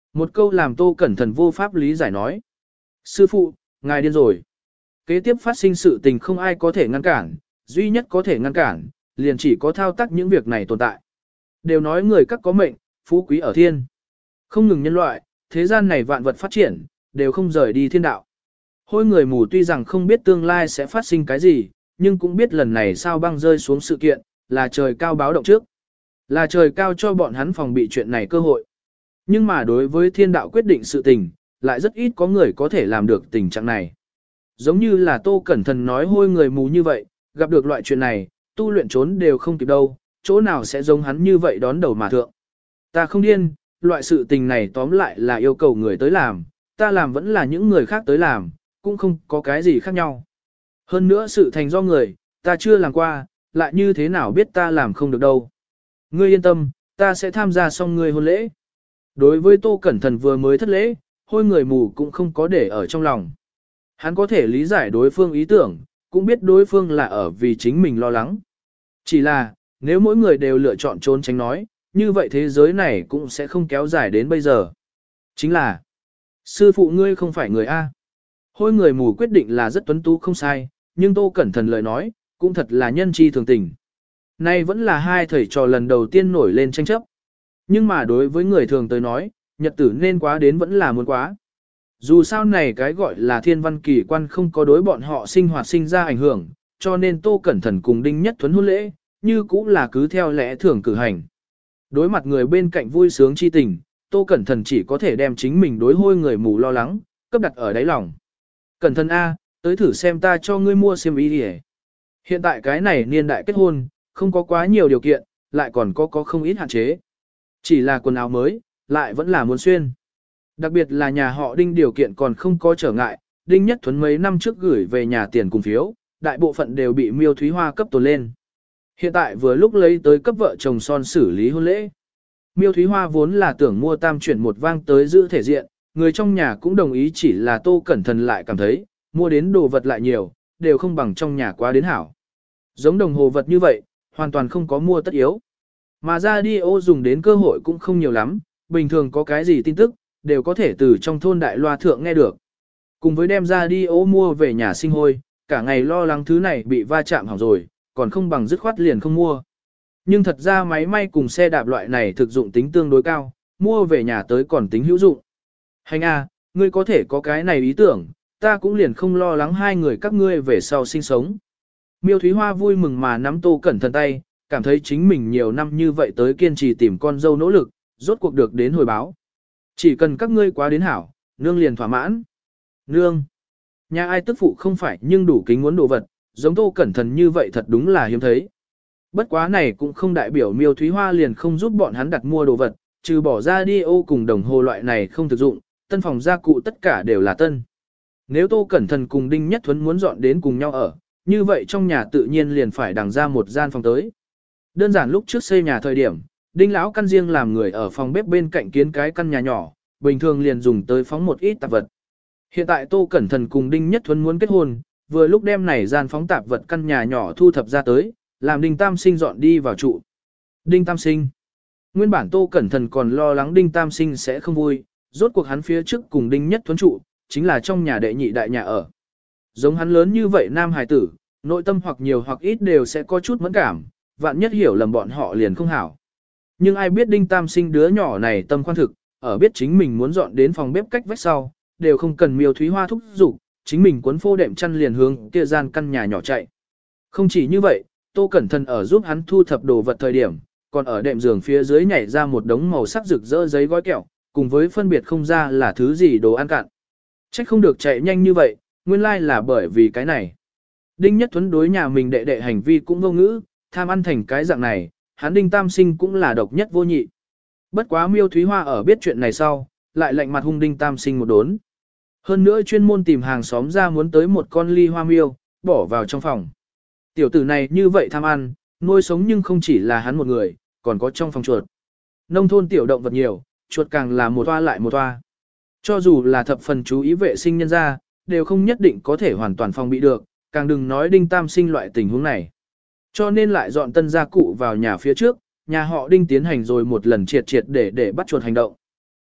Một câu làm Tô Cẩn Thận vô pháp lý giải nói. Sư phụ, ngài điên rồi. Kế tiếp phát sinh sự tình không ai có thể ngăn cản, duy nhất có thể ngăn cản, liền chỉ có thao tác những việc này tồn tại. Đều nói người các có mệnh, phú quý ở thiên. Không ngừng nhân loại, thế gian này vạn vật phát triển, đều không rời đi thiên đạo. Hôi người mù tuy rằng không biết tương lai sẽ phát sinh cái gì, nhưng cũng biết lần này sao băng rơi xuống sự kiện, là trời cao báo động trước. Là trời cao cho bọn hắn phòng bị chuyện này cơ hội. Nhưng mà đối với thiên đạo quyết định sự tình, lại rất ít có người có thể làm được tình trạng này. Giống như là Tô Cẩn Thận nói hôi người mù như vậy, gặp được loại chuyện này, tu luyện trốn đều không kịp đâu, chỗ nào sẽ giống hắn như vậy đón đầu mà thượng. Ta không điên, loại sự tình này tóm lại là yêu cầu người tới làm, ta làm vẫn là những người khác tới làm, cũng không có cái gì khác nhau. Hơn nữa sự thành do người, ta chưa làm qua, lại như thế nào biết ta làm không được đâu. Ngươi yên tâm, ta sẽ tham gia xong ngươi hôn lễ. Đối với Tô Cẩn Thận vừa mới thất lễ, hôi người mù cũng không có để ở trong lòng. Hắn có thể lý giải đối phương ý tưởng, cũng biết đối phương là ở vì chính mình lo lắng. Chỉ là, nếu mỗi người đều lựa chọn trốn tránh nói, như vậy thế giới này cũng sẽ không kéo dài đến bây giờ. Chính là, sư phụ ngươi không phải người A. Hôi người mù quyết định là rất tuấn tú không sai, nhưng Tô Cẩn Thận lời nói, cũng thật là nhân chi thường tình. Nay vẫn là hai thầy trò lần đầu tiên nổi lên tranh chấp. Nhưng mà đối với người thường tới nói, nhật tử nên quá đến vẫn là muốn quá. Dù sao này cái gọi là thiên văn kỳ quan không có đối bọn họ sinh hoạt sinh ra ảnh hưởng, cho nên Tô Cẩn Thận cùng Đinh Nhất Thuấn hôn lễ, như cũng là cứ theo lẽ thường cử hành. Đối mặt người bên cạnh vui sướng chi tình, Tô Cẩn Thận chỉ có thể đem chính mình đối hôi người mù lo lắng, cấp đặt ở đáy lòng. Cẩn thận A, tới thử xem ta cho ngươi mua xiêm y đi. Hiện tại cái này niên đại kết hôn, không có quá nhiều điều kiện, lại còn có có không ít hạn chế. Chỉ là quần áo mới, lại vẫn là muốn xuyên. Đặc biệt là nhà họ Đinh điều kiện còn không có trở ngại, Đinh Nhất Thuấn mấy năm trước gửi về nhà tiền cùng phiếu, đại bộ phận đều bị Miêu Thúy Hoa cấp tồn lên. Hiện tại vừa lúc lấy tới cấp vợ chồng son xử lý hôn lễ. Miêu Thúy Hoa vốn là tưởng mua tam chuyển một vang tới giữ thể diện, người trong nhà cũng đồng ý, chỉ là Tô Cẩn Thận lại cảm thấy, mua đến đồ vật lại nhiều, đều không bằng trong nhà quá đến hảo. Giống đồng hồ vật như vậy, hoàn toàn không có mua tất yếu. Mà radio dùng đến cơ hội cũng không nhiều lắm, bình thường có cái gì tin tức, đều có thể từ trong thôn đại loa thượng nghe được. Cùng với đem radio mua về nhà sinh hôi, cả ngày lo lắng thứ này bị va chạm hỏng rồi, còn không bằng dứt khoát liền không mua. Nhưng thật ra máy may cùng xe đạp loại này thực dụng tính tương đối cao, mua về nhà tới còn tính hữu dụng. Hành a, ngươi có thể có cái này ý tưởng, ta cũng liền không lo lắng hai người các ngươi về sau sinh sống. Miêu Thúy Hoa vui mừng mà nắm Tô Cẩn Thận tay, cảm thấy chính mình nhiều năm như vậy tới kiên trì tìm con dâu nỗ lực, rốt cuộc được đến hồi báo. Chỉ cần các ngươi quá đến hảo, nương liền thỏa mãn. Nương! Nhà ai tức phụ không phải nhưng đủ kính muốn đồ vật, giống Tô Cẩn Thận như vậy thật đúng là hiếm thấy. Bất quá này cũng không đại biểu Miêu Thúy Hoa liền không giúp bọn hắn đặt mua đồ vật, trừ bỏ ra đi ô cùng đồng hồ loại này không thực dụng, tân phòng gia cụ tất cả đều là tân. Nếu Tô Cẩn Thận cùng Đinh Nhất Thuấn muốn dọn đến cùng nhau ở, như vậy trong nhà tự nhiên liền phải đằng ra một gian phòng tới. Đơn giản lúc trước xây nhà thời điểm, Đinh lão căn riêng làm người ở phòng bếp bên cạnh kiến cái căn nhà nhỏ, bình thường liền dùng tới phóng một ít tạp vật. Hiện tại Tô Cẩn Thận cùng Đinh Nhất Thuấn muốn kết hôn, vừa lúc đem này gian phóng tạp vật căn nhà nhỏ thu thập ra tới, làm Đinh Tam Sinh dọn đi vào trụ. Đinh Tam Sinh. Nguyên bản Tô Cẩn Thận còn lo lắng Đinh Tam Sinh sẽ không vui, rốt cuộc hắn phía trước cùng Đinh Nhất Thuấn trụ, chính là trong nhà đệ nhị đại nhà ở. Giống hắn lớn như vậy nam hài tử, nội tâm hoặc nhiều hoặc ít đều sẽ có chút mẫn cảm, vạn nhất hiểu lầm bọn họ liền không hảo. Nhưng ai biết Đinh Tam Sinh đứa nhỏ này tâm khoan thực, ở biết chính mình muốn dọn đến phòng bếp cách vách sau, đều không cần Miêu Thúy Hoa thúc giục, chính mình cuốn phô đệm chăn liền hướng kia gian căn nhà nhỏ chạy. Không chỉ như vậy, Tô Cẩn Thận ở giúp hắn thu thập đồ vật thời điểm, còn ở đệm giường phía dưới nhảy ra một đống màu sắc rực rỡ giấy gói kẹo, cùng với phân biệt không ra là thứ gì đồ ăn cạn. Trách không được chạy nhanh như vậy, nguyên lai là bởi vì cái này. Đinh Nhất Thuấn đối nhà mình đệ đệ hành vi cũng vô ngữ, tham ăn thành cái dạng này, hắn Đinh Tam Sinh cũng là độc nhất vô nhị. Bất quá Miêu Thúy Hoa ở biết chuyện này sau, lại lạnh mặt hung Đinh Tam Sinh một đốn. Hơn nữa chuyên môn tìm hàng xóm ra muốn tới một con ly hoa miêu, bỏ vào trong phòng. Tiểu tử này như vậy tham ăn, nuôi sống nhưng không chỉ là hắn một người, còn có trong phòng chuột. Nông thôn tiểu động vật nhiều, chuột càng là một toa lại một toa. Cho dù là thập phần chú ý vệ sinh nhân gia, đều không nhất định có thể hoàn toàn phòng bị được, càng đừng nói Đinh Tam Sinh loại tình huống này. Cho nên lại dọn tân gia cụ vào nhà phía trước, nhà họ Đinh tiến hành rồi một lần triệt triệt để để bắt chuột hành động.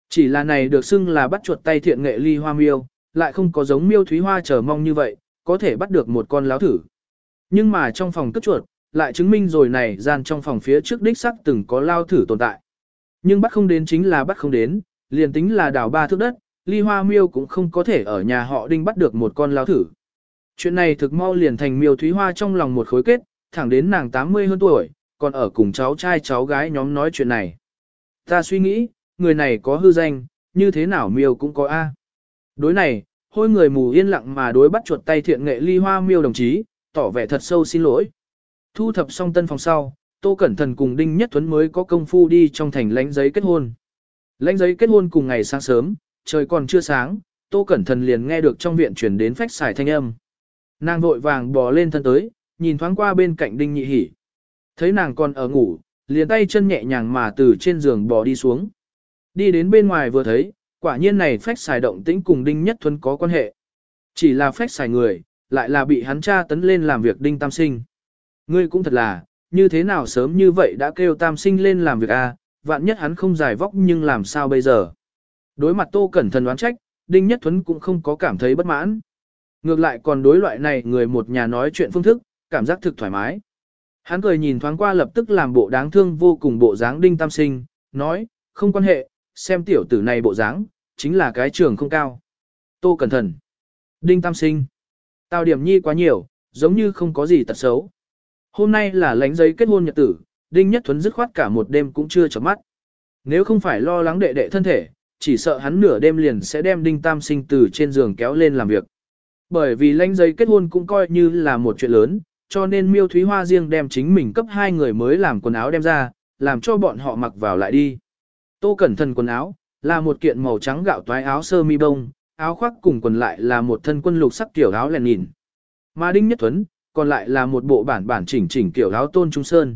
Chỉ là này được xưng là bắt chuột tay thiện nghệ ly hoa miêu, lại không có giống miêu thúy hoa chờ mong như vậy, có thể bắt được một con láo thử. Nhưng mà trong phòng cất chuột, lại chứng minh rồi này gian trong phòng phía trước đích sắc từng có lao thử tồn tại. Nhưng bắt không đến chính là bắt không đến, liền tính là đảo ba thước đất, ly hoa miêu cũng không có thể ở nhà họ đinh bắt được một con lao thử. Chuyện này thực mau liền thành miêu thúy hoa trong lòng một khối kết, thẳng đến nàng tám mươi hơn tuổi, còn ở cùng cháu trai cháu gái nhóm nói chuyện này. Ta suy nghĩ, người này có hư danh, như thế nào miêu cũng có A. Đối này, hôi người mù yên lặng mà đối bắt chuột tay thiện nghệ ly hoa miêu đồng chí, tỏ vẻ thật sâu xin lỗi. Thu thập xong tân phòng sau, Tô Cẩn Thận cùng Đinh Nhất Thuấn mới có công phu đi trong thành lãnh giấy kết hôn. Lãnh giấy kết hôn cùng ngày sáng sớm, trời còn chưa sáng, Tô Cẩn Thận liền nghe được trong viện truyền đến phách xài thanh âm. Nàng vội vàng bò lên thân tới, nhìn thoáng qua bên cạnh Đinh Nhị Hỉ. Thấy nàng còn ở ngủ, liền tay chân nhẹ nhàng mà từ trên giường bò đi xuống. Đi đến bên ngoài vừa thấy, quả nhiên này phách xài động tĩnh cùng Đinh Nhất Thuấn có quan hệ. Chỉ là phách xài người, lại là bị hắn tra tấn lên làm việc Đinh Tam Sinh. Ngươi cũng thật là, như thế nào sớm như vậy đã kêu Tam Sinh lên làm việc a, vạn nhất hắn không giải vóc nhưng làm sao bây giờ. Đối mặt Tô Cẩn Thận đoán trách, Đinh Nhất Thuấn cũng không có cảm thấy bất mãn. Ngược lại còn đối loại này người một nhà nói chuyện phương thức, cảm giác thực thoải mái. Hắn cười nhìn thoáng qua lập tức làm bộ đáng thương vô cùng bộ dáng Đinh Tam Sinh, nói, không quan hệ, xem tiểu tử này bộ dáng, chính là cái trường không cao. Tô Cẩn Thận. Đinh Tam Sinh. Tào điểm nhi quá nhiều, giống như không có gì tật xấu. Hôm nay là lãnh giấy kết hôn nhật tử, Đinh Nhất Thuấn dứt khoát cả một đêm cũng chưa chợp mắt. Nếu không phải lo lắng đệ đệ thân thể, chỉ sợ hắn nửa đêm liền sẽ đem Đinh Tam Sinh từ trên giường kéo lên làm việc. Bởi vì lãnh giấy kết hôn cũng coi như là một chuyện lớn, cho nên Miêu Thúy Hoa riêng đem chính mình cấp hai người mới làm quần áo đem ra, làm cho bọn họ mặc vào lại đi. Tô Cẩn Thận quần áo, là một kiện màu trắng gạo toái áo sơ mi bông, áo khoác cùng quần lại là một thân quân lục sắc tiểu áo lèn nhìn. Mà Đinh Nhất Thuấn, còn lại là một bộ bản bản chỉnh chỉnh tiểu áo tôn trung sơn.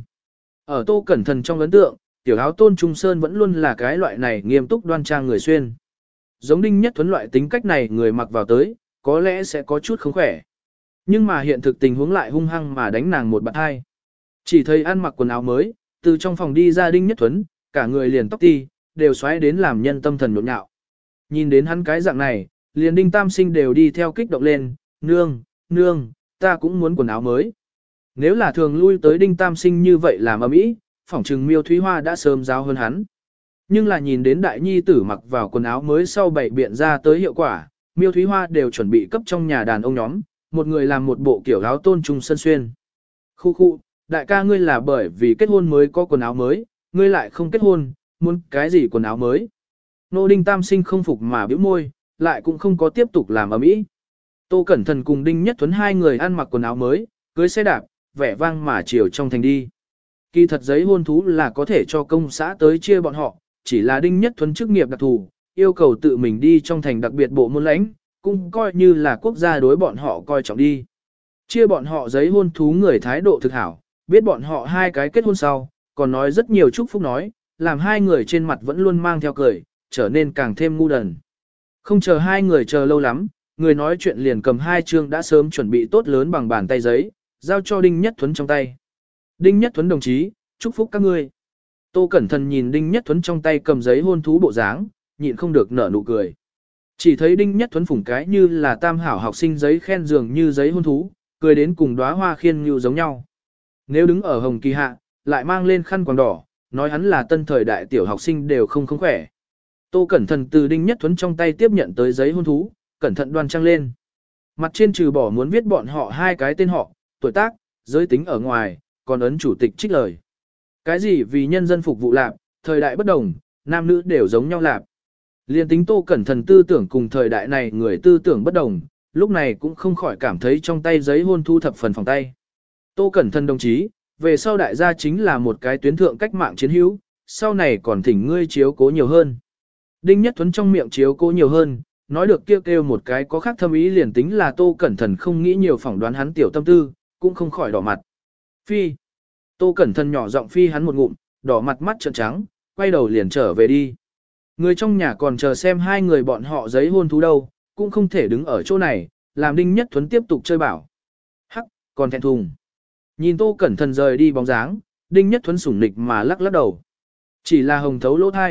Ở Tô Cẩn Thận trong ấn tượng, tiểu áo tôn trung sơn vẫn luôn là cái loại này nghiêm túc đoan trang người xuyên. Giống Đinh Nhất Thuấn loại tính cách này người mặc vào tới, có lẽ sẽ có chút không khỏe. Nhưng mà hiện thực tình huống lại hung hăng mà đánh nàng một bạn hai. Chỉ thấy ăn mặc quần áo mới, từ trong phòng đi ra Đinh Nhất Thuấn, cả người liền tóc ti, đều xoáy đến làm nhân tâm thần nhộn nhạo. Nhìn đến hắn cái dạng này, liền Đinh Tam Sinh đều đi theo kích động lên, nương, nương, ta cũng muốn quần áo mới. Nếu là thường lui tới Đinh Tam Sinh như vậy làm ầm ĩ, phỏng trừng Miêu Thúy Hoa đã sớm giáo hơn hắn. Nhưng là nhìn đến đại nhi tử mặc vào quần áo mới sau bảy biện ra tới hiệu quả, Miêu Thúy Hoa đều chuẩn bị cấp trong nhà đàn ông nhóm, một người làm một bộ kiểu áo tôn trung sân xuyên. Khu khu, đại ca ngươi là bởi vì kết hôn mới có quần áo mới, ngươi lại không kết hôn, muốn cái gì quần áo mới. Nô Đinh Tam Sinh không phục mà bĩu môi, lại cũng không có tiếp tục làm ầm ĩ. Tô Cẩn Thận cùng Đinh Nhất Thuấn hai người ăn mặc quần áo mới, cưới xe đạp, vẻ vang mà chiều trong thành đi. Kỳ thật giấy hôn thú là có thể cho công xã tới chia bọn họ, chỉ là Đinh Nhất Thuấn chức nghiệp đặc thù, yêu cầu tự mình đi trong thành đặc biệt bộ môn lãnh, cũng coi như là quốc gia đối bọn họ coi trọng đi. Chia bọn họ giấy hôn thú người thái độ thực hảo, biết bọn họ hai cái kết hôn sau, còn nói rất nhiều chúc phúc nói, làm hai người trên mặt vẫn luôn mang theo cười, trở nên càng thêm ngu đần. Không chờ hai người chờ lâu lắm, người nói chuyện liền cầm hai chương đã sớm chuẩn bị tốt lớn bằng bàn tay giấy, giao cho Đinh Nhất Thuấn trong tay. Đinh Nhất Thuấn đồng chí, chúc phúc các ngươi. Tô Cẩn Thận nhìn Đinh Nhất Thuấn trong tay cầm giấy hôn thú bộ dáng, nhịn không được nở nụ cười. Chỉ thấy Đinh Nhất Thuấn phủng cái như là tam hảo học sinh giấy khen dường như giấy hôn thú, cười đến cùng đóa hoa khiên như giống nhau. Nếu đứng ở hồng kỳ hạ, lại mang lên khăn quàng đỏ, nói hắn là tân thời đại tiểu học sinh đều không không khỏe. Tô Cẩn Thận từ Đinh Nhất Thuấn trong tay tiếp nhận tới giấy hôn thú, cẩn thận đoan trang lên. Mặt trên trừ bỏ muốn viết bọn họ hai cái tên họ, tuổi tác, giới tính ở ngoài, còn ấn chủ tịch trích lời. Cái gì vì nhân dân phục vụ lạp, thời đại bất đồng, nam nữ đều giống nhau lạp. Liên tính Tô Cẩn Thận tư tưởng cùng thời đại này người tư tưởng bất đồng, lúc này cũng không khỏi cảm thấy trong tay giấy hôn thu thập phần phòng tay. Tô Cẩn Thận đồng chí, về sau đại gia chính là một cái tuyến thượng cách mạng chiến hữu, sau này còn thỉnh ngươi chiếu cố nhiều hơn. Đinh Nhất Thuấn trong miệng chiếu cố nhiều hơn, nói được kêu kêu một cái có khác thâm ý liền tính là Tô Cẩn Thận không nghĩ nhiều phỏng đoán hắn tiểu tâm tư, cũng không khỏi đỏ mặt. Phi. Tô Cẩn Thận nhỏ giọng phi hắn một ngụm, đỏ mặt mắt trợn trắng, quay đầu liền trở về đi. Người trong nhà còn chờ xem hai người bọn họ giấy hôn thú đâu, cũng không thể đứng ở chỗ này, làm Đinh Nhất Thuấn tiếp tục chơi bảo. Hắc, còn thẹn thùng. Nhìn Tô Cẩn Thận rời đi bóng dáng, Đinh Nhất Thuấn sủng nịch mà lắc lắc đầu. Chỉ là hồng thấu lỗ thai,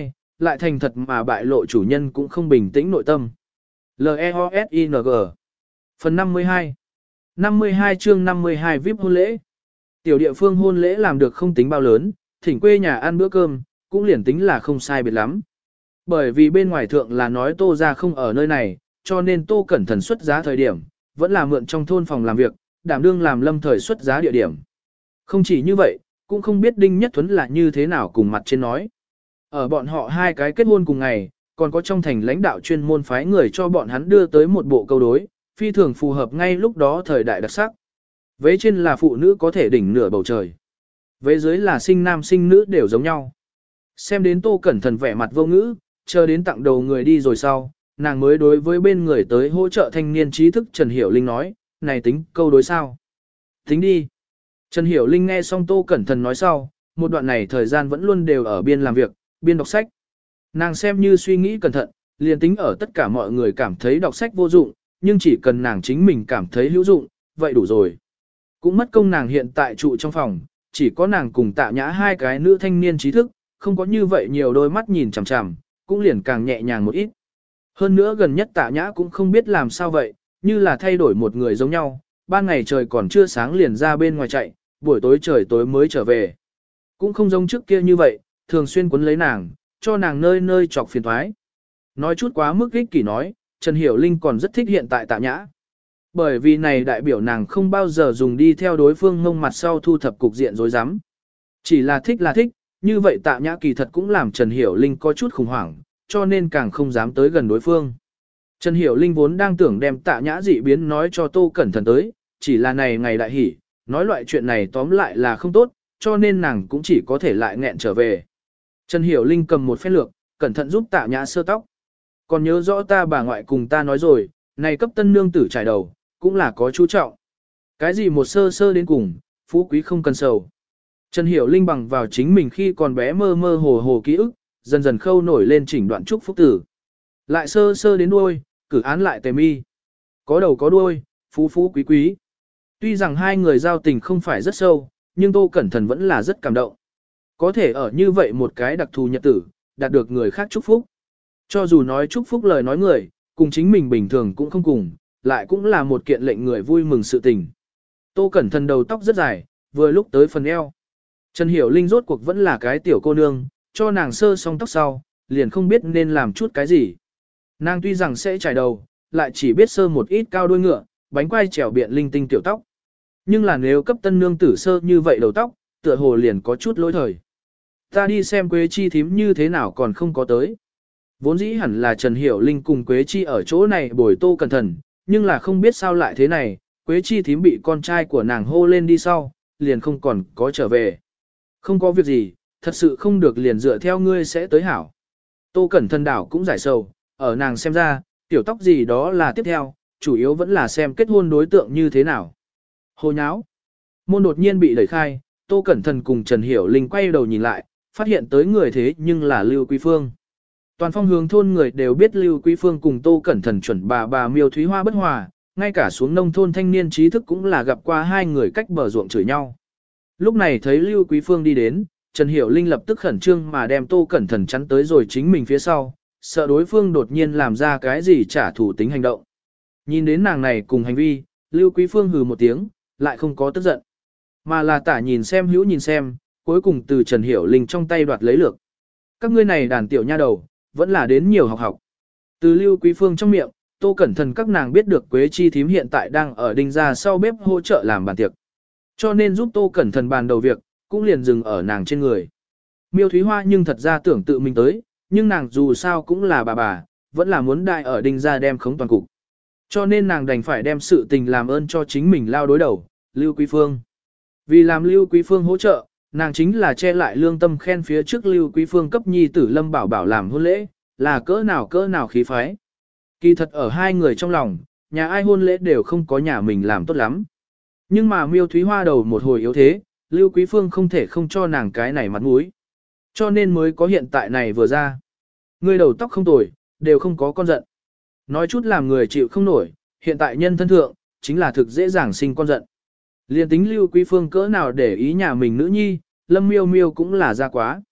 lại thành thật mà bại lộ chủ nhân cũng không bình tĩnh nội tâm. L-E-O-S-I-N-G Phần năm mươi hai năm mươi hai chương năm mươi hai vê i pê hôn lễ. Tiểu địa phương hôn lễ làm được không tính bao lớn, thỉnh quê nhà ăn bữa cơm, cũng liền tính là không sai biệt lắm. Bởi vì bên ngoài thượng là nói Tô ra không ở nơi này, cho nên Tô Cẩn Thận xuất giá thời điểm, vẫn là mượn trong thôn phòng làm việc, đảm đương làm lâm thời xuất giá địa điểm. Không chỉ như vậy, cũng không biết Đinh Nhất Thuấn là như thế nào cùng mặt trên nói. Ở bọn họ hai cái kết hôn cùng ngày, còn có trong thành lãnh đạo chuyên môn phái người cho bọn hắn đưa tới một bộ câu đối, phi thường phù hợp ngay lúc đó thời đại đặc sắc. Vế trên là phụ nữ có thể đỉnh nửa bầu trời. Vế dưới là sinh nam sinh nữ đều giống nhau. Xem đến Tô Cẩn Thận vẻ mặt vô ngữ, chờ đến tặng đầu người đi rồi sau, nàng mới đối với bên người tới hỗ trợ thanh niên trí thức Trần Hiểu Linh nói, này tính câu đối sao? Tính đi. Trần Hiểu Linh nghe xong Tô Cẩn Thận nói sau, một đoạn này thời gian vẫn luôn đều ở biên làm việc, biên đọc sách. Nàng xem như suy nghĩ cẩn thận, liền tính ở tất cả mọi người cảm thấy đọc sách vô dụng, nhưng chỉ cần nàng chính mình cảm thấy hữu dụng, vậy đủ rồi. Cũng mất công nàng hiện tại trụ trong phòng, chỉ có nàng cùng Tạ Nhã hai cái nữ thanh niên trí thức, không có như vậy nhiều đôi mắt nhìn chằm chằm, cũng liền càng nhẹ nhàng một ít. Hơn nữa gần nhất Tạ Nhã cũng không biết làm sao vậy, như là thay đổi một người giống nhau, ban ngày trời còn chưa sáng liền ra bên ngoài chạy, buổi tối trời tối mới trở về. Cũng không giống trước kia như vậy, thường xuyên quấn lấy nàng, cho nàng nơi nơi chọc phiền thoái. Nói chút quá mức ích kỷ nói, Trần Hiểu Linh còn rất thích hiện tại Tạ Nhã. Bởi vì này đại biểu nàng không bao giờ dùng đi theo đối phương ngông mặt sau thu thập cục diện rối rắm. Chỉ là thích là thích, như vậy Tạ Nhã kỳ thật cũng làm Trần Hiểu Linh có chút khủng hoảng, cho nên càng không dám tới gần đối phương. Trần Hiểu Linh vốn đang tưởng đem Tạ Nhã dị biến nói cho Tô Cẩn Thận tới, chỉ là này ngày đại hỉ, nói loại chuyện này tóm lại là không tốt, cho nên nàng cũng chỉ có thể lại nghẹn trở về. Trần Hiểu Linh cầm một phép lược, cẩn thận giúp Tạ Nhã sơ tóc. Còn nhớ rõ ta bà ngoại cùng ta nói rồi, này cấp tân nương tử trải đầu, cũng là có chú trọng. Cái gì một sơ sơ đến cùng, phú quý không cần sầu. Trần Hiểu Linh bằng vào chính mình khi còn bé mơ mơ hồ hồ ký ức, dần dần khâu nổi lên chỉnh đoạn chúc phúc tử. Lại sơ sơ đến đuôi, cử án lại tề mi. Có đầu có đuôi, phú phú quý quý. Tuy rằng hai người giao tình không phải rất sâu, nhưng Tô Cẩn Thận vẫn là rất cảm động. Có thể ở như vậy một cái đặc thù nhật tử, đạt được người khác chúc phúc. Cho dù nói chúc phúc lời nói người, cùng chính mình bình thường cũng không cùng, lại cũng là một kiện lệnh người vui mừng sự tình. Tô Cẩn Thận đầu tóc rất dài, vừa lúc tới phần eo. Trần Hiểu Linh rốt cuộc vẫn là cái tiểu cô nương, cho nàng sơ xong tóc sau, liền không biết nên làm chút cái gì. Nàng tuy rằng sẽ trải đầu, lại chỉ biết sơ một ít cao đuôi ngựa, bánh quai trèo biện linh tinh tiểu tóc. Nhưng là nếu cấp tân nương tử sơ như vậy đầu tóc, tựa hồ liền có chút lỗi thời. Ta đi xem Quế Chi thím như thế nào còn không có tới. Vốn dĩ hẳn là Trần Hiểu Linh cùng Quế Chi ở chỗ này bồi Tô Cẩn Thận, nhưng là không biết sao lại thế này, Quế Chi thím bị con trai của nàng hô lên đi sau, liền không còn có trở về. Không có việc gì, thật sự không được liền dựa theo ngươi sẽ tới hảo. Tô Cẩn Thận đảo cũng giải sầu, ở nàng xem ra, tiểu tóc gì đó là tiếp theo, chủ yếu vẫn là xem kết hôn đối tượng như thế nào. Hồ nháo. Môn đột nhiên bị đẩy khai, Tô Cẩn Thận cùng Trần Hiểu Linh quay đầu nhìn lại, phát hiện tới người thế nhưng là Lưu Quý Phương. Toàn phong hướng thôn người đều biết Lưu Quý Phương cùng Tô Cẩn Thận chuẩn bà bà Miêu Thúy Hoa bất hòa, ngay cả xuống nông thôn thanh niên trí thức cũng là gặp qua hai người cách bờ ruộng chửi nhau. Lúc này thấy Lưu Quý Phương đi đến, Trần Hiểu Linh lập tức khẩn trương mà đem Tô Cẩn Thận chắn tới rồi chính mình phía sau, sợ đối phương đột nhiên làm ra cái gì trả thù tính hành động. Nhìn đến nàng này cùng hành vi, Lưu Quý Phương hừ một tiếng, lại không có tức giận. Mà là tả nhìn xem hữu nhìn xem, cuối cùng từ Trần Hiểu Linh trong tay đoạt lấy lược. Các ngươi này đàn tiểu nha đầu, vẫn là đến nhiều học học. Từ Lưu Quý Phương trong miệng, Tô Cẩn Thận các nàng biết được Quế Chi thím hiện tại đang ở đinh gia sau bếp hỗ trợ làm bàn tiệc. Cho nên giúp Tô Cẩn Thận bàn đầu việc, cũng liền dừng ở nàng trên người. Miêu Thúy Hoa nhưng thật ra tưởng tự mình tới, nhưng nàng dù sao cũng là bà bà, vẫn là muốn đại ở đinh gia đem khống toàn cục. Cho nên nàng đành phải đem sự tình làm ơn cho chính mình lao đối đầu, Lưu Quý Phương. Vì làm Lưu Quý Phương hỗ trợ, nàng chính là che lại lương tâm khen phía trước Lưu Quý Phương cấp nhi tử Lâm Bảo Bảo làm hôn lễ, là cỡ nào cỡ nào khí phái. Kỳ thật ở hai người trong lòng, nhà ai hôn lễ đều không có nhà mình làm tốt lắm. Nhưng mà Miêu Thúy Hoa đầu một hồi yếu thế, Lưu Quý Phương không thể không cho nàng cái này mặt mũi. Cho nên mới có hiện tại này vừa ra. Người đầu tóc không tồi, đều không có con giận. Nói chút làm người chịu không nổi, hiện tại nhân thân thượng, chính là thực dễ dàng sinh con giận. Liên tính Lưu Quý Phương cỡ nào để ý nhà mình nữ nhi, Lâm Miêu Miêu cũng là ra quá.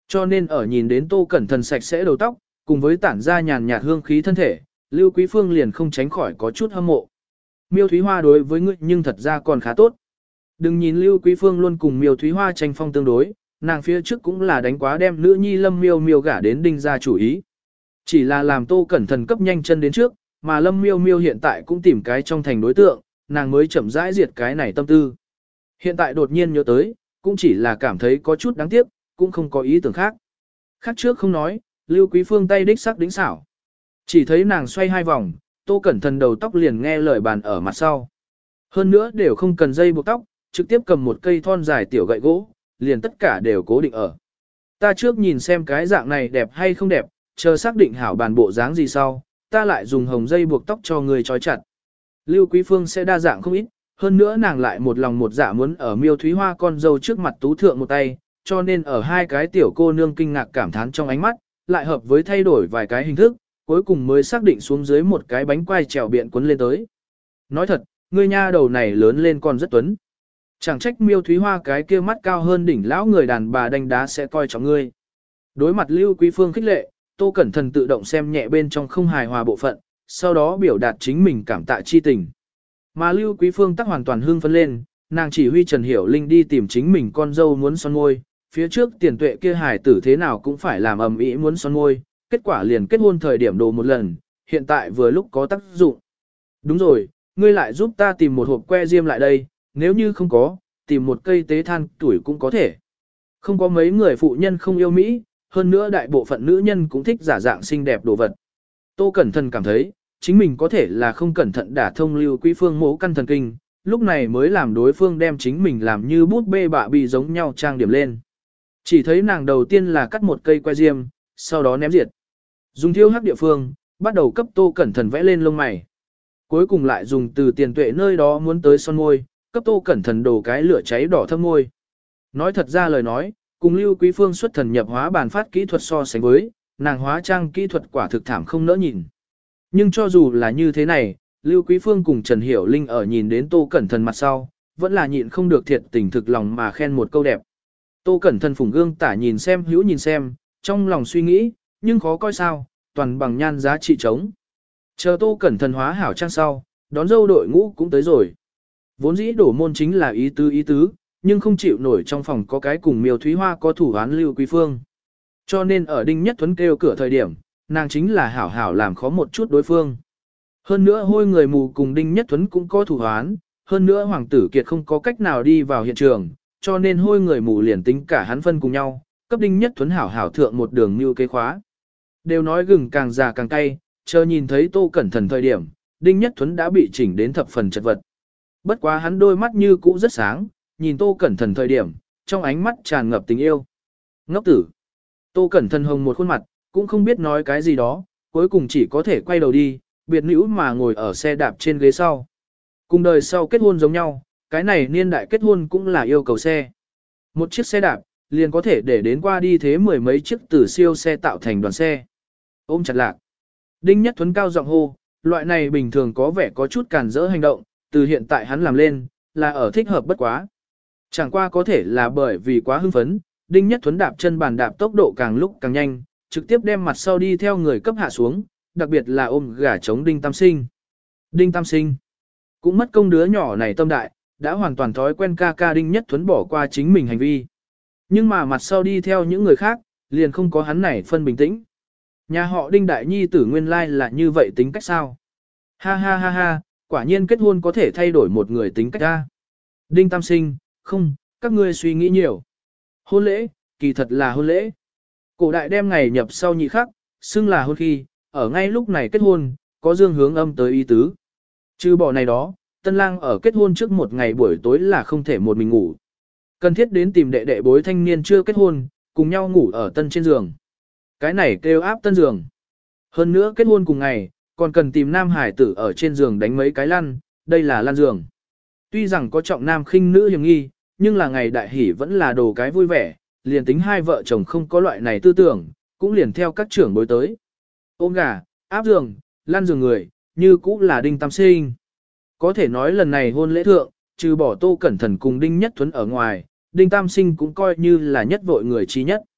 Cho nên ở nhìn đến Tô Cẩn Thần sạch sẽ đầu tóc, cùng với tản ra nhàn nhạt hương khí thân thể, Lưu Quý Phương liền không tránh khỏi có chút hâm mộ. Miêu Thúy Hoa đối với ngươi nhưng thật ra còn khá tốt. Đừng nhìn Lưu Quý Phương luôn cùng Miêu Thúy Hoa tranh phong tương đối, nàng phía trước cũng là đánh quá đem nữ nhi Lâm Miêu Miêu gả đến Đinh gia chủ ý. Chỉ là làm Tô Cẩn Thần cấp nhanh chân đến trước, mà Lâm Miêu Miêu hiện tại cũng tìm cái trong thành đối tượng, nàng mới chậm rãi diệt cái này tâm tư. Hiện tại đột nhiên nhớ tới, cũng chỉ là cảm thấy có chút đáng tiếc, cũng không có ý tưởng khác. Khác trước không nói, Lưu Quý Phương tay đích sắc đính xảo. Chỉ thấy nàng xoay hai vòng, Tô Cẩn Thần đầu tóc liền nghe lời bàn ở mặt sau. Hơn nữa đều không cần dây buộc tóc, trực tiếp cầm một cây thon dài tiểu gậy gỗ, liền tất cả đều cố định ở. Ta trước nhìn xem cái dạng này đẹp hay không đẹp, chờ xác định hảo bàn bộ dáng gì sau, ta lại dùng hồng dây buộc tóc cho người trói chặt. Lưu Quý Phương sẽ đa dạng không ít, hơn nữa nàng lại một lòng một dạ muốn ở Miêu Thúy Hoa con dâu trước mặt tú thượng một tay, cho nên ở hai cái tiểu cô nương kinh ngạc cảm thán trong ánh mắt, lại hợp với thay đổi vài cái hình thức, cuối cùng mới xác định xuống dưới một cái bánh quai trèo biện cuốn lên tới. Nói thật, ngươi nha đầu này lớn lên còn rất tuấn. Chẳng trách Miêu Thúy Hoa cái kia mắt cao hơn đỉnh lão người đàn bà đánh đá sẽ coi trọng ngươi. Đối mặt Lưu Quý Phương khích lệ, Tô Cẩn Thần tự động xem nhẹ bên trong không hài hòa bộ phận, sau đó biểu đạt chính mình cảm tạ chi tình. Mà Lưu Quý Phương tắc hoàn toàn hưng phấn lên, nàng chỉ huy Trần Hiểu Linh đi tìm chính mình con dâu muốn son môi, phía trước tiền tuệ kia hài tử thế nào cũng phải làm ầm ĩ muốn son môi, kết quả liền kết hôn thời điểm đồ một lần, hiện tại vừa lúc có tác dụng. Đúng rồi, ngươi lại giúp ta tìm một hộp que diêm lại đây, nếu như không có, tìm một cây tế than tuổi cũng có thể. Không có mấy người phụ nhân không yêu Mỹ, hơn nữa đại bộ phận nữ nhân cũng thích giả dạng xinh đẹp đồ vật. Tô Cẩn Thần cảm thấy, chính mình có thể là không cẩn thận đả thông Lưu Quý Phương mố căn thần kinh, lúc này mới làm đối phương đem chính mình làm như bút bê bạ bị giống nhau trang điểm lên. Chỉ thấy nàng đầu tiên là cắt một cây que diêm, sau đó ném diệt. Dùng thiêu hắc địa phương, bắt đầu cấp Tô Cẩn Thần vẽ lên lông mày. Cuối cùng lại dùng từ tiền tuệ nơi đó muốn tới son môi, cấp Tô Cẩn Thần đổ cái lửa cháy đỏ thâm môi. Nói thật ra lời nói, cùng Lưu Quý Phương xuất thần nhập hóa bàn phát kỹ thuật so sánh với, nàng hóa trang kỹ thuật quả thực thảm không nỡ nhìn. Nhưng cho dù là như thế này, Lưu Quý Phương cùng Trần Hiểu Linh ở nhìn đến Tô Cẩn Thần mặt sau, vẫn là nhịn không được thiệt tình thực lòng mà khen một câu đẹp. Tô Cẩn Thần phủng gương tả nhìn xem hữu nhìn xem, trong lòng suy nghĩ, nhưng khó coi sao, toàn bằng nhan giá trị trống. Chờ Tô Cẩn Thần hóa hảo trang sau, đón dâu đội ngũ cũng tới rồi. Vốn dĩ đổ môn chính là ý tứ ý tứ, nhưng không chịu nổi trong phòng có cái cùng Miêu Thúy Hoa có thủ án Lưu Quý Phương. Cho nên ở Đinh Nhất Thuấn kêu cửa thời điểm, nàng chính là hảo hảo làm khó một chút đối phương. Hơn nữa hôi người mù cùng Đinh Nhất Thuấn cũng có thủ án, hơn nữa Hoàng tử Kiệt không có cách nào đi vào hiện trường, cho nên hôi người mù liền tính cả hắn phân cùng nhau, cấp Đinh Nhất Thuấn hảo hảo thượng một đường mưu kế khóa. Đều nói gừng càng già càng cay, chờ nhìn thấy Tô Cẩn Thần thời điểm, Đinh Nhất Thuấn đã bị chỉnh đến thập phần chật vật. Bất quá hắn đôi mắt như cũ rất sáng, nhìn Tô Cẩn Thần thời điểm, trong ánh mắt tràn ngập tình yêu. Ngốc tử. Tô Cẩn Thần hồng một khuôn mặt, cũng không biết nói cái gì đó, cuối cùng chỉ có thể quay đầu đi, biệt nữ mà ngồi ở xe đạp trên ghế sau. Cùng đời sau kết hôn giống nhau, cái này niên đại kết hôn cũng là yêu cầu xe. Một chiếc xe đạp, liền có thể để đến qua đi thế mười mấy chiếc tử siêu xe tạo thành đoàn xe. Ôm chặt lạc. Đinh Nhất Thuấn cao giọng hô, loại này bình thường có vẻ có chút cản rỡ hành động, từ hiện tại hắn làm lên, là ở thích hợp bất quá. Chẳng qua có thể là bởi vì quá hưng phấn, Đinh Nhất Thuấn đạp chân bàn đạp tốc độ càng lúc càng nhanh, trực tiếp đem mặt sau đi theo người cấp hạ xuống, đặc biệt là ôm gà chống Đinh Tam Sinh. Đinh Tam Sinh cũng mất công đứa nhỏ này tâm đại, đã hoàn toàn thói quen ca ca Đinh Nhất Thuấn bỏ qua chính mình hành vi. Nhưng mà mặt sau đi theo những người khác, liền không có hắn này phân bình tĩnh. Nhà họ Đinh Đại Nhi tử nguyên lai là như vậy tính cách sao? Ha ha ha ha, quả nhiên kết hôn có thể thay đổi một người tính cách ra. Đinh Tam Sinh, không, các ngươi suy nghĩ nhiều. Hôn lễ, kỳ thật là hôn lễ. Cổ đại đem ngày nhập sau nhị khắc, xưng là hôn khi, ở ngay lúc này kết hôn, có dương hướng âm tới ý tứ. Trừ bỏ này đó, tân lang ở kết hôn trước một ngày buổi tối là không thể một mình ngủ. Cần thiết đến tìm đệ đệ bối thanh niên chưa kết hôn, cùng nhau ngủ ở tân trên giường. Cái này kêu áp tân giường. Hơn nữa kết hôn cùng ngày, còn cần tìm nam hải tử ở trên giường đánh mấy cái lăn, đây là lăn giường. Tuy rằng có trọng nam khinh nữ hiểm nghi, nhưng là ngày đại hỷ vẫn là đồ cái vui vẻ, liền tính hai vợ chồng không có loại này tư tưởng, cũng liền theo các trưởng bối tới. Ôm gà, áp giường, lăn giường người, như cũ là Đinh Tam Sinh. Có thể nói lần này hôn lễ thượng, trừ bỏ Tô Cẩn Thần cùng Đinh Nhất Thuấn ở ngoài, Đinh Tam Sinh cũng coi như là nhất vội người trí nhất.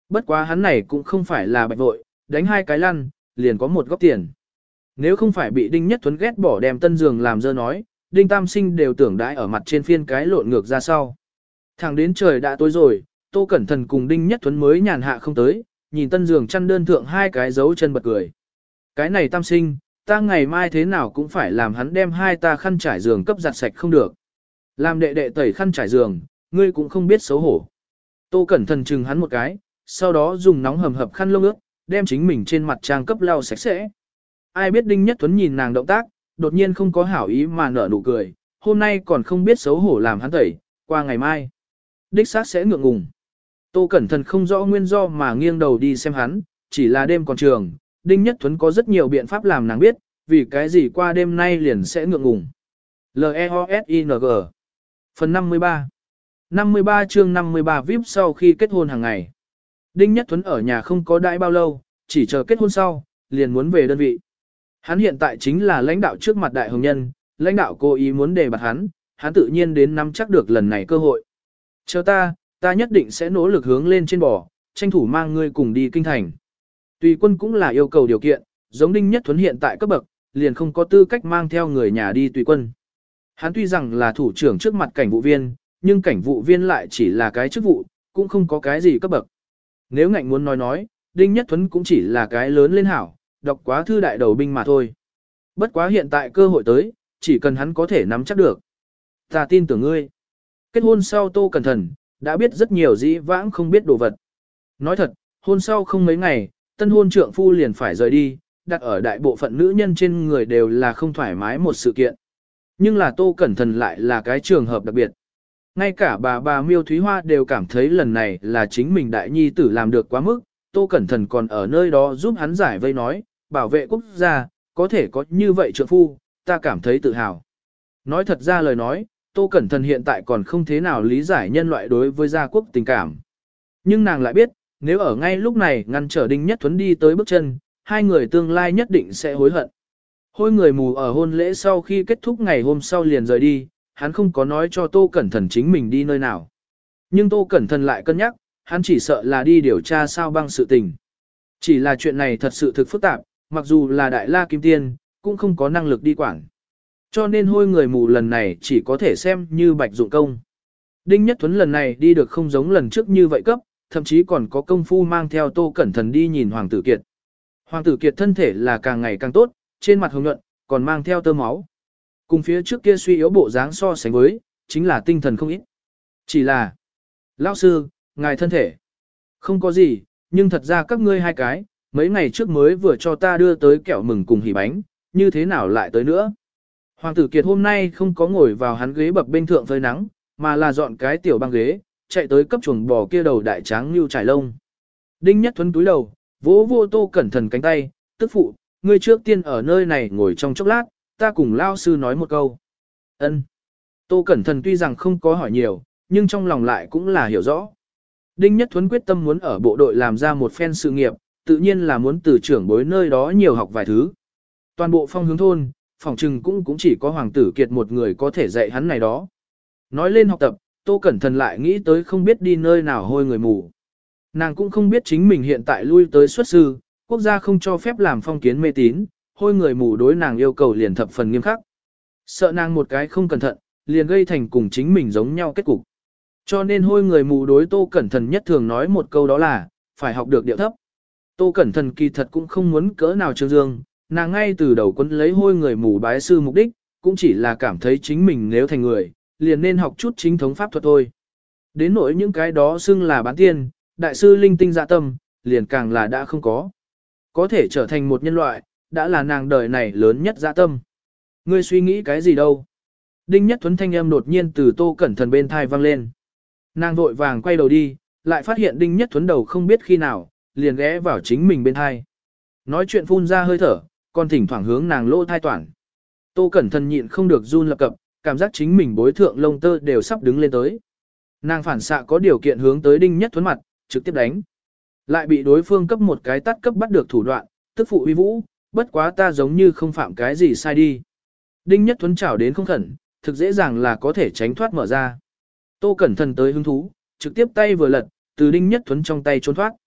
Bất quá hắn này cũng không phải là bạch vội, đánh hai cái lăn, liền có một góc tiền. Nếu không phải bị Đinh Nhất Tuấn ghét bỏ đem tân giường làm dơ nói, Đinh Tam Sinh đều tưởng đãi ở mặt trên phiên cái lộn ngược ra sau. Thẳng đến trời đã tối rồi, Tô Cẩn Thận cùng Đinh Nhất Tuấn mới nhàn hạ không tới, nhìn tân giường chăn đơn thượng hai cái dấu chân bật cười. Cái này Tam Sinh, ta ngày mai thế nào cũng phải làm hắn đem hai ta khăn trải giường cấp giặt sạch không được. Làm đệ đệ tẩy khăn trải giường, ngươi cũng không biết xấu hổ. Tô Cẩn Thận chừng hắn một cái, sau đó dùng nóng hầm hập khăn lông ướt, đem chính mình trên mặt trang cấp lau sạch sẽ. Ai biết Đinh Nhất Tuấn nhìn nàng động tác, đột nhiên không có hảo ý mà nở nụ cười, hôm nay còn không biết xấu hổ làm hắn tẩy, qua ngày mai. Đích xác sẽ ngượng ngùng. Tô Cẩn Thận không rõ nguyên do mà nghiêng đầu đi xem hắn, chỉ là đêm còn trường, Đinh Nhất Tuấn có rất nhiều biện pháp làm nàng biết, vì cái gì qua đêm nay liền sẽ ngượng ngùng. L E O S I N G Phần năm mươi ba năm mươi ba chương năm mươi ba vê i pê sau khi kết hôn hàng ngày. Đinh Nhất Tuấn ở nhà không có đãi bao lâu, chỉ chờ kết hôn sau, liền muốn về đơn vị. Hắn hiện tại chính là lãnh đạo trước mặt đại hồng nhân, lãnh đạo cố ý muốn đề bạt hắn, hắn tự nhiên đến nắm chắc được lần này cơ hội. Chờ ta, ta nhất định sẽ nỗ lực hướng lên trên bò, tranh thủ mang ngươi cùng đi kinh thành. Tùy quân cũng là yêu cầu điều kiện, giống Đinh Nhất Tuấn hiện tại cấp bậc, liền không có tư cách mang theo người nhà đi tùy quân. Hắn tuy rằng là thủ trưởng trước mặt cảnh vụ viên, nhưng cảnh vụ viên lại chỉ là cái chức vụ, cũng không có cái gì cấp bậc. Nếu ngạnh muốn nói nói, Đinh Nhất Tuấn cũng chỉ là cái lớn lên hảo, đọc quá thư đại đầu binh mà thôi. Bất quá hiện tại cơ hội tới, chỉ cần hắn có thể nắm chắc được. Ta tin tưởng ngươi. Kết hôn sau Tô Cẩn Thận, đã biết rất nhiều dĩ vãng không biết đồ vật. Nói thật, hôn sau không mấy ngày, tân hôn trượng phu liền phải rời đi, đặt ở đại bộ phận nữ nhân trên người đều là không thoải mái một sự kiện. Nhưng là Tô Cẩn Thận lại là cái trường hợp đặc biệt. Ngay cả bà bà Miêu Thúy Hoa đều cảm thấy lần này là chính mình đại nhi tử làm được quá mức, Tô Cẩn Thận còn ở nơi đó giúp hắn giải vây nói, bảo vệ quốc gia, có thể có như vậy trượng phu, ta cảm thấy tự hào. Nói thật ra lời nói, Tô Cẩn Thận hiện tại còn không thế nào lý giải nhân loại đối với gia quốc tình cảm. Nhưng nàng lại biết, nếu ở ngay lúc này ngăn trở Đinh Nhất Tuấn đi tới bước chân, hai người tương lai nhất định sẽ hối hận. Hôi người mù ở hôn lễ sau khi kết thúc ngày hôm sau liền rời đi, hắn không có nói cho Tô Cẩn Thận chính mình đi nơi nào. Nhưng Tô Cẩn Thận lại cân nhắc, hắn chỉ sợ là đi điều tra sao băng sự tình. Chỉ là chuyện này thật sự thực phức tạp, mặc dù là đại la kim tiên, cũng không có năng lực đi quản. Cho nên hôi người mù lần này chỉ có thể xem như bạch dụng công. Đinh Nhất Tuấn lần này đi được không giống lần trước như vậy cấp, thậm chí còn có công phu mang theo Tô Cẩn Thận đi nhìn Hoàng tử Kiệt. Hoàng tử Kiệt thân thể là càng ngày càng tốt, trên mặt hồng nhuận, còn mang theo tơ máu. Cùng phía trước kia suy yếu bộ dáng so sánh với, chính là tinh thần không ít. Chỉ là, lão sư, ngài thân thể, không có gì, nhưng thật ra các ngươi hai cái, mấy ngày trước mới vừa cho ta đưa tới kẹo mừng cùng hỉ bánh, như thế nào lại tới nữa. Hoàng tử Kiệt hôm nay không có ngồi vào hắn ghế bập bên thượng phơi nắng, mà là dọn cái tiểu băng ghế, chạy tới cấp chuồng bò kia đầu đại tráng lưu trải lông. Đinh Nhất Tuấn túi đầu, vỗ vô Tô Cẩn Thận cánh tay, tức phụ, ngươi trước tiên ở nơi này ngồi trong chốc lát, ta cùng lao sư nói một câu. Ân. Tô Cẩn Thận tuy rằng không có hỏi nhiều, nhưng trong lòng lại cũng là hiểu rõ. Đinh Nhất Tuấn quyết tâm muốn ở bộ đội làm ra một phen sự nghiệp, tự nhiên là muốn từ trưởng bối nơi đó nhiều học vài thứ. Toàn bộ phong hướng thôn, phòng trừng cũng cũng chỉ có Hoàng tử Kiệt một người có thể dạy hắn này đó. Nói lên học tập, Tô Cẩn Thận lại nghĩ tới không biết đi nơi nào hôi người mù. Nàng cũng không biết chính mình hiện tại lui tới xuất sư, quốc gia không cho phép làm phong kiến mê tín, hôi người mù đối nàng yêu cầu liền thập phần nghiêm khắc. Sợ nàng một cái không cẩn thận, liền gây thành cùng chính mình giống nhau kết cục. Cho nên hôi người mù đối Tô Cẩn Thận nhất thường nói một câu đó là, phải học được điệu thấp. Tô Cẩn Thận kỳ thật cũng không muốn cỡ nào trương dương, nàng ngay từ đầu quân lấy hôi người mù bái sư mục đích, cũng chỉ là cảm thấy chính mình nếu thành người, liền nên học chút chính thống pháp thuật thôi. Đến nỗi những cái đó xưng là bán tiên, đại sư linh tinh dạ tâm, liền càng là đã không có. Có thể trở thành một nhân loại, đã là nàng đời này lớn nhất dạ tâm. Ngươi suy nghĩ cái gì đâu? Đinh Nhất Tuấn thanh âm đột nhiên từ Tô Cẩn Thận bên thai vang lên. Nàng vội vàng quay đầu đi, lại phát hiện Đinh Nhất Tuấn đầu không biết khi nào, liền ghé vào chính mình bên thai. Nói chuyện phun ra hơi thở, còn thỉnh thoảng hướng nàng lỗ thai toản. Tô Cẩn Thận nhịn không được run lập cập, cảm giác chính mình bối thượng lông tơ đều sắp đứng lên tới. Nàng phản xạ có điều kiện hướng tới Đinh Nhất Tuấn mặt, trực tiếp đánh. Lại bị đối phương cấp một cái tát cấp bắt được thủ đoạn, tức phụ uy vũ, bất quá ta giống như không phạm cái gì sai đi. Đinh Nhất Tuấn chảo đến không khẩn, thực dễ dàng là có thể tránh thoát mở ra. Tô Cẩn Thận tới hứng thú, trực tiếp tay vừa lật, từ Đinh Nhất Tuấn trong tay trốn thoát.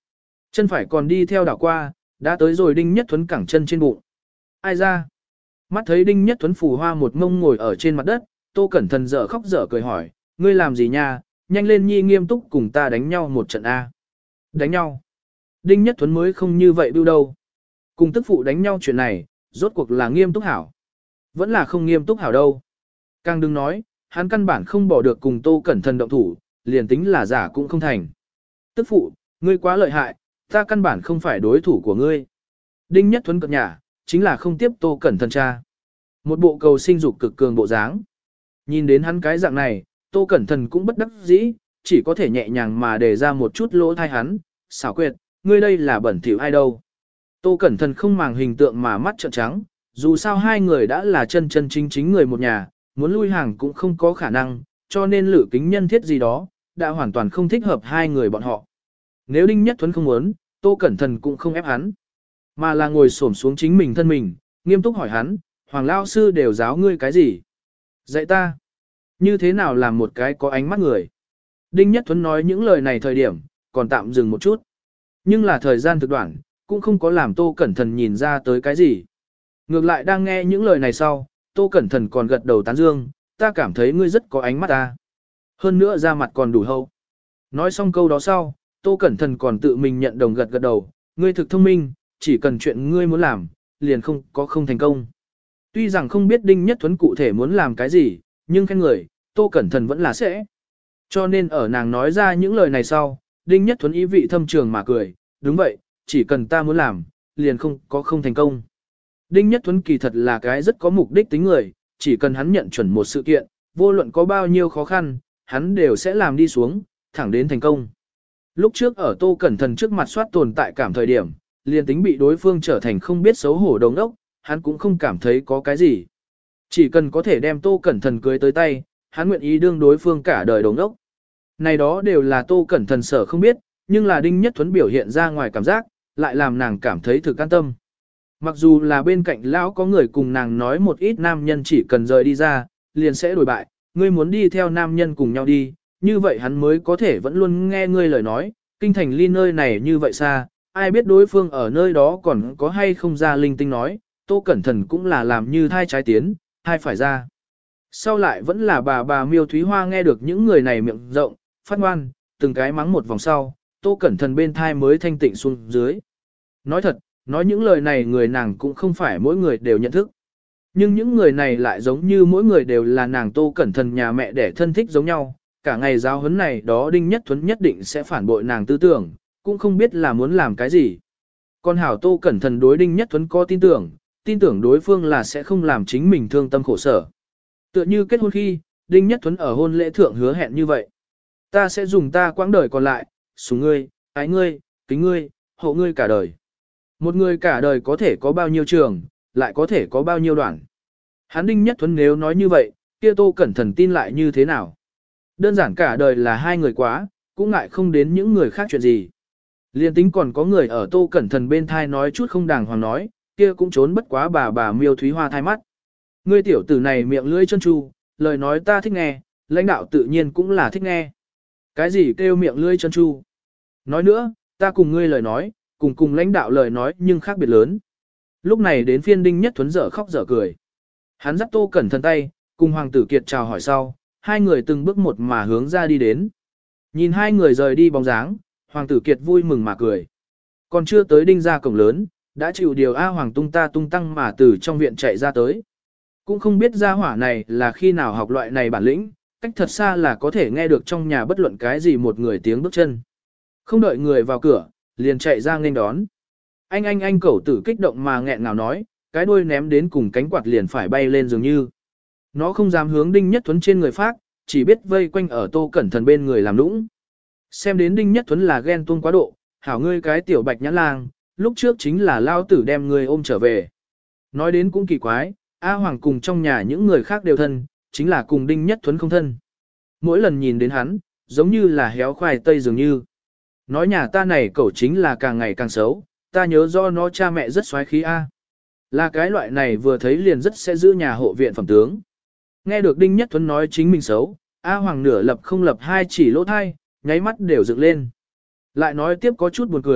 Chân phải còn đi theo đảo qua, đã tới rồi Đinh Nhất Thuấn cẳng chân trên bụng. Ai ra? Mắt thấy Đinh Nhất Thuấn phù hoa một mông ngồi ở trên mặt đất, Tô Cẩn Thần dở khóc dở cười hỏi, ngươi làm gì nha, nhanh lên nhi nghiêm túc cùng ta đánh nhau một trận A. Đánh nhau? Đinh Nhất Thuấn mới không như vậy bưu đâu. Cùng tức phụ đánh nhau chuyện này, rốt cuộc là nghiêm túc hảo. Vẫn là không nghiêm túc hảo đâu. Càng đừng nói, hắn căn bản không bỏ được cùng Tô Cẩn Thần động thủ, liền tính là giả cũng không thành. Tức phụ, ngươi quá lợi hại, ta căn bản không phải đối thủ của ngươi. Đinh Nhất Thuấn cợt nhả, chính là không tiếp Tô Cẩn Thần cha. Một bộ cầu sinh dục cực cường bộ dáng. Nhìn đến hắn cái dạng này, Tô Cẩn Thần cũng bất đắc dĩ, chỉ có thể nhẹ nhàng mà để ra một chút lỗ thai hắn, xảo quyệt, ngươi đây là bẩn thỉu ai đâu. Tô Cẩn Thần không màng hình tượng mà mắt trợn trắng, dù sao hai người đã là chân chân chính chính người một nhà, muốn lui hàng cũng không có khả năng, cho nên lử kính nhân thiết gì đó, đã hoàn toàn không thích hợp hai người bọn họ. Nếu Đinh Nhất Thuấn không muốn, Tô Cẩn Thần cũng không ép hắn, mà là ngồi xổm xuống chính mình thân mình, nghiêm túc hỏi hắn, Hoàng Lao Sư đều giáo ngươi cái gì? Dạy ta, như thế nào làm một cái có ánh mắt người? Đinh Nhất Thuấn nói những lời này thời điểm, còn tạm dừng một chút. Nhưng là thời gian thực đoạn, cũng không có làm Tô Cẩn Thần nhìn ra tới cái gì. Ngược lại đang nghe những lời này sau, Tô Cẩn Thần còn gật đầu tán dương, ta cảm thấy ngươi rất có ánh mắt ta. Hơn nữa da mặt còn đủ hậu. Nói xong câu đó sau, Tô Cẩn Thần còn tự mình nhận đồng gật gật đầu, ngươi thực thông minh, chỉ cần chuyện ngươi muốn làm, liền không có không thành công. Tuy rằng không biết Đinh Nhất Thuấn cụ thể muốn làm cái gì, nhưng khen người, Tô Cẩn Thần vẫn là sẽ. Cho nên ở nàng nói ra những lời này sau, Đinh Nhất Thuấn ý vị thâm trường mà cười, đúng vậy, chỉ cần ta muốn làm, liền không có không thành công. Đinh Nhất Thuấn kỳ thật là cái rất có mục đích tính người, chỉ cần hắn nhận chuẩn một sự kiện, vô luận có bao nhiêu khó khăn, hắn đều sẽ làm đi xuống, thẳng đến thành công. Lúc trước ở Tô Cẩn Thần trước mặt soát tồn tại cảm thời điểm, liền tính bị đối phương trở thành không biết xấu hổ đồng ốc, hắn cũng không cảm thấy có cái gì. Chỉ cần có thể đem Tô Cẩn Thần cưới tới tay, hắn nguyện ý đương đối phương cả đời đồng ốc. Này đó đều là Tô Cẩn Thần sở không biết, nhưng là Đinh Nhất Thuấn biểu hiện ra ngoài cảm giác, lại làm nàng cảm thấy thực an tâm. Mặc dù là bên cạnh lão có người cùng nàng nói một ít nam nhân chỉ cần rời đi ra, liền sẽ đổi bại, ngươi muốn đi theo nam nhân cùng nhau đi, như vậy hắn mới có thể vẫn luôn nghe ngươi lời nói, kinh thành ly nơi này như vậy xa, ai biết đối phương ở nơi đó còn có hay không ra linh tinh nói, Tô Cẩn Thần cũng là làm như thai trái tiến, thai phải ra. Sau lại vẫn là bà bà Miêu Thúy Hoa nghe được những người này miệng rộng, phát ngoan, từng cái mắng một vòng sau, Tô Cẩn Thần bên thai mới thanh tịnh xuống dưới. Nói thật, nói những lời này người nàng cũng không phải mỗi người đều nhận thức. Nhưng những người này lại giống như mỗi người đều là nàng Tô Cẩn Thần nhà mẹ để thân thích giống nhau, cả ngày giáo huấn này đó Đinh Nhất Thuấn nhất định sẽ phản bội nàng tư tưởng, cũng không biết là muốn làm cái gì. Còn hảo Tô Cẩn Thần đối Đinh Nhất Thuấn có tin tưởng, tin tưởng đối phương là sẽ không làm chính mình thương tâm khổ sở. Tựa như kết hôn khi, Đinh Nhất Thuấn ở hôn lễ thượng hứa hẹn như vậy. Ta sẽ dùng ta quãng đời còn lại, sủng ngươi, ái ngươi, kính ngươi, hộ ngươi cả đời. Một người cả đời có thể có bao nhiêu trường, lại có thể có bao nhiêu đoạn. Hắn Đinh Nhất Thuấn nếu nói như vậy, kia Tô Cẩn Thần tin lại như thế nào? Đơn giản cả đời là hai người quá, cũng ngại không đến những người khác chuyện gì. Liên tính còn có người ở Tô Cẩn Thần bên thai nói chút không đàng hoàng nói, kia cũng trốn bất quá bà bà Miêu Thúy Hoa thai mắt. Ngươi tiểu tử này miệng lưỡi chân tru, lời nói ta thích nghe, lãnh đạo tự nhiên cũng là thích nghe. Cái gì kêu miệng lưỡi chân tru? Nói nữa, ta cùng ngươi lời nói, cùng cùng lãnh đạo lời nói nhưng khác biệt lớn. Lúc này đến phiên Đinh Nhất Thuấn dở khóc dở cười. Hắn dắt Tô Cẩn Thần tay, cùng Hoàng tử Kiệt chào hỏi sau, hai người từng bước một mà hướng ra đi đến. Nhìn hai người rời đi bóng dáng, Hoàng tử Kiệt vui mừng mà cười. Còn chưa tới Đinh ra cổng lớn, đã chịu điều A Hoàng tung ta tung tăng mà từ trong viện chạy ra tới. Cũng không biết gia hỏa này là khi nào học loại này bản lĩnh, cách thật xa là có thể nghe được trong nhà bất luận cái gì một người tiếng bước chân. Không đợi người vào cửa, liền chạy ra nghênh đón. Anh anh anh cẩu tử kích động mà nghẹn ngào nói, cái đuôi ném đến cùng cánh quạt liền phải bay lên dường như. Nó không dám hướng Đinh Nhất Thuấn trên người phát, chỉ biết vây quanh ở Tô Cẩn Thần bên người làm nũng. Xem đến Đinh Nhất Thuấn là ghen tuông quá độ, hảo ngươi cái tiểu bạch nhãn lang, lúc trước chính là lao tử đem ngươi ôm trở về. Nói đến cũng kỳ quái, A Hoàng cùng trong nhà những người khác đều thân, chính là cùng Đinh Nhất Thuấn không thân. Mỗi lần nhìn đến hắn, giống như là héo khoai tây dường như. Nói nhà ta này cậu chính là càng ngày càng xấu, ta nhớ do nó cha mẹ rất xoáy khí A. Là cái loại này vừa thấy liền rất sẽ giữ nhà hộ viện phẩm tướng. Nghe được Đinh Nhất Thuấn nói chính mình xấu, A Hoàng nửa lập không lập hai chỉ lỗ thai, nháy mắt đều dựng lên. Lại nói tiếp có chút buồn cười,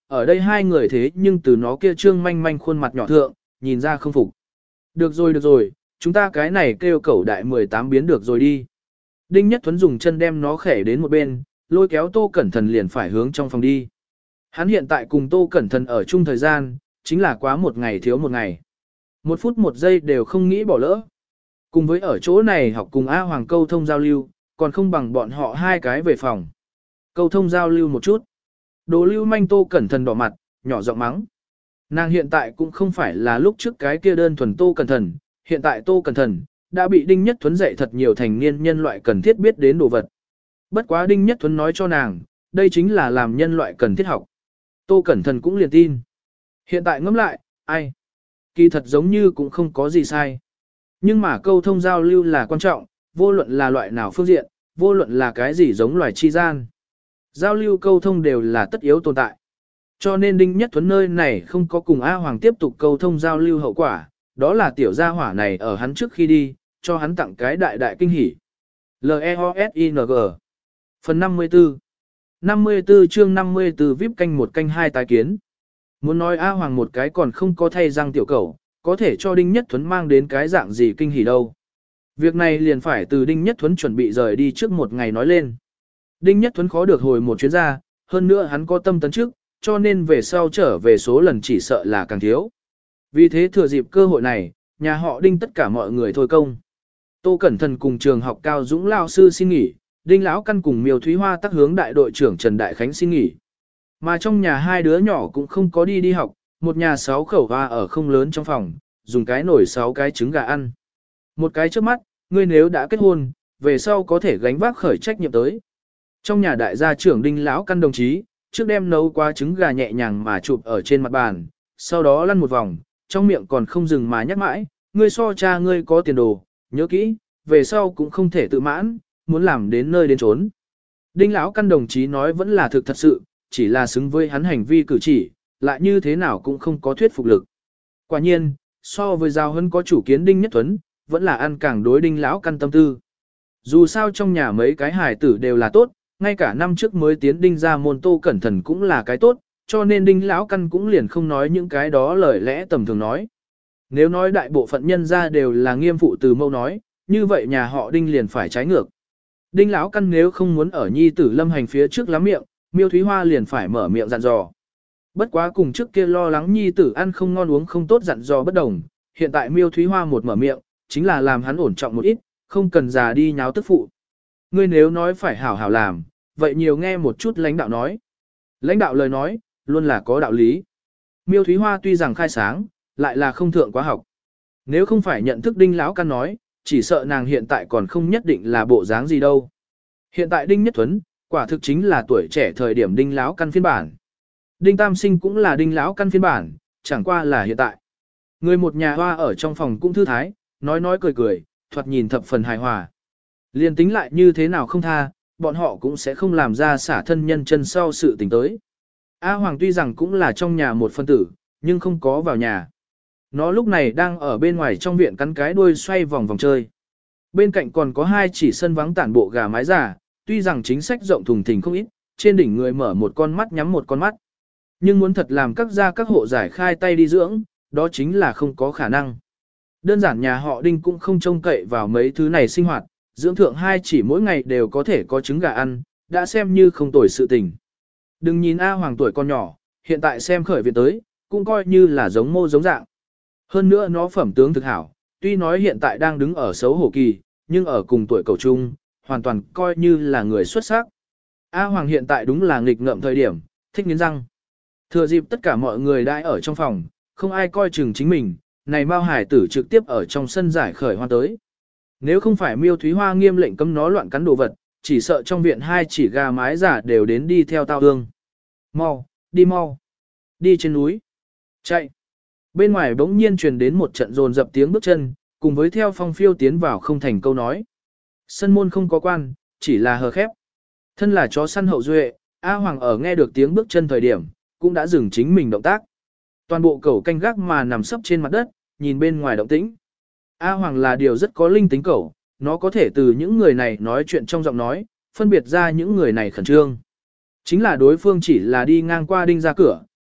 ở đây hai người thế nhưng từ nó kia trương manh manh khuôn mặt nhỏ thượng, nhìn ra không phục. Được rồi được rồi, chúng ta cái này kêu cẩu đại mười tám biến được rồi đi. Đinh Nhất Thuấn dùng chân đem nó khẻ đến một bên, lôi kéo Tô Cẩn Thận liền phải hướng trong phòng đi. Hắn hiện tại cùng Tô Cẩn Thận ở chung thời gian, chính là quá một ngày thiếu một ngày. Một phút một giây đều không nghĩ bỏ lỡ. Cùng với ở chỗ này học cùng A Hoàng câu thông giao lưu, còn không bằng bọn họ hai cái về phòng. Câu thông giao lưu một chút. Đồ lưu manh Tô Cẩn Thận đỏ mặt, nhỏ giọng mắng. Nàng hiện tại cũng không phải là lúc trước cái kia đơn thuần Tô Cẩn Thận, hiện tại Tô Cẩn Thận đã bị Đinh Nhất Thuấn dạy thật nhiều thành niên nhân loại cần thiết biết đến đồ vật. Bất quá Đinh Nhất Thuấn nói cho nàng, đây chính là làm nhân loại cần thiết học. Tô Cẩn Thận cũng liền tin. Hiện tại ngẫm lại, ai? Kỳ thật giống như cũng không có gì sai. Nhưng mà câu thông giao lưu là quan trọng, vô luận là loại nào phương diện, vô luận là cái gì giống loài chi gian. Giao lưu câu thông đều là tất yếu tồn tại. Cho nên Đinh Nhất Thuấn nơi này không có cùng A Hoàng tiếp tục câu thông giao lưu hậu quả, đó là tiểu gia hỏa này ở hắn trước khi đi, cho hắn tặng cái đại đại kinh hỉ. L E O S I N G Phần năm mươi tư năm mươi tư chương năm mươi tư víp canh một canh hai tái kiến. Muốn nói A Hoàng một cái còn không có thay răng tiểu cẩu, có thể cho Đinh Nhất Thuấn mang đến cái dạng gì kinh hỉ đâu. Việc này liền phải từ Đinh Nhất Thuấn chuẩn bị rời đi trước một ngày nói lên. Đinh Nhất Thuấn khó được hồi một chuyến ra, hơn nữa hắn có tâm tấn trước, cho nên về sau trở về số lần chỉ sợ là càng thiếu. Vì thế thừa dịp cơ hội này, nhà họ Đinh tất cả mọi người thôi công. Tô Cẩn Thận cùng trường học Cao Dũng lao sư xin nghỉ, Đinh Lão Căn cùng Miêu Thúy Hoa tác hướng đại đội trưởng Trần Đại Khánh xin nghỉ. Mà trong nhà hai đứa nhỏ cũng không có đi đi học, một nhà sáu khẩu hoa ở không lớn trong phòng, dùng cái nồi sáu cái trứng gà ăn. Một cái trước mắt, ngươi nếu đã kết hôn, về sau có thể gánh vác khởi trách nhiệm tới. Trong nhà đại gia trưởng Đinh Lão Căn đồng chí, trước đem nấu qua trứng gà nhẹ nhàng mà chụp ở trên mặt bàn, sau đó lăn một vòng, trong miệng còn không dừng mà nhắc mãi, ngươi so cha ngươi có tiền đồ, nhớ kỹ, về sau cũng không thể tự mãn, muốn làm đến nơi đến chốn. Đinh Lão Căn đồng chí nói vẫn là thực thật sự, chỉ là xứng với hắn hành vi cử chỉ, lại như thế nào cũng không có thuyết phục lực. Quả nhiên, so với Giao Hân có chủ kiến Đinh Nhất Thuấn, vẫn là ăn càng đối Đinh Lão Căn tâm tư. Dù sao trong nhà mấy cái hài tử đều là tốt, ngay cả năm trước mới tiến Đinh ra môn Tô Cẩn Thận cũng là cái tốt, cho nên Đinh Lão Căn cũng liền không nói những cái đó lời lẽ tầm thường nói. Nếu nói đại bộ phận nhân ra đều là nghiêm phụ từ mâu nói, như vậy nhà họ Đinh liền phải trái ngược. Đinh Lão Căn nếu không muốn ở nhi tử lâm hành phía trước lắm miệng, Miêu Thúy Hoa liền phải mở miệng dặn dò. Bất quá cùng trước kia lo lắng nhi tử ăn không ngon uống không tốt dặn dò bất đồng, hiện tại Miêu Thúy Hoa một mở miệng, chính là làm hắn ổn trọng một ít, không cần già đi nháo tức phụ. Ngươi nếu nói phải hảo hảo làm, vậy nhiều nghe một chút lãnh đạo nói. Lãnh đạo lời nói, luôn là có đạo lý. Miêu Thúy Hoa tuy rằng khai sáng, lại là không thượng quá học. Nếu không phải nhận thức Đinh Lão Căn nói, chỉ sợ nàng hiện tại còn không nhất định là bộ dáng gì đâu. Hiện tại Đinh Nhất Thuấn, quả thực chính là tuổi trẻ thời điểm Đinh Lão Căn phiên bản. Đinh Tam Sinh cũng là Đinh Lão Căn phiên bản, chẳng qua là hiện tại. Người một nhà hoa ở trong phòng cũng thư thái, nói nói cười cười, thoạt nhìn thập phần hài hòa. Liên tính lại như thế nào không tha, bọn họ cũng sẽ không làm ra xả thân nhân chân sau sự tình tới. A Hoàng tuy rằng cũng là trong nhà một phân tử, nhưng không có vào nhà. Nó lúc này đang ở bên ngoài trong viện cắn cái đuôi xoay vòng vòng chơi. Bên cạnh còn có hai chỉ sân vắng tản bộ gà mái giả, tuy rằng chính sách rộng thùng thình không ít, trên đỉnh người mở một con mắt nhắm một con mắt. Nhưng muốn thật làm các gia các hộ giải khai tay đi dưỡng, đó chính là không có khả năng. Đơn giản nhà họ Đinh cũng không trông cậy vào mấy thứ này sinh hoạt, dưỡng thượng hai chỉ mỗi ngày đều có thể có trứng gà ăn, đã xem như không tồi sự tình. Đừng nhìn A Hoàng tuổi con nhỏ, hiện tại xem khởi viện tới, cũng coi như là giống mô giống dạng. Hơn nữa nó phẩm tướng thực hảo, tuy nói hiện tại đang đứng ở xấu hổ kỳ, nhưng ở cùng tuổi cầu trung, hoàn toàn coi như là người xuất sắc. A Hoàng hiện tại đúng là nghịch ngợm thời điểm, thích nghiến răng. Thừa dịp tất cả mọi người đãi ở trong phòng, không ai coi chừng chính mình, này Mao Hải tử trực tiếp ở trong sân giải khởi hoa tới. Nếu không phải Miêu Thúy Hoa nghiêm lệnh cấm nó loạn cắn đồ vật, chỉ sợ trong viện hai chỉ gà mái giả đều đến đi theo tao hương. Mau, đi mau, đi trên núi, chạy. Bên ngoài bỗng nhiên truyền đến một trận dồn dập tiếng bước chân, cùng với theo phong phiêu tiến vào không thành câu nói. Sân môn không có quan, chỉ là hờ khép. Thân là chó săn hậu duệ, A Hoàng ở nghe được tiếng bước chân thời điểm, cũng đã dừng chính mình động tác. Toàn bộ cẩu canh gác mà nằm sấp trên mặt đất, nhìn bên ngoài động tĩnh. A Hoàng là điều rất có linh tính cẩu, nó có thể từ những người này nói chuyện trong giọng nói, phân biệt ra những người này khẩn trương. Chính là đối phương chỉ là đi ngang qua Đinh ra cửa,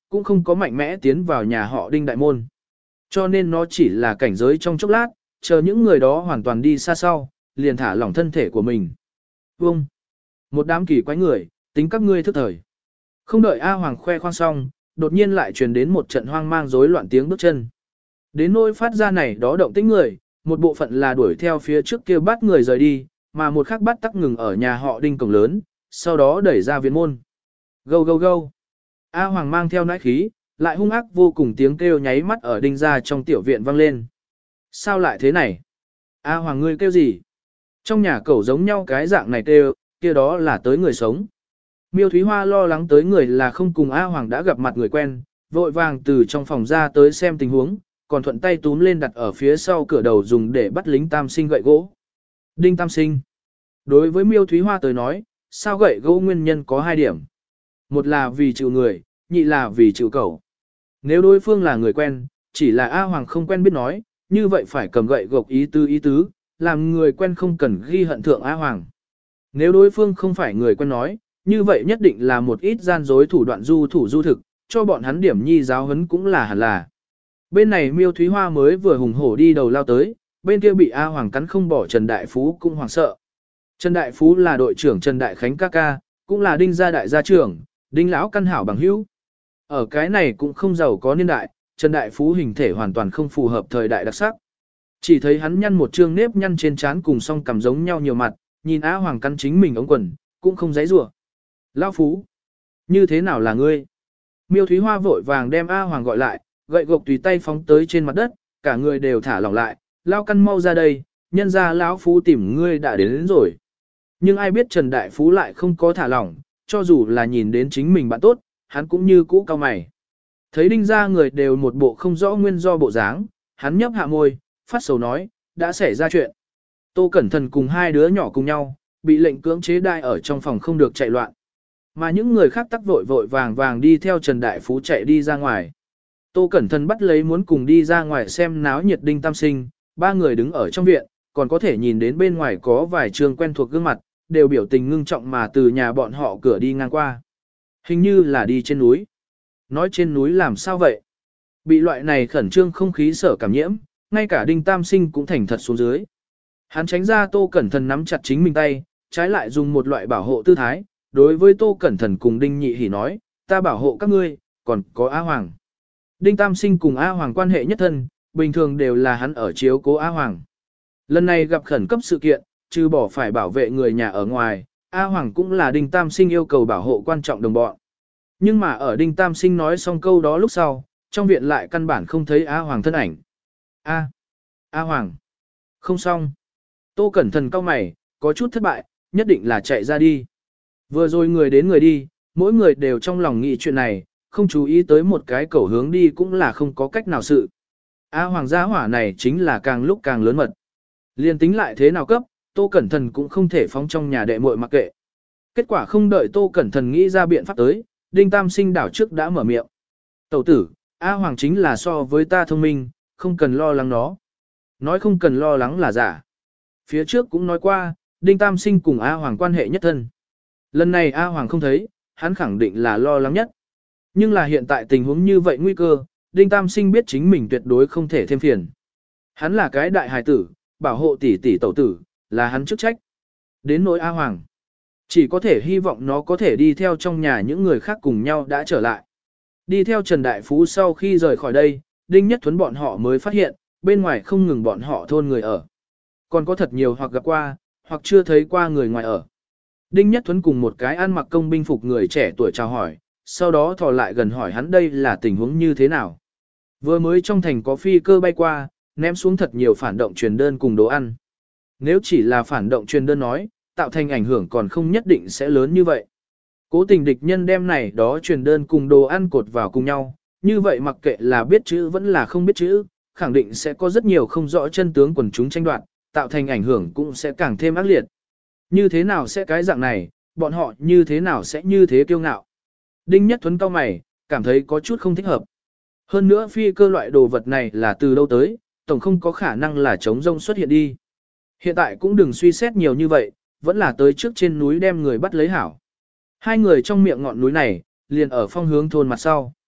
cũng không có mạnh mẽ tiến vào nhà họ Đinh đại môn. Cho nên nó chỉ là cảnh giới trong chốc lát, chờ những người đó hoàn toàn đi xa sau, liền thả lỏng thân thể của mình. Vông! Một đám kỳ quái người, tính các ngươi thức thời. Không đợi A Hoàng khoe khoang xong, đột nhiên lại truyền đến một trận hoang mang rối loạn tiếng bước chân. Đến nỗi phát ra này đó động tĩnh người, một bộ phận là đuổi theo phía trước kia bắt người rời đi, mà một khác bắt tắc ngừng ở nhà họ Đinh cổng lớn, sau đó đẩy ra viện môn. Gâu gâu gâu! A Hoàng mang theo nãi khí, lại hung ác vô cùng tiếng kêu nháy mắt ở Đinh ra trong tiểu viện vang lên. Sao lại thế này? A Hoàng ngươi kêu gì? Trong nhà cẩu giống nhau cái dạng này kêu, kia đó là tới người sống. Miêu Thúy Hoa lo lắng tới người là không cùng A Hoàng đã gặp mặt người quen, vội vàng từ trong phòng ra tới xem tình huống, còn thuận tay túm lên đặt ở phía sau cửa đầu dùng để bắt lính tam sinh gậy gỗ. Đinh tam sinh. Đối với Miêu Thúy Hoa tới nói, sao gậy gỗ nguyên nhân có hai điểm. Một là vì chịu người, nhị là vì chịu cẩu. Nếu đối phương là người quen, chỉ là A Hoàng không quen biết nói, như vậy phải cầm gậy gộc ý tứ ý tứ, làm người quen không cần ghi hận thượng A Hoàng. Nếu đối phương không phải người quen nói, như vậy nhất định là một ít gian dối thủ đoạn du thủ du thực, cho bọn hắn điểm nhi giáo huấn cũng là hẳn là. Bên này Miêu Thúy Hoa mới vừa hùng hổ đi đầu lao tới, bên kia bị A Hoàng cắn không bỏ Trần Đại Phú cũng hoảng sợ. Trần Đại Phú là đội trưởng Trần Đại Khánh ca ca, cũng là Đinh gia đại gia trưởng, Đinh lão căn hảo bằng hữu. Ở cái này cũng không giàu có niên đại, Trần Đại Phú hình thể hoàn toàn không phù hợp thời đại đặc sắc. Chỉ thấy hắn nhăn một trương nếp nhăn trên trán cùng song cằm giống nhau nhiều mặt, nhìn A Hoàng cắn chính mình ống quần, cũng không giãy giụa. Lão Phú, như thế nào là ngươi? Miêu Thúy Hoa vội vàng đem A Hoàng gọi lại, gậy gộc tùy tay phóng tới trên mặt đất, cả người đều thả lỏng lại, lao căn mau ra đây, nhân ra lão Phú tìm ngươi đã đến, đến rồi. Nhưng ai biết Trần Đại Phú lại không có thả lỏng, cho dù là nhìn đến chính mình bạn tốt, hắn cũng như cũ cao mày. Thấy Đinh ra người đều một bộ không rõ nguyên do bộ dáng, hắn nhấp hạ môi, phát sầu nói, đã xảy ra chuyện. Tô Cẩn Thận cùng hai đứa nhỏ cùng nhau, bị lệnh cưỡng chế đai ở trong phòng không được chạy loạn. Mà những người khác tắc vội vội vàng vàng đi theo Trần Đại Phú chạy đi ra ngoài. Tô Cẩn Thận bắt lấy muốn cùng đi ra ngoài xem náo nhiệt Đinh Tam Sinh, ba người đứng ở trong viện, còn có thể nhìn đến bên ngoài có vài trường quen thuộc gương mặt, đều biểu tình ngưng trọng mà từ nhà bọn họ cửa đi ngang qua. Hình như là đi trên núi. Nói trên núi làm sao vậy? Bị loại này khẩn trương không khí sở cảm nhiễm, ngay cả Đinh Tam Sinh cũng thành thật xuống dưới. Hắn tránh ra Tô Cẩn Thận nắm chặt chính mình tay, trái lại dùng một loại bảo hộ tư thái, đối với Tô Cẩn Thận cùng Đinh Nhị Hỉ nói, ta bảo hộ các ngươi, còn có A Hoàng. Đinh Tam Sinh cùng A Hoàng quan hệ nhất thân, bình thường đều là hắn ở chiếu cố A Hoàng. Lần này gặp khẩn cấp sự kiện, trừ bỏ phải bảo vệ người nhà ở ngoài, A Hoàng cũng là Đinh Tam Sinh yêu cầu bảo hộ quan trọng đồng bọn. Nhưng mà ở Đinh Tam Sinh nói xong câu đó lúc sau, trong viện lại căn bản không thấy A Hoàng thân ảnh. A. A Hoàng. Không xong. Tô Cẩn Thận cau mày, có chút thất bại, nhất định là chạy ra đi. Vừa rồi người đến người đi, mỗi người đều trong lòng nghĩ chuyện này, không chú ý tới một cái cầu hướng đi cũng là không có cách nào sự. A Hoàng gia hỏa này chính là càng lúc càng lớn mật. Liên tính lại thế nào cấp, Tô Cẩn Thận cũng không thể phóng trong nhà đệ muội mặc kệ. Kết quả không đợi Tô Cẩn Thận nghĩ ra biện pháp tới, Đinh Tam Sinh đảo trước đã mở miệng. Tẩu tử, A Hoàng chính là so với ta thông minh, không cần lo lắng nó. Nói không cần lo lắng là giả. Phía trước cũng nói qua, Đinh Tam Sinh cùng A Hoàng quan hệ nhất thân. Lần này A Hoàng không thấy, hắn khẳng định là lo lắng nhất. Nhưng là hiện tại tình huống như vậy nguy cơ, Đinh Tam Sinh biết chính mình tuyệt đối không thể thêm phiền. Hắn là cái đại hài tử, bảo hộ tỷ tỷ tẩu tử, là hắn chức trách. Đến nỗi A Hoàng, chỉ có thể hy vọng nó có thể đi theo trong nhà những người khác cùng nhau đã trở lại. Đi theo Trần Đại Phú sau khi rời khỏi đây, Đinh Nhất Thuấn bọn họ mới phát hiện, bên ngoài không ngừng bọn họ thôn người ở. Còn có thật nhiều hoặc gặp qua, hoặc chưa thấy qua người ngoài ở. Đinh Nhất Thuấn cùng một cái ăn mặc công binh phục người trẻ tuổi chào hỏi, sau đó thò lại gần hỏi hắn đây là tình huống như thế nào. Vừa mới trong thành có phi cơ bay qua, ném xuống thật nhiều phản động truyền đơn cùng đồ ăn. Nếu chỉ là phản động truyền đơn nói, tạo thành ảnh hưởng còn không nhất định sẽ lớn như vậy. Cố tình địch nhân đem này đó truyền đơn cùng đồ ăn cột vào cùng nhau, như vậy mặc kệ là biết chữ vẫn là không biết chữ, khẳng định sẽ có rất nhiều không rõ chân tướng quần chúng tranh đoạt, tạo thành ảnh hưởng cũng sẽ càng thêm ác liệt. Như thế nào sẽ cái dạng này, bọn họ như thế nào sẽ như thế kiêu ngạo. Đinh Nhất Thuấn cau mày, cảm thấy có chút không thích hợp. Hơn nữa phi cơ loại đồ vật này là từ đâu tới, tổng không có khả năng là chống rông xuất hiện đi. Hiện tại cũng đừng suy xét nhiều như vậy, vẫn là tới trước trên núi đem người bắt lấy hảo. Hai người trong miệng ngọn núi này, liền ở phong hướng thôn mặt sau.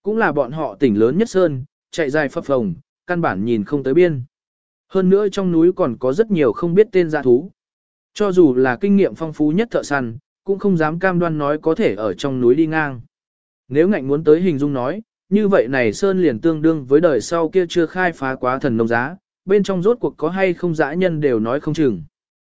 cũng là bọn họ tỉnh lớn nhất sơn, chạy dài phập phồng, căn bản nhìn không tới biên. Hơn nữa trong núi còn có rất nhiều không biết tên dã thú. Cho dù là kinh nghiệm phong phú nhất thợ săn, cũng không dám cam đoan nói có thể ở trong núi đi ngang. Nếu ngạnh muốn tới hình dung nói, như vậy này sơn liền tương đương với đời sau kia chưa khai phá quá thần nông giá, bên trong rốt cuộc có hay không dã nhân đều nói không chừng.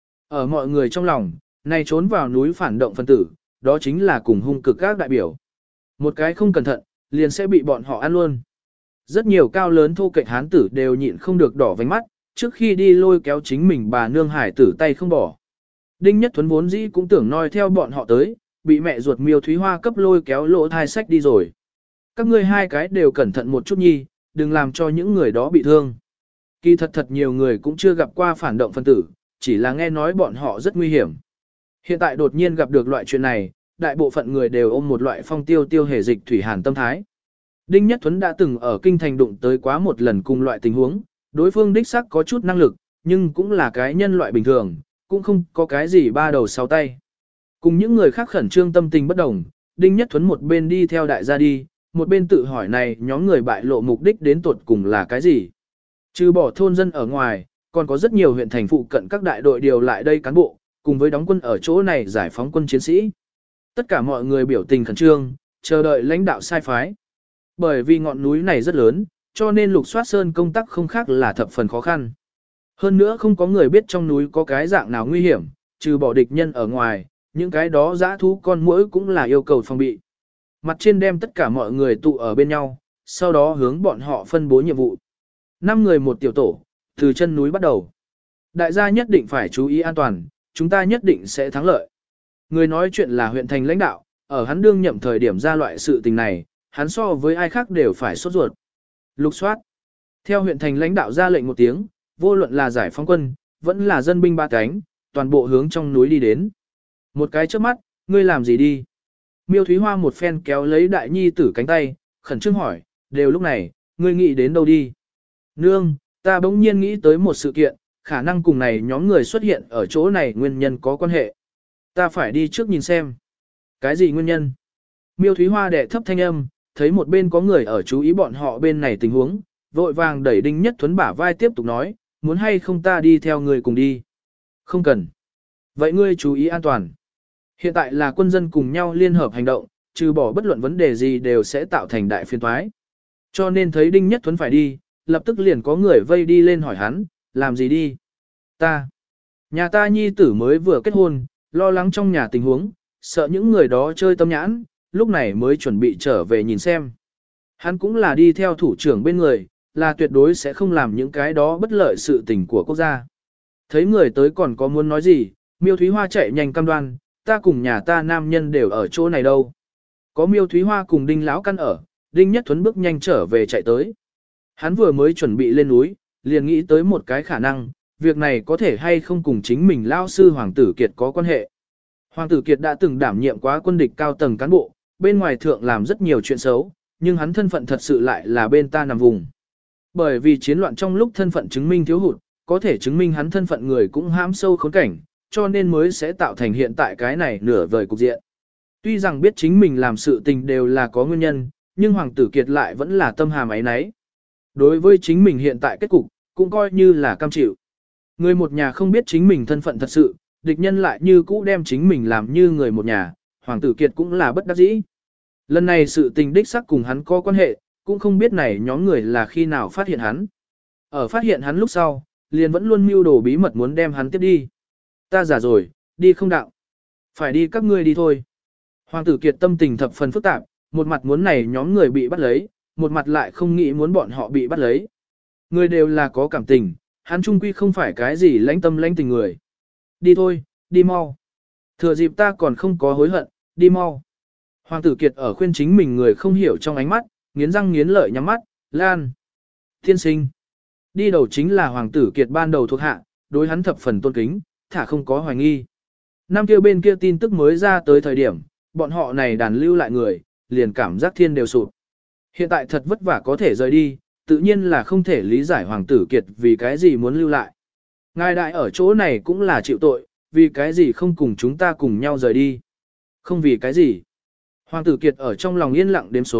Ở mọi người trong lòng, này trốn vào núi phản động phân tử, đó chính là cùng hung cực các đại biểu. Một cái không cẩn thận, liền sẽ bị bọn họ ăn luôn. Rất nhiều cao lớn thô kệch hán tử đều nhịn không được đỏ vánh mắt, trước khi đi lôi kéo chính mình bà nương hải tử tay không bỏ. Đinh Nhất Thuấn vốn dĩ cũng tưởng noi theo bọn họ tới, bị mẹ ruột Miêu Thúy Hoa cấp lôi kéo lỗ thai sách đi rồi. Các ngươi hai cái đều cẩn thận một chút nhi, đừng làm cho những người đó bị thương. Kỳ thật thật nhiều người cũng chưa gặp qua phản động phân tử, chỉ là nghe nói bọn họ rất nguy hiểm. Hiện tại đột nhiên gặp được loại chuyện này, đại bộ phận người đều ôm một loại phong tiêu tiêu hề dịch thủy hàn tâm thái. Đinh Nhất Thuấn đã từng ở kinh thành đụng tới quá một lần cùng loại tình huống, đối phương đích xác có chút năng lực, nhưng cũng là cái nhân loại bình thường, cũng không có cái gì ba đầu sáu tay. Cùng những người khác khẩn trương tâm tình bất đồng, Đinh Nhất Thuấn một bên đi theo đại gia đi, một bên tự hỏi này nhóm người bại lộ mục đích đến tuột cùng là cái gì. Trừ bỏ thôn dân ở ngoài, còn có rất nhiều huyện thành phụ cận các đại đội điều lại đây cán bộ, cùng với đóng quân ở chỗ này giải phóng quân chiến sĩ. Tất cả mọi người biểu tình khẩn trương, chờ đợi lãnh đạo sai phái. Bởi vì ngọn núi này rất lớn, cho nên lục soát sơn công tác không khác là thập phần khó khăn. Hơn nữa không có người biết trong núi có cái dạng nào nguy hiểm, trừ bỏ địch nhân ở ngoài, những cái đó dã thú con muỗi cũng là yêu cầu phòng bị. Mặt trên đem tất cả mọi người tụ ở bên nhau, sau đó hướng bọn họ phân bố nhiệm vụ. Năm người một tiểu tổ, từ chân núi bắt đầu. Đại gia nhất định phải chú ý an toàn, chúng ta nhất định sẽ thắng lợi. Người nói chuyện là huyện thành lãnh đạo, ở hắn đương nhậm thời điểm ra loại sự tình này, hắn so với ai khác đều phải sốt ruột. Lục soát. Theo huyện thành lãnh đạo ra lệnh một tiếng, vô luận là giải phóng quân, vẫn là dân binh ba cánh, toàn bộ hướng trong núi đi đến. Một cái trước mắt, ngươi làm gì đi? Miêu Thúy Hoa một phen kéo lấy đại nhi tử cánh tay, khẩn trương hỏi, đều lúc này, ngươi nghĩ đến đâu đi? Nương, ta bỗng nhiên nghĩ tới một sự kiện, khả năng cùng này nhóm người xuất hiện ở chỗ này nguyên nhân có quan hệ. Ta phải đi trước nhìn xem. Cái gì nguyên nhân? Miêu Thúy Hoa đệ thấp thanh âm, thấy một bên có người ở chú ý bọn họ bên này tình huống, vội vàng đẩy Đinh Nhất Thuấn bả vai tiếp tục nói, muốn hay không ta đi theo người cùng đi? Không cần. Vậy ngươi chú ý an toàn. Hiện tại là quân dân cùng nhau liên hợp hành động, trừ bỏ bất luận vấn đề gì đều sẽ tạo thành đại phiên toái. Cho nên thấy Đinh Nhất Thuấn phải đi, lập tức liền có người vây đi lên hỏi hắn, làm gì đi? Ta. Nhà ta nhi tử mới vừa kết hôn, lo lắng trong nhà tình huống, sợ những người đó chơi tâm nhãn, lúc này mới chuẩn bị trở về nhìn xem. Hắn cũng là đi theo thủ trưởng bên người, là tuyệt đối sẽ không làm những cái đó bất lợi sự tình của quốc gia. Thấy người tới còn có muốn nói gì, Miêu Thúy Hoa chạy nhanh cam đoan, ta cùng nhà ta nam nhân đều ở chỗ này đâu. Có Miêu Thúy Hoa cùng Đinh Lão Căn ở, Đinh Nhất Thuấn bước nhanh trở về chạy tới. Hắn vừa mới chuẩn bị lên núi, liền nghĩ tới một cái khả năng, việc này có thể hay không cùng chính mình Lao sư Hoàng tử Kiệt có quan hệ. Hoàng tử Kiệt đã từng đảm nhiệm quá quân địch cao tầng cán bộ, bên ngoài thượng làm rất nhiều chuyện xấu, nhưng hắn thân phận thật sự lại là bên ta nằm vùng. Bởi vì chiến loạn trong lúc thân phận chứng minh thiếu hụt, có thể chứng minh hắn thân phận người cũng hãm sâu khốn cảnh, cho nên mới sẽ tạo thành hiện tại cái này nửa vời cục diện. Tuy rằng biết chính mình làm sự tình đều là có nguyên nhân, nhưng Hoàng tử Kiệt lại vẫn là tâm hàm ấy nấy. Đối với chính mình hiện tại kết cục, cũng coi như là cam chịu. Người một nhà không biết chính mình thân phận thật sự, địch nhân lại như cũ đem chính mình làm như người một nhà, Hoàng tử Kiệt cũng là bất đắc dĩ. Lần này sự tình đích xác cùng hắn có quan hệ, cũng không biết này nhóm người là khi nào phát hiện hắn. Ở phát hiện hắn lúc sau, liền vẫn luôn mưu đồ bí mật muốn đem hắn tiếp đi. Ta giả rồi, đi không đạo. Phải đi các ngươi đi thôi. Hoàng tử Kiệt tâm tình thập phần phức tạp, một mặt muốn này nhóm người bị bắt lấy, một mặt lại không nghĩ muốn bọn họ bị bắt lấy. Người đều là có cảm tình, hắn trung quy không phải cái gì lãnh tâm lãnh tình người. Đi thôi, đi mau. Thừa dịp ta còn không có hối hận, đi mau. Hoàng tử Kiệt ở khuyên chính mình người không hiểu trong ánh mắt, nghiến răng nghiến lợi nhắm mắt, Lan. Tiên sinh. Đi đầu chính là Hoàng tử Kiệt ban đầu thuộc hạ, đối hắn thập phần tôn kính, thả không có hoài nghi. Năm kia bên kia tin tức mới ra tới thời điểm, bọn họ này đàn lưu lại người, liền cảm giác thiên đều sụp. Hiện tại thật vất vả có thể rời đi, tự nhiên là không thể lý giải Hoàng tử Kiệt vì cái gì muốn lưu lại. Ngài đại ở chỗ này cũng là chịu tội, vì cái gì không cùng chúng ta cùng nhau rời đi. Không vì cái gì. Hoàng tử Kiệt ở trong lòng yên lặng đếm số,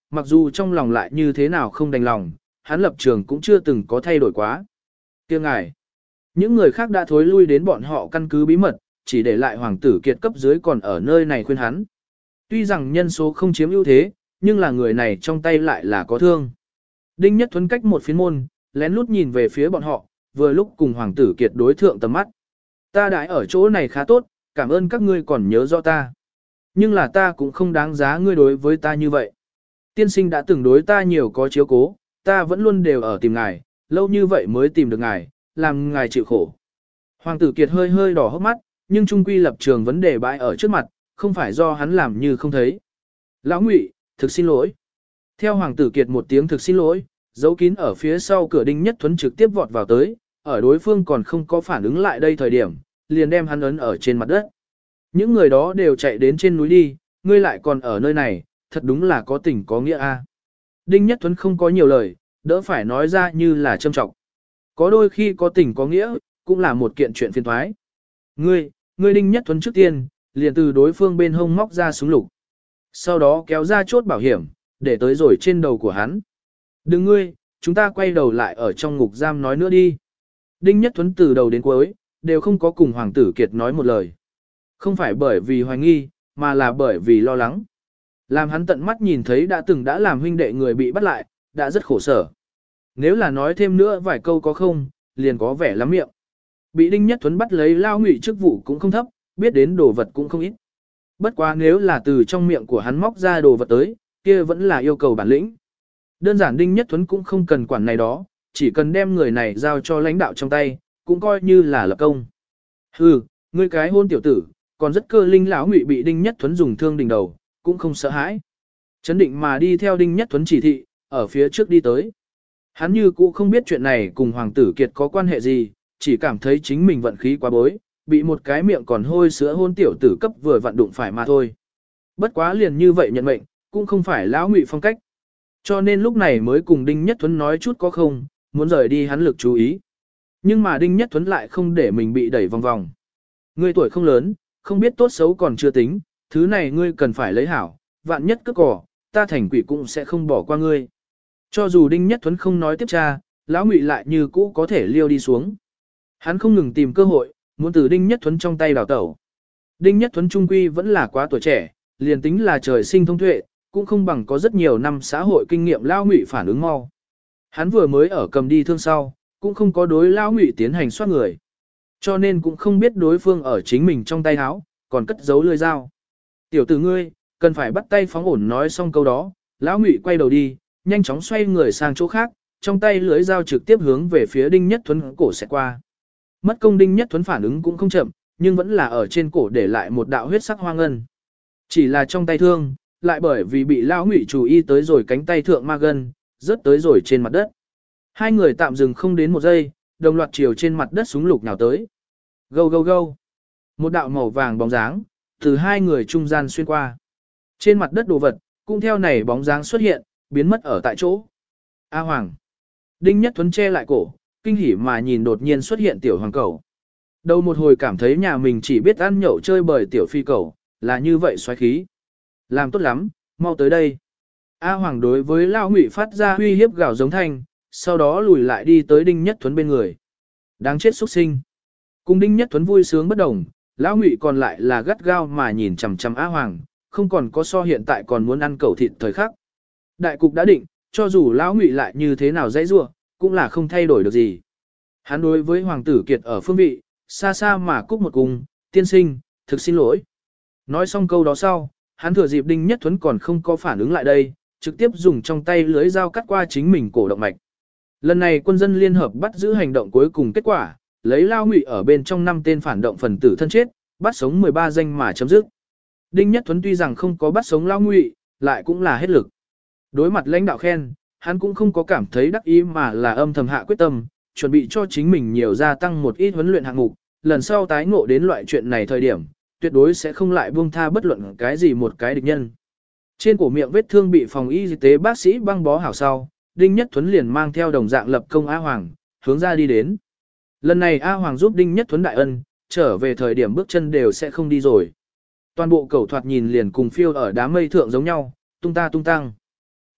mặc dù trong lòng lại như thế nào không đành lòng, hắn lập trường cũng chưa từng có thay đổi quá. Kia ngài, những người khác đã thối lui đến bọn họ căn cứ bí mật, chỉ để lại hoàng tử kiệt cấp dưới còn ở nơi này khuyên hắn. Tuy rằng nhân số không chiếm ưu thế, nhưng là người này trong tay lại là có thương. Đinh Nhất Thuấn cách một phiến môn, lén lút nhìn về phía bọn họ, vừa lúc cùng hoàng tử kiệt đối thượng tầm mắt. Ta đãi ở chỗ này khá tốt, cảm ơn các ngươi còn nhớ rõ ta. Nhưng là ta cũng không đáng giá ngươi đối với ta như vậy. Tiên sinh đã từng đối ta nhiều có chiếu cố, ta vẫn luôn đều ở tìm ngài, lâu như vậy mới tìm được ngài, làm ngài chịu khổ. Hoàng tử Kiệt hơi hơi đỏ hốc mắt, nhưng trung quy lập trường vấn đề bãi ở trước mặt, không phải do hắn làm như không thấy. Lão Ngụy, thực xin lỗi. Theo Hoàng tử Kiệt một tiếng thực xin lỗi, giấu kín ở phía sau cửa Đinh Nhất Thuấn trực tiếp vọt vào tới, ở đối phương còn không có phản ứng lại đây thời điểm, liền đem hắn ấn ở trên mặt đất. Những người đó đều chạy đến trên núi đi, ngươi lại còn ở nơi này, thật đúng là có tình có nghĩa a. Đinh Nhất Thuấn không có nhiều lời, đỡ phải nói ra như là châm trọng. Có đôi khi có tình có nghĩa, cũng là một kiện chuyện phiền toái. Ngươi, ngươi Đinh Nhất Thuấn trước tiên, liền từ đối phương bên hông móc ra súng lục. Sau đó kéo ra chốt bảo hiểm, để tới rồi trên đầu của hắn. Đừng ngươi, chúng ta quay đầu lại ở trong ngục giam nói nữa đi. Đinh Nhất Thuấn từ đầu đến cuối, đều không có cùng Hoàng tử Kiệt nói một lời. Không phải bởi vì hoài nghi, mà là bởi vì lo lắng. Làm hắn tận mắt nhìn thấy đã từng đã làm huynh đệ người bị bắt lại, đã rất khổ sở. Nếu là nói thêm nữa vài câu có không, liền có vẻ lắm miệng. Bị Đinh Nhất Thuấn bắt lấy Lao Ngụy chức vụ cũng không thấp, biết đến đồ vật cũng không ít. Bất quá nếu là từ trong miệng của hắn móc ra đồ vật tới, kia vẫn là yêu cầu bản lĩnh. Đơn giản Đinh Nhất Thuấn cũng không cần quản này đó, chỉ cần đem người này giao cho lãnh đạo trong tay, cũng coi như là lập công. Hừ, ngươi cái hôn tiểu tử, còn rất cơ linh. Lão Ngụy bị Đinh Nhất Thuấn dùng thương đỉnh đầu, cũng không sợ hãi. Chấn định mà đi theo Đinh Nhất Thuấn chỉ thị, ở phía trước đi tới. Hắn như cũ không biết chuyện này cùng Hoàng tử Kiệt có quan hệ gì, chỉ cảm thấy chính mình vận khí quá bối, bị một cái miệng còn hôi sữa hôn tiểu tử cấp vừa vặn đụng phải mà thôi. Bất quá liền như vậy nhận mệnh, cũng không phải Lão Ngụy phong cách. Cho nên lúc này mới cùng Đinh Nhất Thuấn nói chút có không, muốn rời đi hắn lực chú ý. Nhưng mà Đinh Nhất Thuấn lại không để mình bị đẩy vòng vòng. Ngươi tuổi không lớn, không biết tốt xấu còn chưa tính, thứ này ngươi cần phải lấy hảo, vạn nhất cứ cỏ, ta thành quỷ cũng sẽ không bỏ qua ngươi. Cho dù Đinh Nhất Thuấn không nói tiếp tra, Lão Ngụy lại như cũ có thể liêu đi xuống. Hắn không ngừng tìm cơ hội, muốn từ Đinh Nhất Thuấn trong tay đào tẩu. Đinh Nhất Thuấn trung quy vẫn là quá tuổi trẻ, liền tính là trời sinh thông tuệ, cũng không bằng có rất nhiều năm xã hội kinh nghiệm Lão Ngụy phản ứng mau. Hắn vừa mới ở cầm đi thương sau, cũng không có đối Lão Ngụy tiến hành soát người. Cho nên cũng không biết đối phương ở chính mình trong tay áo, còn cất giấu lưỡi dao. Tiểu tử ngươi, cần phải bắt tay phóng ổn. Nói xong câu đó, Lão Ngụy quay đầu đi, nhanh chóng xoay người sang chỗ khác, trong tay lưỡi dao trực tiếp hướng về phía Đinh Nhất Thuấn cổ sẽ qua. Mất công Đinh Nhất Thuấn phản ứng cũng không chậm, nhưng vẫn là ở trên cổ để lại một đạo huyết sắc hoa ngân. Chỉ là trong tay thương, lại bởi vì bị Lão Ngụy chú ý tới rồi cánh tay thượng ma gân, rớt tới rồi trên mặt đất. Hai người tạm dừng không đến một giây, đồng loạt chiều trên mặt đất súng lục nào tới. Gâu gâu gâu. Một đạo màu vàng bóng dáng, từ hai người trung gian xuyên qua. Trên mặt đất đồ vật, cũng theo này bóng dáng xuất hiện, biến mất ở tại chỗ. A Hoàng. Đinh Nhất Thuấn che lại cổ, kinh hỉ mà nhìn đột nhiên xuất hiện tiểu hoàng cẩu. Đầu một hồi cảm thấy nhà mình chỉ biết ăn nhậu chơi bời tiểu phi cẩu, là như vậy xoáy khí. Làm tốt lắm, mau tới đây. A Hoàng đối với Lão Ngụy phát ra uy hiếp gào giống thanh, sau đó lùi lại đi tới Đinh Nhất Thuấn bên người. Đáng chết xuất sinh. Cùng Đinh Nhất Thuấn vui sướng bất đồng, Lão Ngụy còn lại là gắt gao mà nhìn chằm chằm A Hoàng, không còn có so hiện tại còn muốn ăn cẩu thịt thời khắc. Đại cục đã định, cho dù Lão Ngụy lại như thế nào dãy rủa, cũng là không thay đổi được gì. Hắn đối với Hoàng tử Kiệt ở phương vị, xa xa mà cúc một cung, tiên sinh, thực xin lỗi. Nói xong câu đó sau, hắn thừa dịp Đinh Nhất Thuấn còn không có phản ứng lại đây, trực tiếp dùng trong tay lưới dao cắt qua chính mình cổ động mạch. Lần này quân dân liên hợp bắt giữ hành động cuối cùng kết quả, lấy Lão Ngụy ở bên trong năm tên phản động phần tử thân chết, bắt sống mười ba danh mà chấm dứt. Đinh Nhất Thuấn tuy rằng không có bắt sống Lão Ngụy, lại cũng là hết lực. Đối mặt lãnh đạo khen, hắn cũng không có cảm thấy đắc ý mà là âm thầm hạ quyết tâm, chuẩn bị cho chính mình nhiều gia tăng một ít huấn luyện hạng mục, lần sau tái ngộ đến loại chuyện này thời điểm, tuyệt đối sẽ không lại buông tha bất luận cái gì một cái địch nhân. Trên cổ miệng vết thương bị phòng y tế bác sĩ băng bó hảo sau, Đinh Nhất Thuấn liền mang theo đồng dạng lập công A Hoàng, hướng ra đi đến. Lần này A Hoàng giúp Đinh Nhất Thuấn đại ân, trở về thời điểm bước chân đều sẽ không đi rồi. Toàn bộ cẩu thoạt nhìn liền cùng phiêu ở đám mây thượng giống nhau, tung ta tung tăng.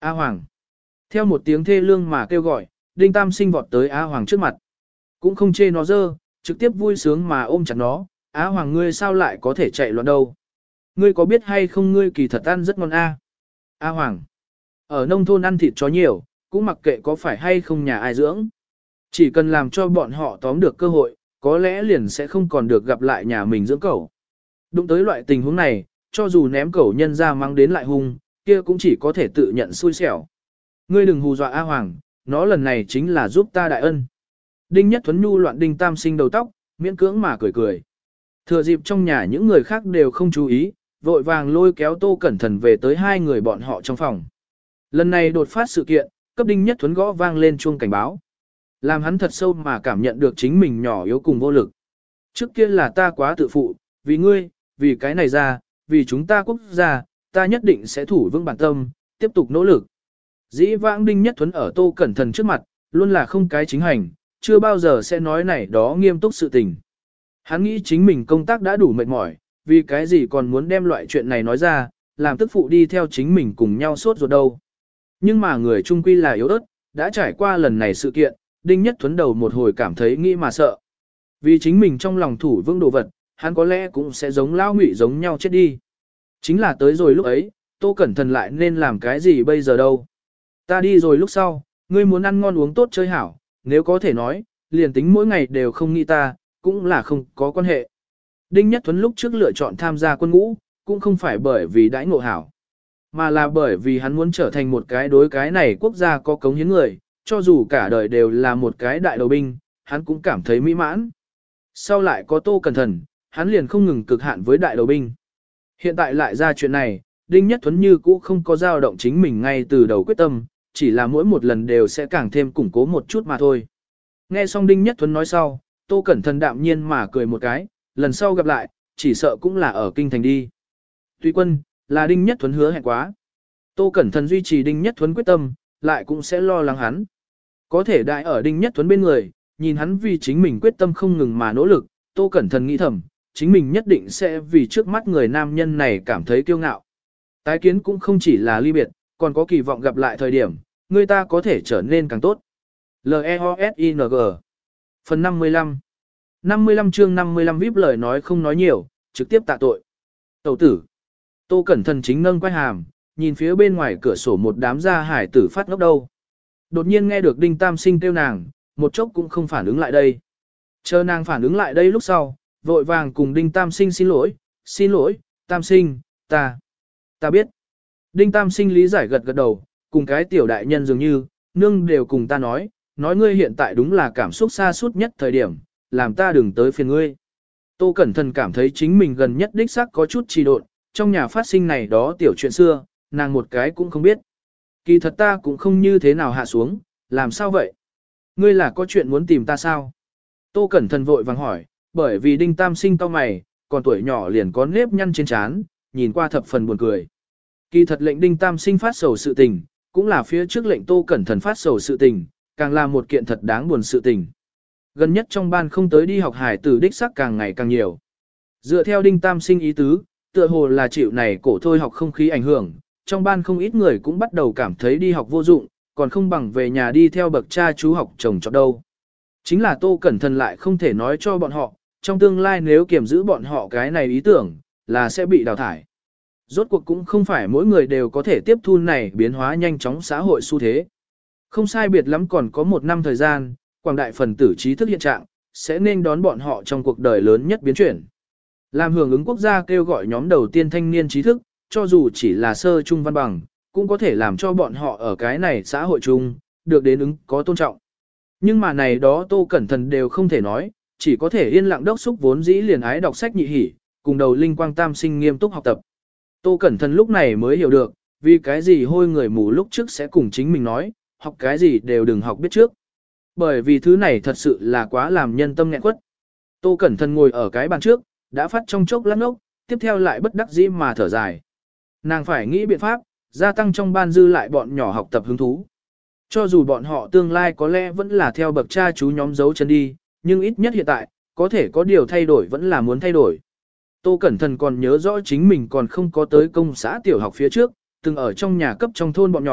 A Hoàng. Theo một tiếng thê lương mà kêu gọi, Đinh Tam Sinh vọt tới A Hoàng trước mặt. Cũng không chê nó dơ, trực tiếp vui sướng mà ôm chặt nó. A Hoàng ngươi sao lại có thể chạy loạn đâu? Ngươi có biết hay không ngươi kỳ thật ăn rất ngon a. A Hoàng. Ở nông thôn ăn thịt chó nhiều, cũng mặc kệ có phải hay không nhà ai dưỡng. Chỉ cần làm cho bọn họ tóm được cơ hội, có lẽ liền sẽ không còn được gặp lại nhà mình dưỡng cẩu. Đụng tới loại tình huống này, cho dù ném cẩu nhân ra mang đến lại hung, kia cũng chỉ có thể tự nhận xui xẻo. Ngươi đừng hù dọa A Hoàng, nó lần này chính là giúp ta đại ân. Đinh Nhất Thuấn nhu loạn Đinh Tam Sinh đầu tóc, miễn cưỡng mà cười cười. Thừa dịp trong nhà những người khác đều không chú ý, vội vàng lôi kéo Tô Cẩn Thận về tới hai người bọn họ trong phòng. Lần này đột phát sự kiện, cấp Đinh Nhất Thuấn gõ vang lên chuông cảnh báo. Làm hắn thật sâu mà cảm nhận được chính mình nhỏ yếu cùng vô lực. Trước kia là ta quá tự phụ, vì ngươi, vì cái này ra, vì chúng ta quốc gia, ta nhất định sẽ thủ vững bản tâm, tiếp tục nỗ lực. Dĩ vãng Đinh Nhất Thuấn ở Tô Cẩn Thận trước mặt, luôn là không cái chính hành, chưa bao giờ sẽ nói này đó nghiêm túc sự tình. Hắn nghĩ chính mình công tác đã đủ mệt mỏi, vì cái gì còn muốn đem loại chuyện này nói ra, làm tức phụ đi theo chính mình cùng nhau sốt ruột đâu. Nhưng mà người trung quy là yếu ớt, đã trải qua lần này sự kiện, Đinh Nhất Thuấn đầu một hồi cảm thấy nghĩ mà sợ. Vì chính mình trong lòng thủ vững đồ vật, hắn có lẽ cũng sẽ giống Lao Ngụy giống nhau chết đi. Chính là tới rồi lúc ấy, Tô Cẩn Thận lại nên làm cái gì bây giờ đâu. Ta đi rồi lúc sau, ngươi muốn ăn ngon uống tốt chơi hảo, nếu có thể nói, liền tính mỗi ngày đều không nghĩ ta, cũng là không có quan hệ. Đinh Nhất Thuấn lúc trước lựa chọn tham gia quân ngũ, cũng không phải bởi vì đãi ngộ hảo, mà là bởi vì hắn muốn trở thành một cái đối cái này quốc gia có cống hiến người, cho dù cả đời đều là một cái đại đầu binh, hắn cũng cảm thấy mỹ mãn. Sau lại có Tô Cẩn Thận, hắn liền không ngừng cực hạn với đại đầu binh. Hiện tại lại ra chuyện này, Đinh Nhất Thuấn như cũ không có dao động chính mình ngay từ đầu quyết tâm, chỉ là mỗi một lần đều sẽ càng thêm củng cố một chút mà thôi. Nghe xong Đinh Nhất Thuấn nói sau, Tô Cẩn Thận đạm nhiên mà cười một cái, lần sau gặp lại, chỉ sợ cũng là ở kinh thành đi. Tuy quân, là Đinh Nhất Thuấn hứa hẹn quá. Tô Cẩn Thận duy trì Đinh Nhất Thuấn quyết tâm, lại cũng sẽ lo lắng hắn. Có thể đại ở Đinh Nhất Thuấn bên người, nhìn hắn vì chính mình quyết tâm không ngừng mà nỗ lực, Tô Cẩn Thận nghĩ thầm, chính mình nhất định sẽ vì trước mắt người nam nhân này cảm thấy kiêu ngạo. Tái kiến cũng không chỉ là ly biệt, còn có kỳ vọng gặp lại thời điểm, người ta có thể trở nên càng tốt. L E O S I N G Phần năm mươi lăm năm mươi lăm chương năm mươi lăm víp lời nói không nói nhiều, trực tiếp tạ tội. Tẩu tử. Tô Cẩn Thận chính nâng quay hàm, nhìn phía bên ngoài cửa sổ một đám gia hải tử phát ngốc đâu. Đột nhiên nghe được Đinh Tam Sinh kêu nàng, một chốc cũng không phản ứng lại đây. Chờ nàng phản ứng lại đây lúc sau, vội vàng cùng Đinh Tam Sinh xin lỗi, xin lỗi, Tam Sinh, ta, ta biết. Đinh Tam Sinh lý giải gật gật đầu, cùng cái tiểu đại nhân dường như, nương đều cùng ta nói, nói ngươi hiện tại đúng là cảm xúc xa suốt nhất thời điểm, làm ta đừng tới phiền ngươi. Tô Cẩn Thận cảm thấy chính mình gần nhất đích xác có chút trì độn, trong nhà phát sinh này đó tiểu chuyện xưa, nàng một cái cũng không biết. Kỳ thật ta cũng không như thế nào hạ xuống, làm sao vậy? Ngươi là có chuyện muốn tìm ta sao? Tô Cẩn Thận vội vàng hỏi, bởi vì Đinh Tam Sinh cau mày, còn tuổi nhỏ liền có nếp nhăn trên trán, nhìn qua thập phần buồn cười. Kỳ thật lệnh Đinh Tam Sinh phát sầu sự tình, cũng là phía trước lệnh Tô Cẩn Thận phát sầu sự tình, càng là một kiện thật đáng buồn sự tình. Gần nhất trong ban không tới đi học hải tử đích sắc càng ngày càng nhiều. Dựa theo Đinh Tam Sinh ý tứ, tựa hồ là chịu này cổ thôi học không khí ảnh hưởng, trong ban không ít người cũng bắt đầu cảm thấy đi học vô dụng, còn không bằng về nhà đi theo bậc cha chú học chồng cho đâu. Chính là Tô Cẩn Thận lại không thể nói cho bọn họ, trong tương lai nếu kiểm giữ bọn họ cái này ý tưởng, là sẽ bị đào thải. Rốt cuộc cũng không phải mỗi người đều có thể tiếp thu này biến hóa nhanh chóng xã hội xu thế. Không sai biệt lắm còn có một năm thời gian, quảng đại phần tử trí thức hiện trạng, sẽ nên đón bọn họ trong cuộc đời lớn nhất biến chuyển. Làm hưởng ứng quốc gia kêu gọi nhóm đầu tiên thanh niên trí thức, cho dù chỉ là sơ trung văn bằng, cũng có thể làm cho bọn họ ở cái này xã hội chung, được đến ứng có tôn trọng. Nhưng mà này đó Tô Cẩn Thận đều không thể nói, chỉ có thể yên lặng đốc xúc vốn dĩ liền ái đọc sách nhị hỉ, cùng đầu linh quang tam sinh nghiêm túc học tập. Tô Cẩn Thận lúc này mới hiểu được, vì cái gì hôi người mù lúc trước sẽ cùng chính mình nói, học cái gì đều đừng học biết trước. Bởi vì thứ này thật sự là quá làm nhân tâm nghẹn quất. Tô Cẩn Thận ngồi ở cái bàn trước, đã phát trong chốc lát ốc, tiếp theo lại bất đắc dĩ mà thở dài. Nàng phải nghĩ biện pháp, gia tăng trong ban dư lại bọn nhỏ học tập hứng thú. Cho dù bọn họ tương lai có lẽ vẫn là theo bậc cha chú nhóm dấu chân đi, nhưng ít nhất hiện tại, có thể có điều thay đổi vẫn là muốn thay đổi. Tô Cẩn Thận còn nhớ rõ chính mình còn không có tới công xã tiểu học phía trước, từng ở trong nhà cấp trong thôn bọn nhỏ,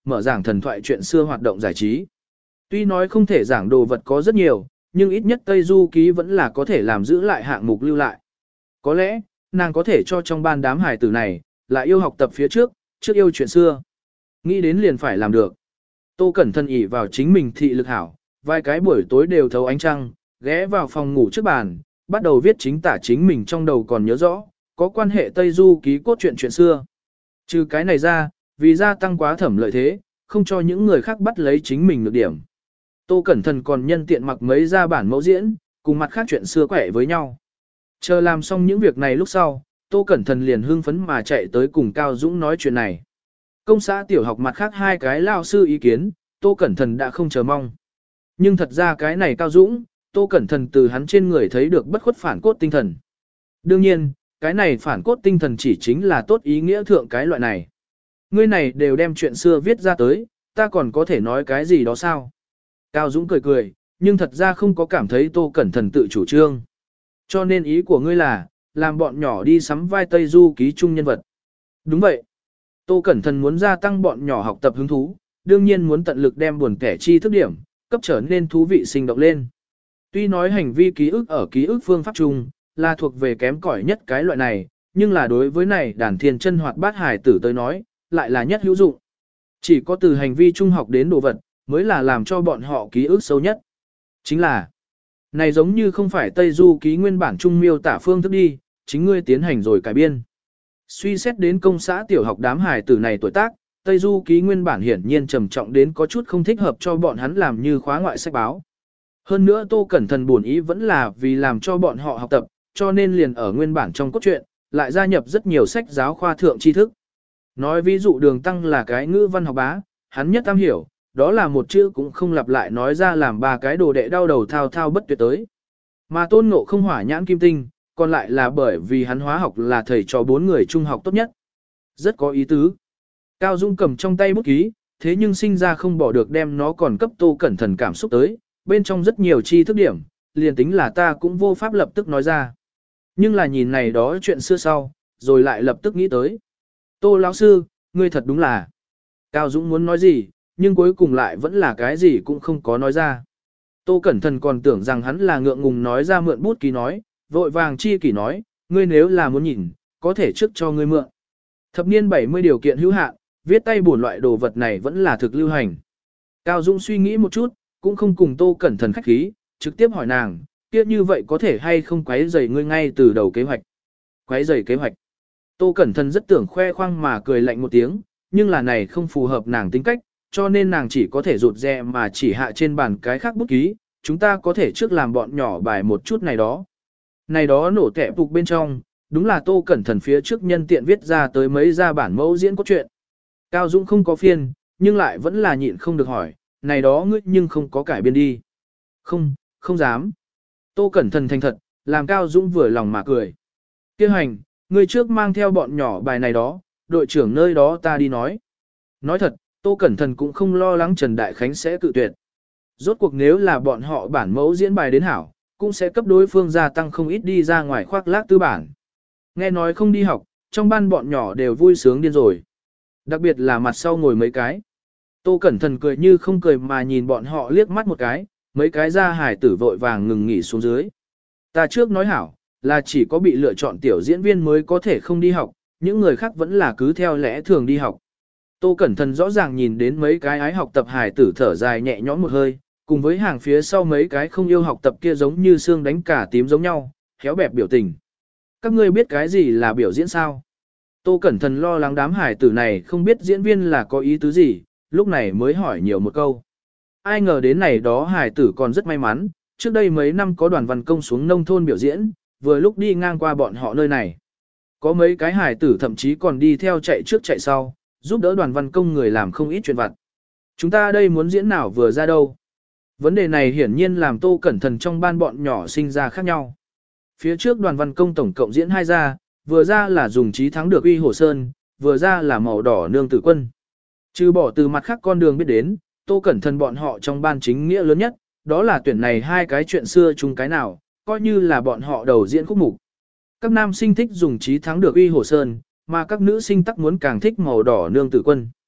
mở giảng thần thoại chuyện xưa hoạt động giải trí. Tuy nói không thể giảng đồ vật có rất nhiều, nhưng ít nhất Tây Du Ký vẫn là có thể làm giữ lại hạng mục lưu lại. Có lẽ, nàng có thể cho trong ban đám hải tử này, lại yêu học tập phía trước, trước yêu chuyện xưa. Nghĩ đến liền phải làm được. Tô Cẩn Thận ỷ vào chính mình thị lực hảo, vài cái buổi tối đều thấu ánh trăng, ghé vào phòng ngủ trước bàn, bắt đầu viết chính tả chính mình trong đầu còn nhớ rõ, có quan hệ Tây Du Ký cốt truyện chuyện xưa. Trừ cái này ra, vì gia tăng quá thẩm lợi thế, không cho những người khác bắt lấy chính mình được điểm. Tô Cẩn Thận còn nhân tiện mặc mấy ra bản mẫu diễn, cùng mặt khác chuyện xưa quẻ với nhau. Chờ làm xong những việc này lúc sau, Tô Cẩn Thận liền hưng phấn mà chạy tới cùng Cao Dũng nói chuyện này. Công xã tiểu học mặt khác hai cái lao sư ý kiến, Tô Cẩn Thận đã không chờ mong. Nhưng thật ra cái này Cao Dũng, Tô Cẩn Thận từ hắn trên người thấy được bất khuất phản cốt tinh thần. Đương nhiên, cái này phản cốt tinh thần chỉ chính là tốt ý nghĩa thượng cái loại này. Ngươi này đều đem chuyện xưa viết ra tới, ta còn có thể nói cái gì đó sao? Cao Dũng cười cười, nhưng thật ra không có cảm thấy Tô Cẩn Thận tự chủ trương. Cho nên ý của ngươi là, làm bọn nhỏ đi sắm vai Tây Du Ký chung nhân vật. Đúng vậy. Tô Cẩn Thận muốn gia tăng bọn nhỏ học tập hứng thú, đương nhiên muốn tận lực đem buồn kẻ chi thức điểm, cấp trở nên thú vị sinh động lên. Tuy nói hành vi ký ức ở ký ức phương pháp chung, là thuộc về kém cỏi nhất cái loại này, nhưng là đối với này đàn thiên chân hoạt bát hài tử tới nói, lại là nhất hữu dụng. Chỉ có từ hành vi trung học đến đồ vật, mới là làm cho bọn họ ký ức sâu nhất. Chính là, này giống như không phải Tây Du Ký nguyên bản trung miêu tả phương thức đi, chính ngươi tiến hành rồi cải biên. Suy xét đến công xã tiểu học đám hài tử này tuổi tác, Tây Du Ký nguyên bản hiển nhiên trầm trọng đến có chút không thích hợp cho bọn hắn làm như khóa ngoại sách báo. Hơn nữa Tô Cẩn Thận buồn ý vẫn là vì làm cho bọn họ học tập, cho nên liền ở nguyên bản trong cốt truyện, lại gia nhập rất nhiều sách giáo khoa thượng tri thức. Nói ví dụ Đường Tăng là cái ngữ văn học bá, hắn nhất am hiểu, đó là một chữ cũng không lặp lại nói ra làm ba cái đồ đệ đau đầu thao thao bất tuyệt tới. Mà Tôn Ngộ không hỏa nhãn kim tinh, còn lại là bởi vì hắn hóa học là thầy trò bốn người trung học tốt nhất. Rất có ý tứ. Cao Dung cầm trong tay bút ký, thế nhưng sinh ra không bỏ được đem nó còn cấp Tô Cẩn Thận cảm xúc tới, bên trong rất nhiều chi thức điểm, liền tính là ta cũng vô pháp lập tức nói ra. Nhưng là nhìn này đó chuyện xưa sau, rồi lại lập tức nghĩ tới. Tô lão sư, ngươi thật đúng là. Cao Dũng muốn nói gì, nhưng cuối cùng lại vẫn là cái gì cũng không có nói ra. Tô Cẩn Thận còn tưởng rằng hắn là ngượng ngùng nói ra mượn bút ký nói, vội vàng chi kỷ nói, ngươi nếu là muốn nhìn, có thể trước cho ngươi mượn. Thập niên bảy mươi điều kiện hữu hạn, viết tay bổn loại đồ vật này vẫn là thực lưu hành. Cao Dũng suy nghĩ một chút, cũng không cùng Tô Cẩn Thận khách khí, trực tiếp hỏi nàng, kia như vậy có thể hay không quấy rầy ngươi ngay từ đầu kế hoạch. Quấy rầy kế hoạch. Tô Cẩn Thận rất tưởng khoe khoang mà cười lạnh một tiếng, nhưng là này không phù hợp nàng tính cách, cho nên nàng chỉ có thể rụt rè mà chỉ hạ trên bàn cái khác bút ký, chúng ta có thể trước làm bọn nhỏ bài một chút này đó. Này đó nổ tẻ phục bên trong, đúng là Tô Cẩn Thận phía trước nhân tiện viết ra tới mấy ra bản mẫu diễn cốt truyện. Cao Dũng không có phiên, nhưng lại vẫn là nhịn không được hỏi, này đó ngươi nhưng không có cải biên đi. Không, không dám. Tô Cẩn Thận thành thật, làm Cao Dũng vừa lòng mà cười. Kêu hành, ngươi trước mang theo bọn nhỏ bài này đó, đội trưởng nơi đó ta đi nói. Nói thật, Tô Cẩn Thận cũng không lo lắng Trần Đại Khánh sẽ cự tuyệt. Rốt cuộc nếu là bọn họ bản mẫu diễn bài đến hảo, cũng sẽ cấp đối phương gia tăng không ít đi ra ngoài khoác lác tư bản. Nghe nói không đi học, trong ban bọn nhỏ đều vui sướng điên rồi. Đặc biệt là mặt sau ngồi mấy cái. Tô Cẩn Thận cười như không cười mà nhìn bọn họ liếc mắt một cái, mấy cái ra hải tử vội vàng ngừng nghỉ xuống dưới. Ta trước nói hảo, là chỉ có bị lựa chọn tiểu diễn viên mới có thể không đi học, những người khác vẫn là cứ theo lẽ thường đi học. Tô Cẩn Thận rõ ràng nhìn đến mấy cái ái học tập hải tử thở dài nhẹ nhõm một hơi, cùng với hàng phía sau mấy cái không yêu học tập kia giống như xương đánh cả tím giống nhau, khéo bẹp biểu tình. Các ngươi biết cái gì là biểu diễn sao? Tô Cẩn Thận lo lắng đám hải tử này không biết diễn viên là có ý tứ gì, lúc này mới hỏi nhiều một câu. Ai ngờ đến này đó hải tử còn rất may mắn, trước đây mấy năm có đoàn văn công xuống nông thôn biểu diễn, vừa lúc đi ngang qua bọn họ nơi này. Có mấy cái hải tử thậm chí còn đi theo chạy trước chạy sau, giúp đỡ đoàn văn công người làm không ít chuyện vặt. Chúng ta đây muốn diễn nào vừa ra đâu? Vấn đề này hiển nhiên làm Tô Cẩn Thận trong ban bọn nhỏ sinh ra khác nhau. Phía trước đoàn văn công tổng cộng diễn hai ra, vừa ra là dùng trí thắng được uy hồ sơn, vừa ra là màu đỏ nương tử quân. Trừ bỏ từ mặt khác con đường biết đến, Tô Cẩn Thận bọn họ trong ban chính nghĩa lớn nhất, đó là tuyển này hai cái chuyện xưa chung cái nào, coi như là bọn họ đầu diễn khúc mục. Các nam sinh thích dùng trí thắng được uy hồ sơn, mà các nữ sinh tắc muốn càng thích màu đỏ nương tử quân.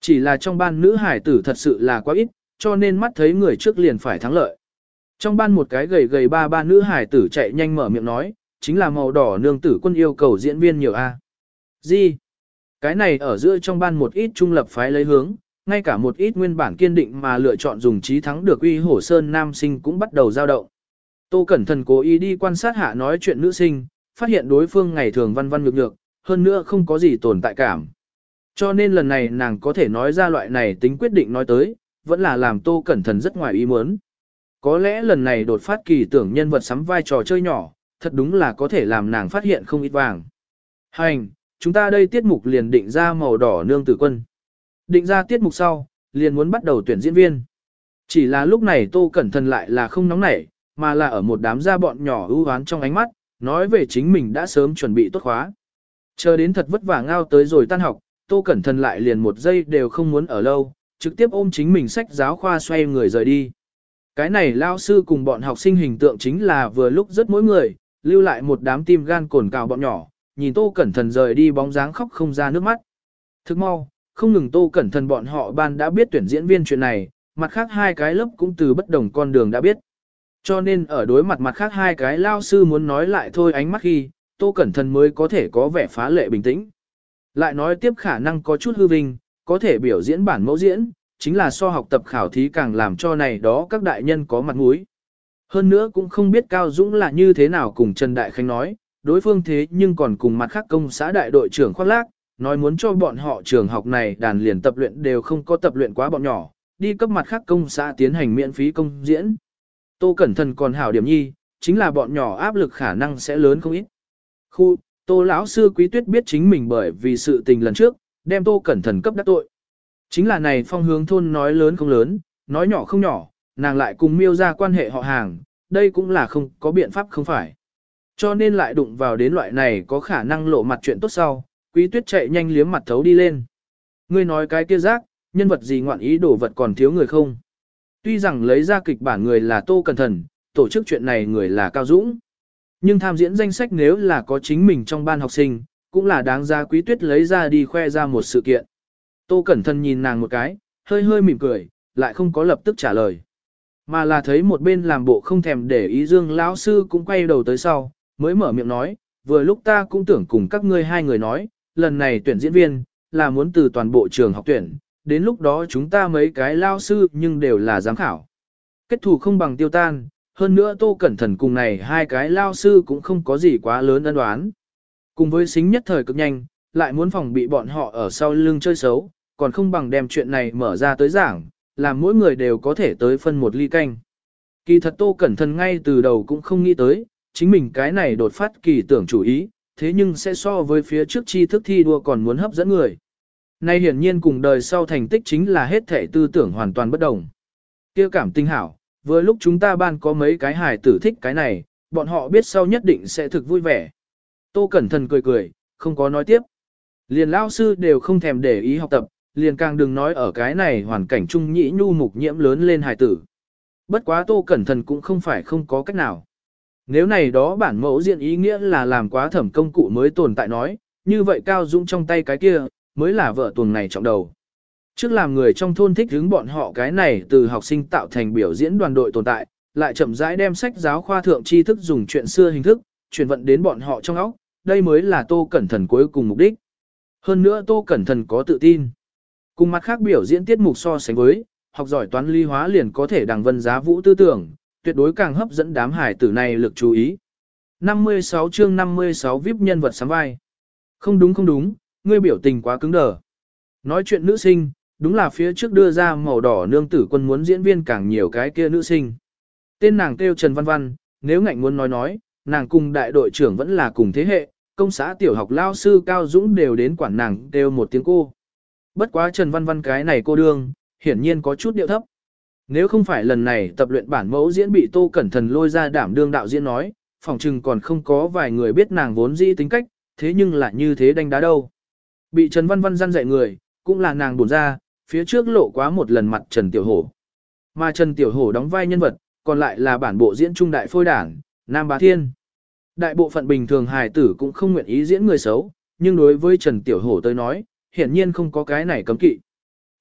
Chỉ là trong ban nữ hải tử thật sự là quá ít, cho nên mắt thấy người trước liền phải thắng lợi. Trong ban một cái gầy gầy ba ba nữ hải tử chạy nhanh mở miệng nói, chính là màu đỏ nương tử quân yêu cầu diễn viên nhiều a. Gì? Cái này ở giữa trong ban một ít trung lập phái lấy hướng, ngay cả một ít nguyên bản kiên định mà lựa chọn dùng trí thắng được uy hổ sơn nam sinh cũng bắt đầu dao động. Tô Cẩn Thận cố ý đi quan sát hạ nói chuyện nữ sinh, phát hiện đối phương ngày thường văn văn nhược nhược, hơn nữa không có gì tồn tại cảm. Cho nên lần này nàng có thể nói ra loại này tính quyết định nói tới, vẫn là làm Tô Cẩn Thận rất ngoài ý muốn. Có lẽ lần này đột phát kỳ tưởng nhân vật sắm vai trò chơi nhỏ, thật đúng là có thể làm nàng phát hiện không ít vàng. Hành, chúng ta đây tiết mục liền định ra màu đỏ nương tử quân. Định ra tiết mục sau, liền muốn bắt đầu tuyển diễn viên. Chỉ là lúc này Tô Cẩn Thận lại là không nóng nảy, mà là ở một đám gia bọn nhỏ ưu hoán trong ánh mắt, nói về chính mình đã sớm chuẩn bị tốt khóa. Chờ đến thật vất vả ngao tới rồi tan học, Tô Cẩn Thận lại liền một giây đều không muốn ở lâu, trực tiếp ôm chính mình sách giáo khoa xoay người rời đi. Cái này lao sư cùng bọn học sinh hình tượng chính là vừa lúc rất mỗi người, lưu lại một đám tim gan cồn cào bọn nhỏ, nhìn Tô Cẩn Thận rời đi bóng dáng khóc không ra nước mắt. Thức mau, không ngừng Tô Cẩn Thận bọn họ ban đã biết tuyển diễn viên chuyện này, mặt khác hai cái lớp cũng từ bất đồng con đường đã biết. Cho nên ở đối mặt mặt khác hai cái lao sư muốn nói lại thôi ánh mắt khi, Tô Cẩn Thận mới có thể có vẻ phá lệ bình tĩnh. Lại nói tiếp khả năng có chút hư vinh, có thể biểu diễn bản mẫu diễn, chính là so học tập khảo thí càng làm cho này đó các đại nhân có mặt mũi. Hơn nữa cũng không biết Cao Dũng là như thế nào cùng Trần Đại Khánh nói, đối phương thế nhưng còn cùng mặt khác công xã đại đội trưởng khoác lác, nói muốn cho bọn họ trường học này đàn liền tập luyện đều không có tập luyện quá bọn nhỏ, đi cấp mặt khác công xã tiến hành miễn phí công diễn. Tô Cẩn Thận còn hảo điểm nhi, chính là bọn nhỏ áp lực khả năng sẽ lớn không ít. Khu, Tô lão sư Quý Tuyết biết chính mình bởi vì sự tình lần trước, đem Tô Cẩn Thận cấp đắc tội. Chính là này phong hướng thôn nói lớn không lớn, nói nhỏ không nhỏ, nàng lại cùng miêu ra quan hệ họ hàng, đây cũng là không có biện pháp không phải. Cho nên lại đụng vào đến loại này có khả năng lộ mặt chuyện tốt sau, Quý Tuyết chạy nhanh liếm mặt thấu đi lên. Ngươi nói cái kia rác, nhân vật gì ngoạn ý đổ vật còn thiếu người không? Tuy rằng lấy ra kịch bản người là Tô Cẩn Thận, tổ chức chuyện này người là Cao Dũng. Nhưng tham diễn danh sách nếu là có chính mình trong ban học sinh, cũng là đáng ra Quý Tuyết lấy ra đi khoe ra một sự kiện. Tô Cẩn Thận nhìn nàng một cái, hơi hơi mỉm cười, lại không có lập tức trả lời. Mà là thấy một bên làm bộ không thèm để ý Dương lão sư cũng quay đầu tới sau, mới mở miệng nói, vừa lúc ta cũng tưởng cùng các ngươi hai người nói, lần này tuyển diễn viên, là muốn từ toàn bộ trường học tuyển, đến lúc đó chúng ta mấy cái lao sư nhưng đều là giám khảo. Kết thủ không bằng tiêu tan, hơn nữa Tô Cẩn Thận cùng này hai cái lao sư cũng không có gì quá lớn ân đoán. Cùng với xính nhất thời cực nhanh, lại muốn phòng bị bọn họ ở sau lưng chơi xấu, còn không bằng đem chuyện này mở ra tới giảng, làm mỗi người đều có thể tới phân một ly canh. Kỳ thật Tô Cẩn Thận ngay từ đầu cũng không nghĩ tới, chính mình cái này đột phát kỳ tưởng chủ ý, thế nhưng sẽ so với phía trước tri thức thi đua còn muốn hấp dẫn người. Nay hiển nhiên cùng đời sau thành tích chính là hết thể tư tưởng hoàn toàn bất đồng. Kia cảm tinh hảo, vừa lúc chúng ta ban có mấy cái hài tử thích cái này, bọn họ biết sau nhất định sẽ thực vui vẻ. Tô Cẩn Thận cười cười, không có nói tiếp. Liền lao sư đều không thèm để ý học tập, liền càng đừng nói ở cái này hoàn cảnh trung nhĩ nhu mục nhiễm lớn lên hài tử. Bất quá Tô Cẩn Thận cũng không phải không có cách nào. Nếu này đó bản mẫu diện ý nghĩa là làm quá thẩm công cụ mới tồn tại nói, như vậy Cao Dũng trong tay cái kia, mới là vợ tuồng này trọng đầu. Trước làm người trong thôn thích hứng bọn họ cái này từ học sinh tạo thành biểu diễn đoàn đội tồn tại, lại chậm rãi đem sách giáo khoa thượng tri thức dùng chuyện xưa hình thức, chuyển vận đến bọn họ trong óc, đây mới là Tô Cẩn Thận cuối cùng mục đích. Hơn nữa Tô Cẩn Thận có tự tin. Cùng mặt khác biểu diễn tiết mục so sánh với, học giỏi toán lý hóa liền có thể đằng vân giá vũ tư tưởng, tuyệt đối càng hấp dẫn đám hải tử này lực chú ý. năm mươi sáu chương năm mươi sáu vi ai pi nhân vật sắm vai. Không đúng không đúng, ngươi biểu tình quá cứng đờ. Nói chuyện nữ sinh, đúng là phía trước đưa ra màu đỏ nương tử quân muốn diễn viên càng nhiều cái kia nữ sinh. Tên nàng kêu Trần Văn Văn, nếu ngạnh muốn nói nói, nàng cùng đại đội trưởng vẫn là cùng thế hệ, công xã tiểu học lao sư Cao Dũng đều đến quản nàng kêu một tiếng cô. Bất quá Trần Văn Văn cái này cô đương, hiển nhiên có chút điệu thấp. Nếu không phải lần này tập luyện bản mẫu diễn bị Tô Cẩn Thận lôi ra đảm đương đạo diễn nói, phòng trừng còn không có vài người biết nàng vốn dĩ tính cách, thế nhưng lại như thế đánh đá đâu. Bị Trần Văn Văn răn dạy người, cũng là nàng buồn ra, phía trước lộ quá một lần mặt Trần Tiểu Hổ. Mà Trần Tiểu Hổ đóng vai nhân vật, còn lại là bản bộ diễn trung đại phôi đảng, Nam Bá Thiên. Đại bộ phận bình thường hài tử cũng không nguyện ý diễn người xấu, nhưng đối với Trần Tiểu Hổ tới nói, hiển nhiên không có cái này cấm kỵ.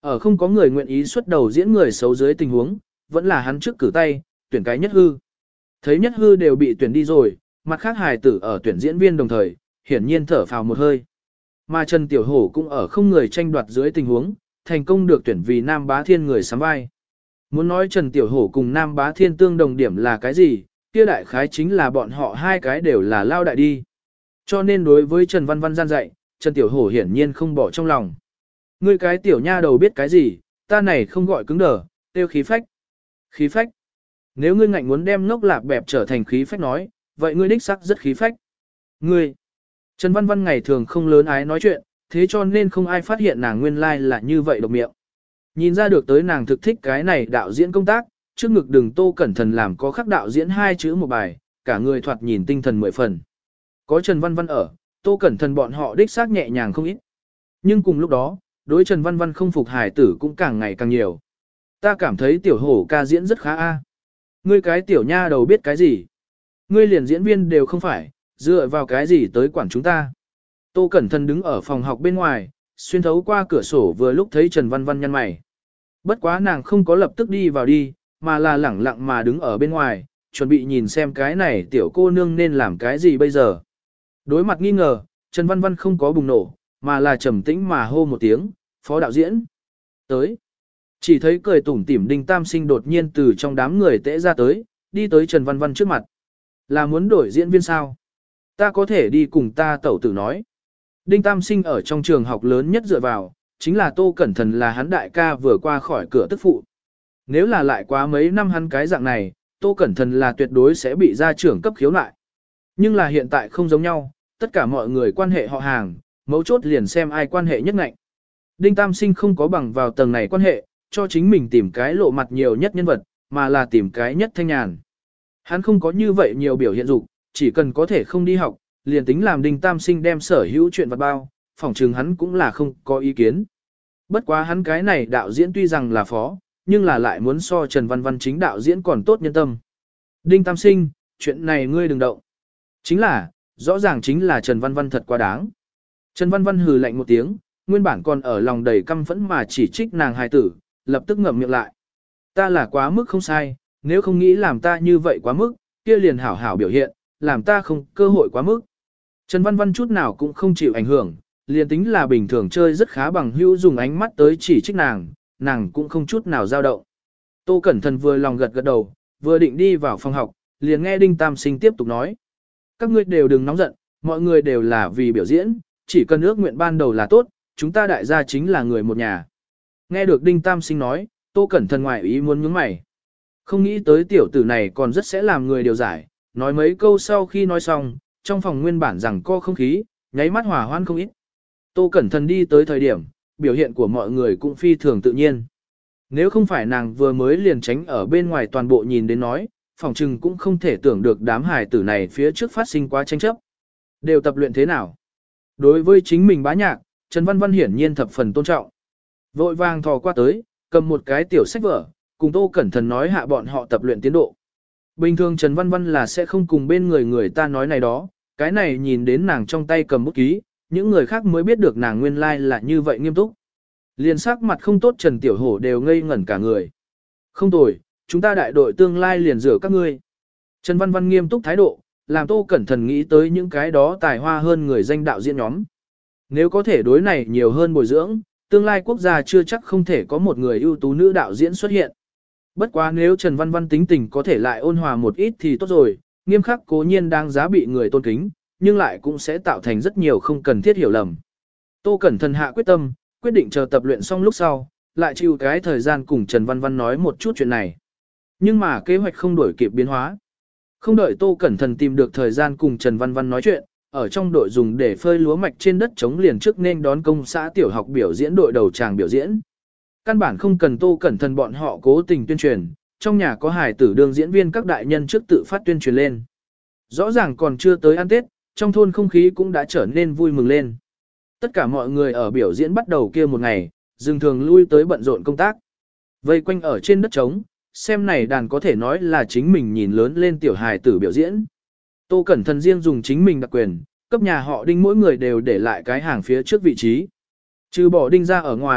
Ở không có người nguyện ý xuất đầu diễn người xấu dưới tình huống, vẫn là hắn trước cử tay, tuyển cái nhất hư. Thấy nhất hư đều bị tuyển đi rồi, mặt khác hài tử ở tuyển diễn viên đồng thời, hiển nhiên thở phào một hơi. Mà Trần Tiểu Hổ cũng ở không người tranh đoạt dưới tình huống, thành công được tuyển vì Nam Bá Thiên người sắm vai. Muốn nói Trần Tiểu Hổ cùng Nam Bá Thiên tương đồng điểm là cái gì, kia đại khái chính là bọn họ hai cái đều là lao đại đi. Cho nên đối với Trần Văn Văn gian dạy, Trần Tiểu Hổ hiển nhiên không bỏ trong lòng. Ngươi cái tiểu nha đầu biết cái gì, ta này không gọi cứng đờ, tiêu khí phách. Khí phách. Nếu ngươi ngạnh muốn đem ngốc lạc bẹp trở thành khí phách nói, vậy ngươi đích sắc rất khí phách. Ngươi. Trần Văn Văn ngày thường không lớn ái nói chuyện, thế cho nên không ai phát hiện nàng nguyên lai là như vậy độc miệng. Nhìn ra được tới nàng thực thích cái này đạo diễn công tác, trước ngực đừng Tô Cẩn Thận làm có khắc đạo diễn hai chữ một bài, cả người thoạt nhìn tinh thần mười phần. Có Trần Văn Văn ở, Tô Cẩn Thận bọn họ đích xác nhẹ nhàng không ít. Nhưng cùng lúc đó, đối Trần Văn Văn không phục hài tử cũng càng ngày càng nhiều. Ta cảm thấy tiểu hổ ca diễn rất khá a. Ngươi cái tiểu nha đầu biết cái gì? Ngươi liền diễn viên đều không phải, dựa vào cái gì tới quản chúng ta? Tô Cẩn Thận đứng ở phòng học bên ngoài, xuyên thấu qua cửa sổ vừa lúc thấy Trần Văn Văn nhăn mày. Bất quá nàng không có lập tức đi vào đi, mà là lẳng lặng mà đứng ở bên ngoài, chuẩn bị nhìn xem cái này tiểu cô nương nên làm cái gì bây giờ. Đối mặt nghi ngờ, Trần Văn Văn không có bùng nổ, mà là trầm tĩnh mà hô một tiếng, phó đạo diễn. Tới. Chỉ thấy cười tủm tỉm Đinh Tam Sinh đột nhiên từ trong đám người tễ ra tới, đi tới Trần Văn Văn trước mặt. Là muốn đổi diễn viên sao? Ta có thể đi cùng ta tẩu tử nói. Đinh Tam Sinh ở trong trường học lớn nhất dựa vào, chính là Tô Cẩn Thận là hắn đại ca vừa qua khỏi cửa tức phụ. Nếu là lại quá mấy năm hắn cái dạng này, Tô Cẩn Thận là tuyệt đối sẽ bị gia trưởng cấp khiếu lại. Nhưng là hiện tại không giống nhau, tất cả mọi người quan hệ họ hàng, mấu chốt liền xem ai quan hệ nhất ngạnh. Đinh Tam Sinh không có bằng vào tầng này quan hệ, cho chính mình tìm cái lộ mặt nhiều nhất nhân vật, mà là tìm cái nhất thanh nhàn. Hắn không có như vậy nhiều biểu hiện dục, chỉ cần có thể không đi học, liền tính làm Đinh Tam Sinh đem sở hữu chuyện vật bao, phỏng chừng hắn cũng là không có ý kiến. Bất quá hắn cái này đạo diễn tuy rằng là phó, nhưng là lại muốn so Trần Văn Văn chính đạo diễn còn tốt nhân tâm. Đinh Tam Sinh, chuyện này ngươi đừng động. Chính là, rõ ràng chính là Trần Văn Văn thật quá đáng. Trần Văn Văn hừ lạnh một tiếng, nguyên bản còn ở lòng đầy căm phẫn mà chỉ trích nàng hài tử, lập tức ngậm miệng lại. Ta là quá mức không sai, nếu không nghĩ làm ta như vậy quá mức, kia liền hảo hảo biểu hiện, làm ta không cơ hội quá mức. Trần Văn Văn chút nào cũng không chịu ảnh hưởng, liền tính là bình thường chơi rất khá bằng hữu dùng ánh mắt tới chỉ trích nàng, nàng cũng không chút nào dao động. Tô Cẩn Thận vừa lòng gật gật đầu, vừa định đi vào phòng học, liền nghe Đinh Tam Sinh tiếp tục nói. Các ngươi đều đừng nóng giận, mọi người đều là vì biểu diễn, chỉ cần ước nguyện ban đầu là tốt, chúng ta đại gia chính là người một nhà. Nghe được Đinh Tam Sinh nói, Tô Cẩn Thận ngoài ý muốn nhướng mày. Không nghĩ tới tiểu tử này còn rất sẽ làm người điều giải, nói mấy câu sau khi nói xong, trong phòng nguyên bản rằng co không khí, nháy mắt hòa hoan không ít. Tô Cẩn Thận đi tới thời điểm, biểu hiện của mọi người cũng phi thường tự nhiên. Nếu không phải nàng vừa mới liền tránh ở bên ngoài toàn bộ nhìn đến nói, phòng trừng cũng không thể tưởng được đám hài tử này phía trước phát sinh quá tranh chấp. Đều tập luyện thế nào? Đối với chính mình bá nhạc, Trần Văn Văn hiển nhiên thập phần tôn trọng. Vội vàng thò qua tới, cầm một cái tiểu sách vở, cùng Tô Cẩn Thận nói hạ bọn họ tập luyện tiến độ. Bình thường Trần Văn Văn là sẽ không cùng bên người người ta nói này đó, cái này nhìn đến nàng trong tay cầm bút ký, những người khác mới biết được nàng nguyên lai like là như vậy nghiêm túc. Liền sắc mặt không tốt Trần Tiểu Hổ đều ngây ngẩn cả người. Không tồi, chúng ta đại đội tương lai liền rửa các ngươi. Trần Văn Văn nghiêm túc thái độ, làm Tô Cẩn Thận nghĩ tới những cái đó tài hoa hơn người danh đạo diễn nhóm. Nếu có thể đối này nhiều hơn bồi dưỡng, tương lai quốc gia chưa chắc không thể có một người ưu tú nữ đạo diễn xuất hiện. Bất quá nếu Trần Văn Văn tính tình có thể lại ôn hòa một ít thì tốt rồi, nghiêm khắc cố nhiên đang giá bị người tôn kính, nhưng lại cũng sẽ tạo thành rất nhiều không cần thiết hiểu lầm. Tô Cẩn Thận hạ quyết tâm, quyết định chờ tập luyện xong lúc sau, lại chịu cái thời gian cùng Trần Văn Văn nói một chút chuyện này. Nhưng mà kế hoạch không đổi kịp biến hóa. Không đợi Tô Cẩn Thận tìm được thời gian cùng Trần Văn Văn nói chuyện, ở trong đội dùng để phơi lúa mạch trên đất trống liền trước nên đón công xã tiểu học biểu diễn đội đầu tràng biểu diễn. Căn bản không cần Tô Cẩn Thận bọn họ cố tình tuyên truyền, trong nhà có hài tử đương diễn viên các đại nhân trước tự phát tuyên truyền lên. Rõ ràng còn chưa tới ăn Tết, trong thôn không khí cũng đã trở nên vui mừng lên. Tất cả mọi người ở biểu diễn bắt đầu kia một ngày, dừng thường lui tới bận rộn công tác. Vây quanh ở trên đất trống, xem này đàn có thể nói là chính mình nhìn lớn lên tiểu hài tử biểu diễn. Tô Cẩn Thận riêng dùng chính mình đặc quyền, cấp nhà họ Đinh mỗi người đều để lại cái hàng phía trước vị trí. Trừ bỏ Đinh ra ở ngoài,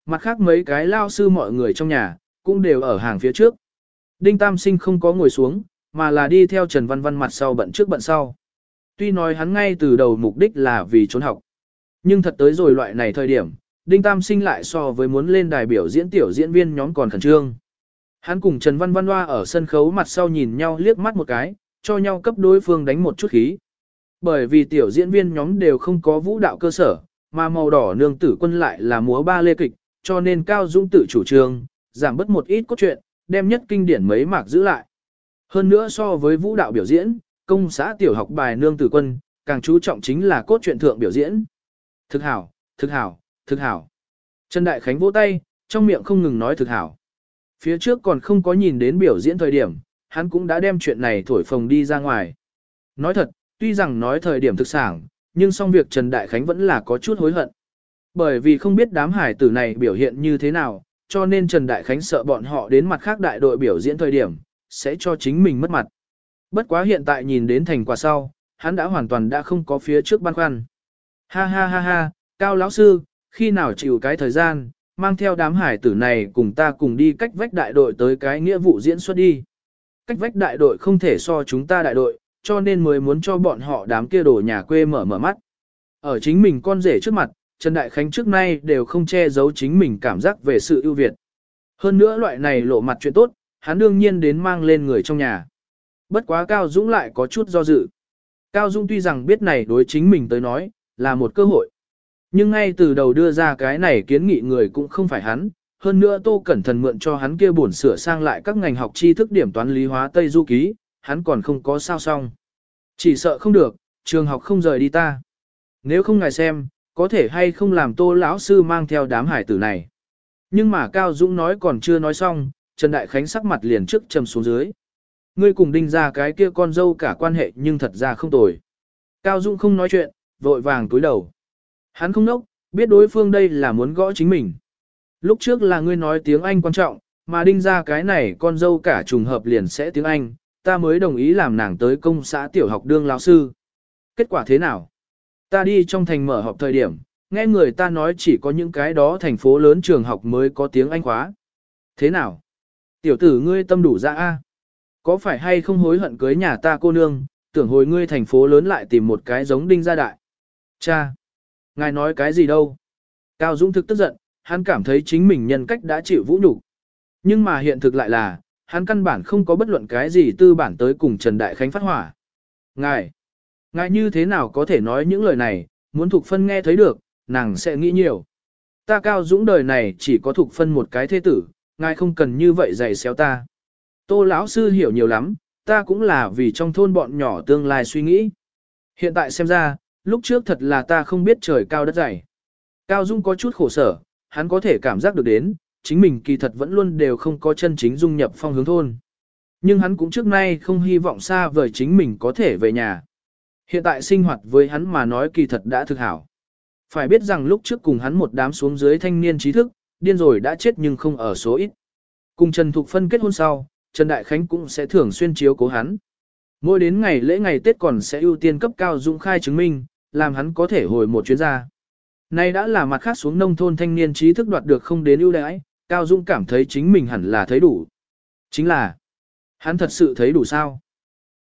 mặt khác mấy cái lao sư mọi người trong nhà, cũng đều ở hàng phía trước. Đinh Tam Sinh không có ngồi xuống, mà là đi theo Trần Văn Văn mặt sau bận trước bận sau. Tuy nói hắn ngay từ đầu mục đích là vì trốn học, nhưng thật tới rồi loại này thời điểm, Đinh Tam Sinh lại so với muốn lên đài biểu diễn tiểu diễn viên nhóm còn khẩn trương. Hắn cùng Trần Văn Văn Hoa ở sân khấu mặt sau nhìn nhau liếc mắt một cái, cho nhau cấp đối phương đánh một chút khí. Bởi vì tiểu diễn viên nhóm đều không có vũ đạo cơ sở, mà màu đỏ nương tử quân lại là múa ba lê kịch, cho nên Cao Dũng tự chủ trương, giảm bớt một ít cốt truyện, đem nhất kinh điển mấy mạc giữ lại. Hơn nữa so với vũ đạo biểu diễn, công xã tiểu học bài nương tử quân, càng chú trọng chính là cốt truyện thượng biểu diễn. Thực hảo, thực hảo, thực hảo. Trần Đại Khánh vỗ tay, trong miệng không ngừng nói thực hảo. Phía trước còn không có nhìn đến biểu diễn thời điểm, hắn cũng đã đem chuyện này thổi phồng đi ra ngoài. Nói thật, tuy rằng nói thời điểm thực sản, nhưng song việc Trần Đại Khánh vẫn là có chút hối hận. Bởi vì không biết đám hải tử này biểu hiện như thế nào, cho nên Trần Đại Khánh sợ bọn họ đến mặt khác đại đội biểu diễn thời điểm, sẽ cho chính mình mất mặt. Bất quá hiện tại nhìn đến thành quả sau, hắn đã hoàn toàn đã không có phía trước băn khoăn. Ha ha ha ha, Cao lão sư, khi nào chịu cái thời gian, mang theo đám hải tử này cùng ta cùng đi cách vách đại đội tới cái nghĩa vụ diễn xuất đi. Cách vách đại đội không thể so chúng ta đại đội, cho nên mới muốn cho bọn họ đám kia đồ nhà quê mở mở mắt. Ở chính mình con rể trước mặt, Trần Đại Khánh trước nay đều không che giấu chính mình cảm giác về sự ưu việt. Hơn nữa loại này lộ mặt chuyện tốt, hắn đương nhiên đến mang lên người trong nhà. Bất quá Cao Dũng lại có chút do dự. Cao Dũng tuy rằng biết này đối chính mình tới nói, là một cơ hội. Nhưng ngay từ đầu đưa ra cái này kiến nghị người cũng không phải hắn, hơn nữa Tô Cẩn Thận mượn cho hắn kia bổn sửa sang lại các ngành học tri thức điểm toán lý hóa Tây Du Ký, hắn còn không có sao xong. Chỉ sợ không được, trường học không rời đi ta. Nếu không ngài xem, có thể hay không làm Tô lão sư mang theo đám hải tử này. Nhưng mà Cao Dũng nói còn chưa nói xong, Trần Đại Khánh sắc mặt liền trước trầm xuống dưới. Ngươi cùng Đinh ra cái kia con dâu cả quan hệ nhưng thật ra không tồi. Cao Dũng không nói chuyện, vội vàng túi đầu. Hắn không nốc, biết đối phương đây là muốn gõ chính mình. Lúc trước là ngươi nói tiếng Anh quan trọng, mà Đinh ra cái này con dâu cả trùng hợp liền sẽ tiếng Anh, ta mới đồng ý làm nàng tới công xã tiểu học đương lão sư. Kết quả thế nào? Ta đi trong thành mở họp thời điểm, nghe người ta nói chỉ có những cái đó thành phố lớn trường học mới có tiếng Anh khóa. Thế nào? Tiểu tử ngươi tâm đủ dạ a? Có phải hay không hối hận cưới nhà ta cô nương, tưởng hồi ngươi thành phố lớn lại tìm một cái giống Đinh gia đại? Cha! Ngài nói cái gì đâu? Cao Dũng thực tức giận, hắn cảm thấy chính mình nhân cách đã chịu vũ nhục. Nhưng mà hiện thực lại là, hắn căn bản không có bất luận cái gì tư bản tới cùng Trần Đại Khánh phát hỏa. Ngài! Ngài như thế nào có thể nói những lời này, muốn Thục Phân nghe thấy được, nàng sẽ nghĩ nhiều. Ta Cao Dũng đời này chỉ có Thục Phân một cái thế tử, ngài không cần như vậy giày xéo ta. Tô lão sư hiểu nhiều lắm, ta cũng là vì trong thôn bọn nhỏ tương lai suy nghĩ. Hiện tại xem ra, lúc trước thật là ta không biết trời cao đất dày. Cao Dung có chút khổ sở, hắn có thể cảm giác được đến, chính mình kỳ thật vẫn luôn đều không có chân chính dung nhập phong hướng thôn. Nhưng hắn cũng trước nay không hy vọng xa vời chính mình có thể về nhà. Hiện tại sinh hoạt với hắn mà nói kỳ thật đã thực hảo. Phải biết rằng lúc trước cùng hắn một đám xuống dưới thanh niên trí thức, điên rồi đã chết nhưng không ở số ít. Cùng Trần Thục Phân kết hôn sau, Trần Đại Khánh cũng sẽ thường xuyên chiếu cố hắn. Mỗi đến ngày lễ ngày Tết còn sẽ ưu tiên cấp Cao Dũng khai chứng minh, làm hắn có thể hồi một chuyến ra. Nay đã là mặt khác xuống nông thôn thanh niên trí thức đoạt được không đến ưu đãi, Cao Dũng cảm thấy chính mình hẳn là thấy đủ. Chính là, hắn thật sự thấy đủ sao?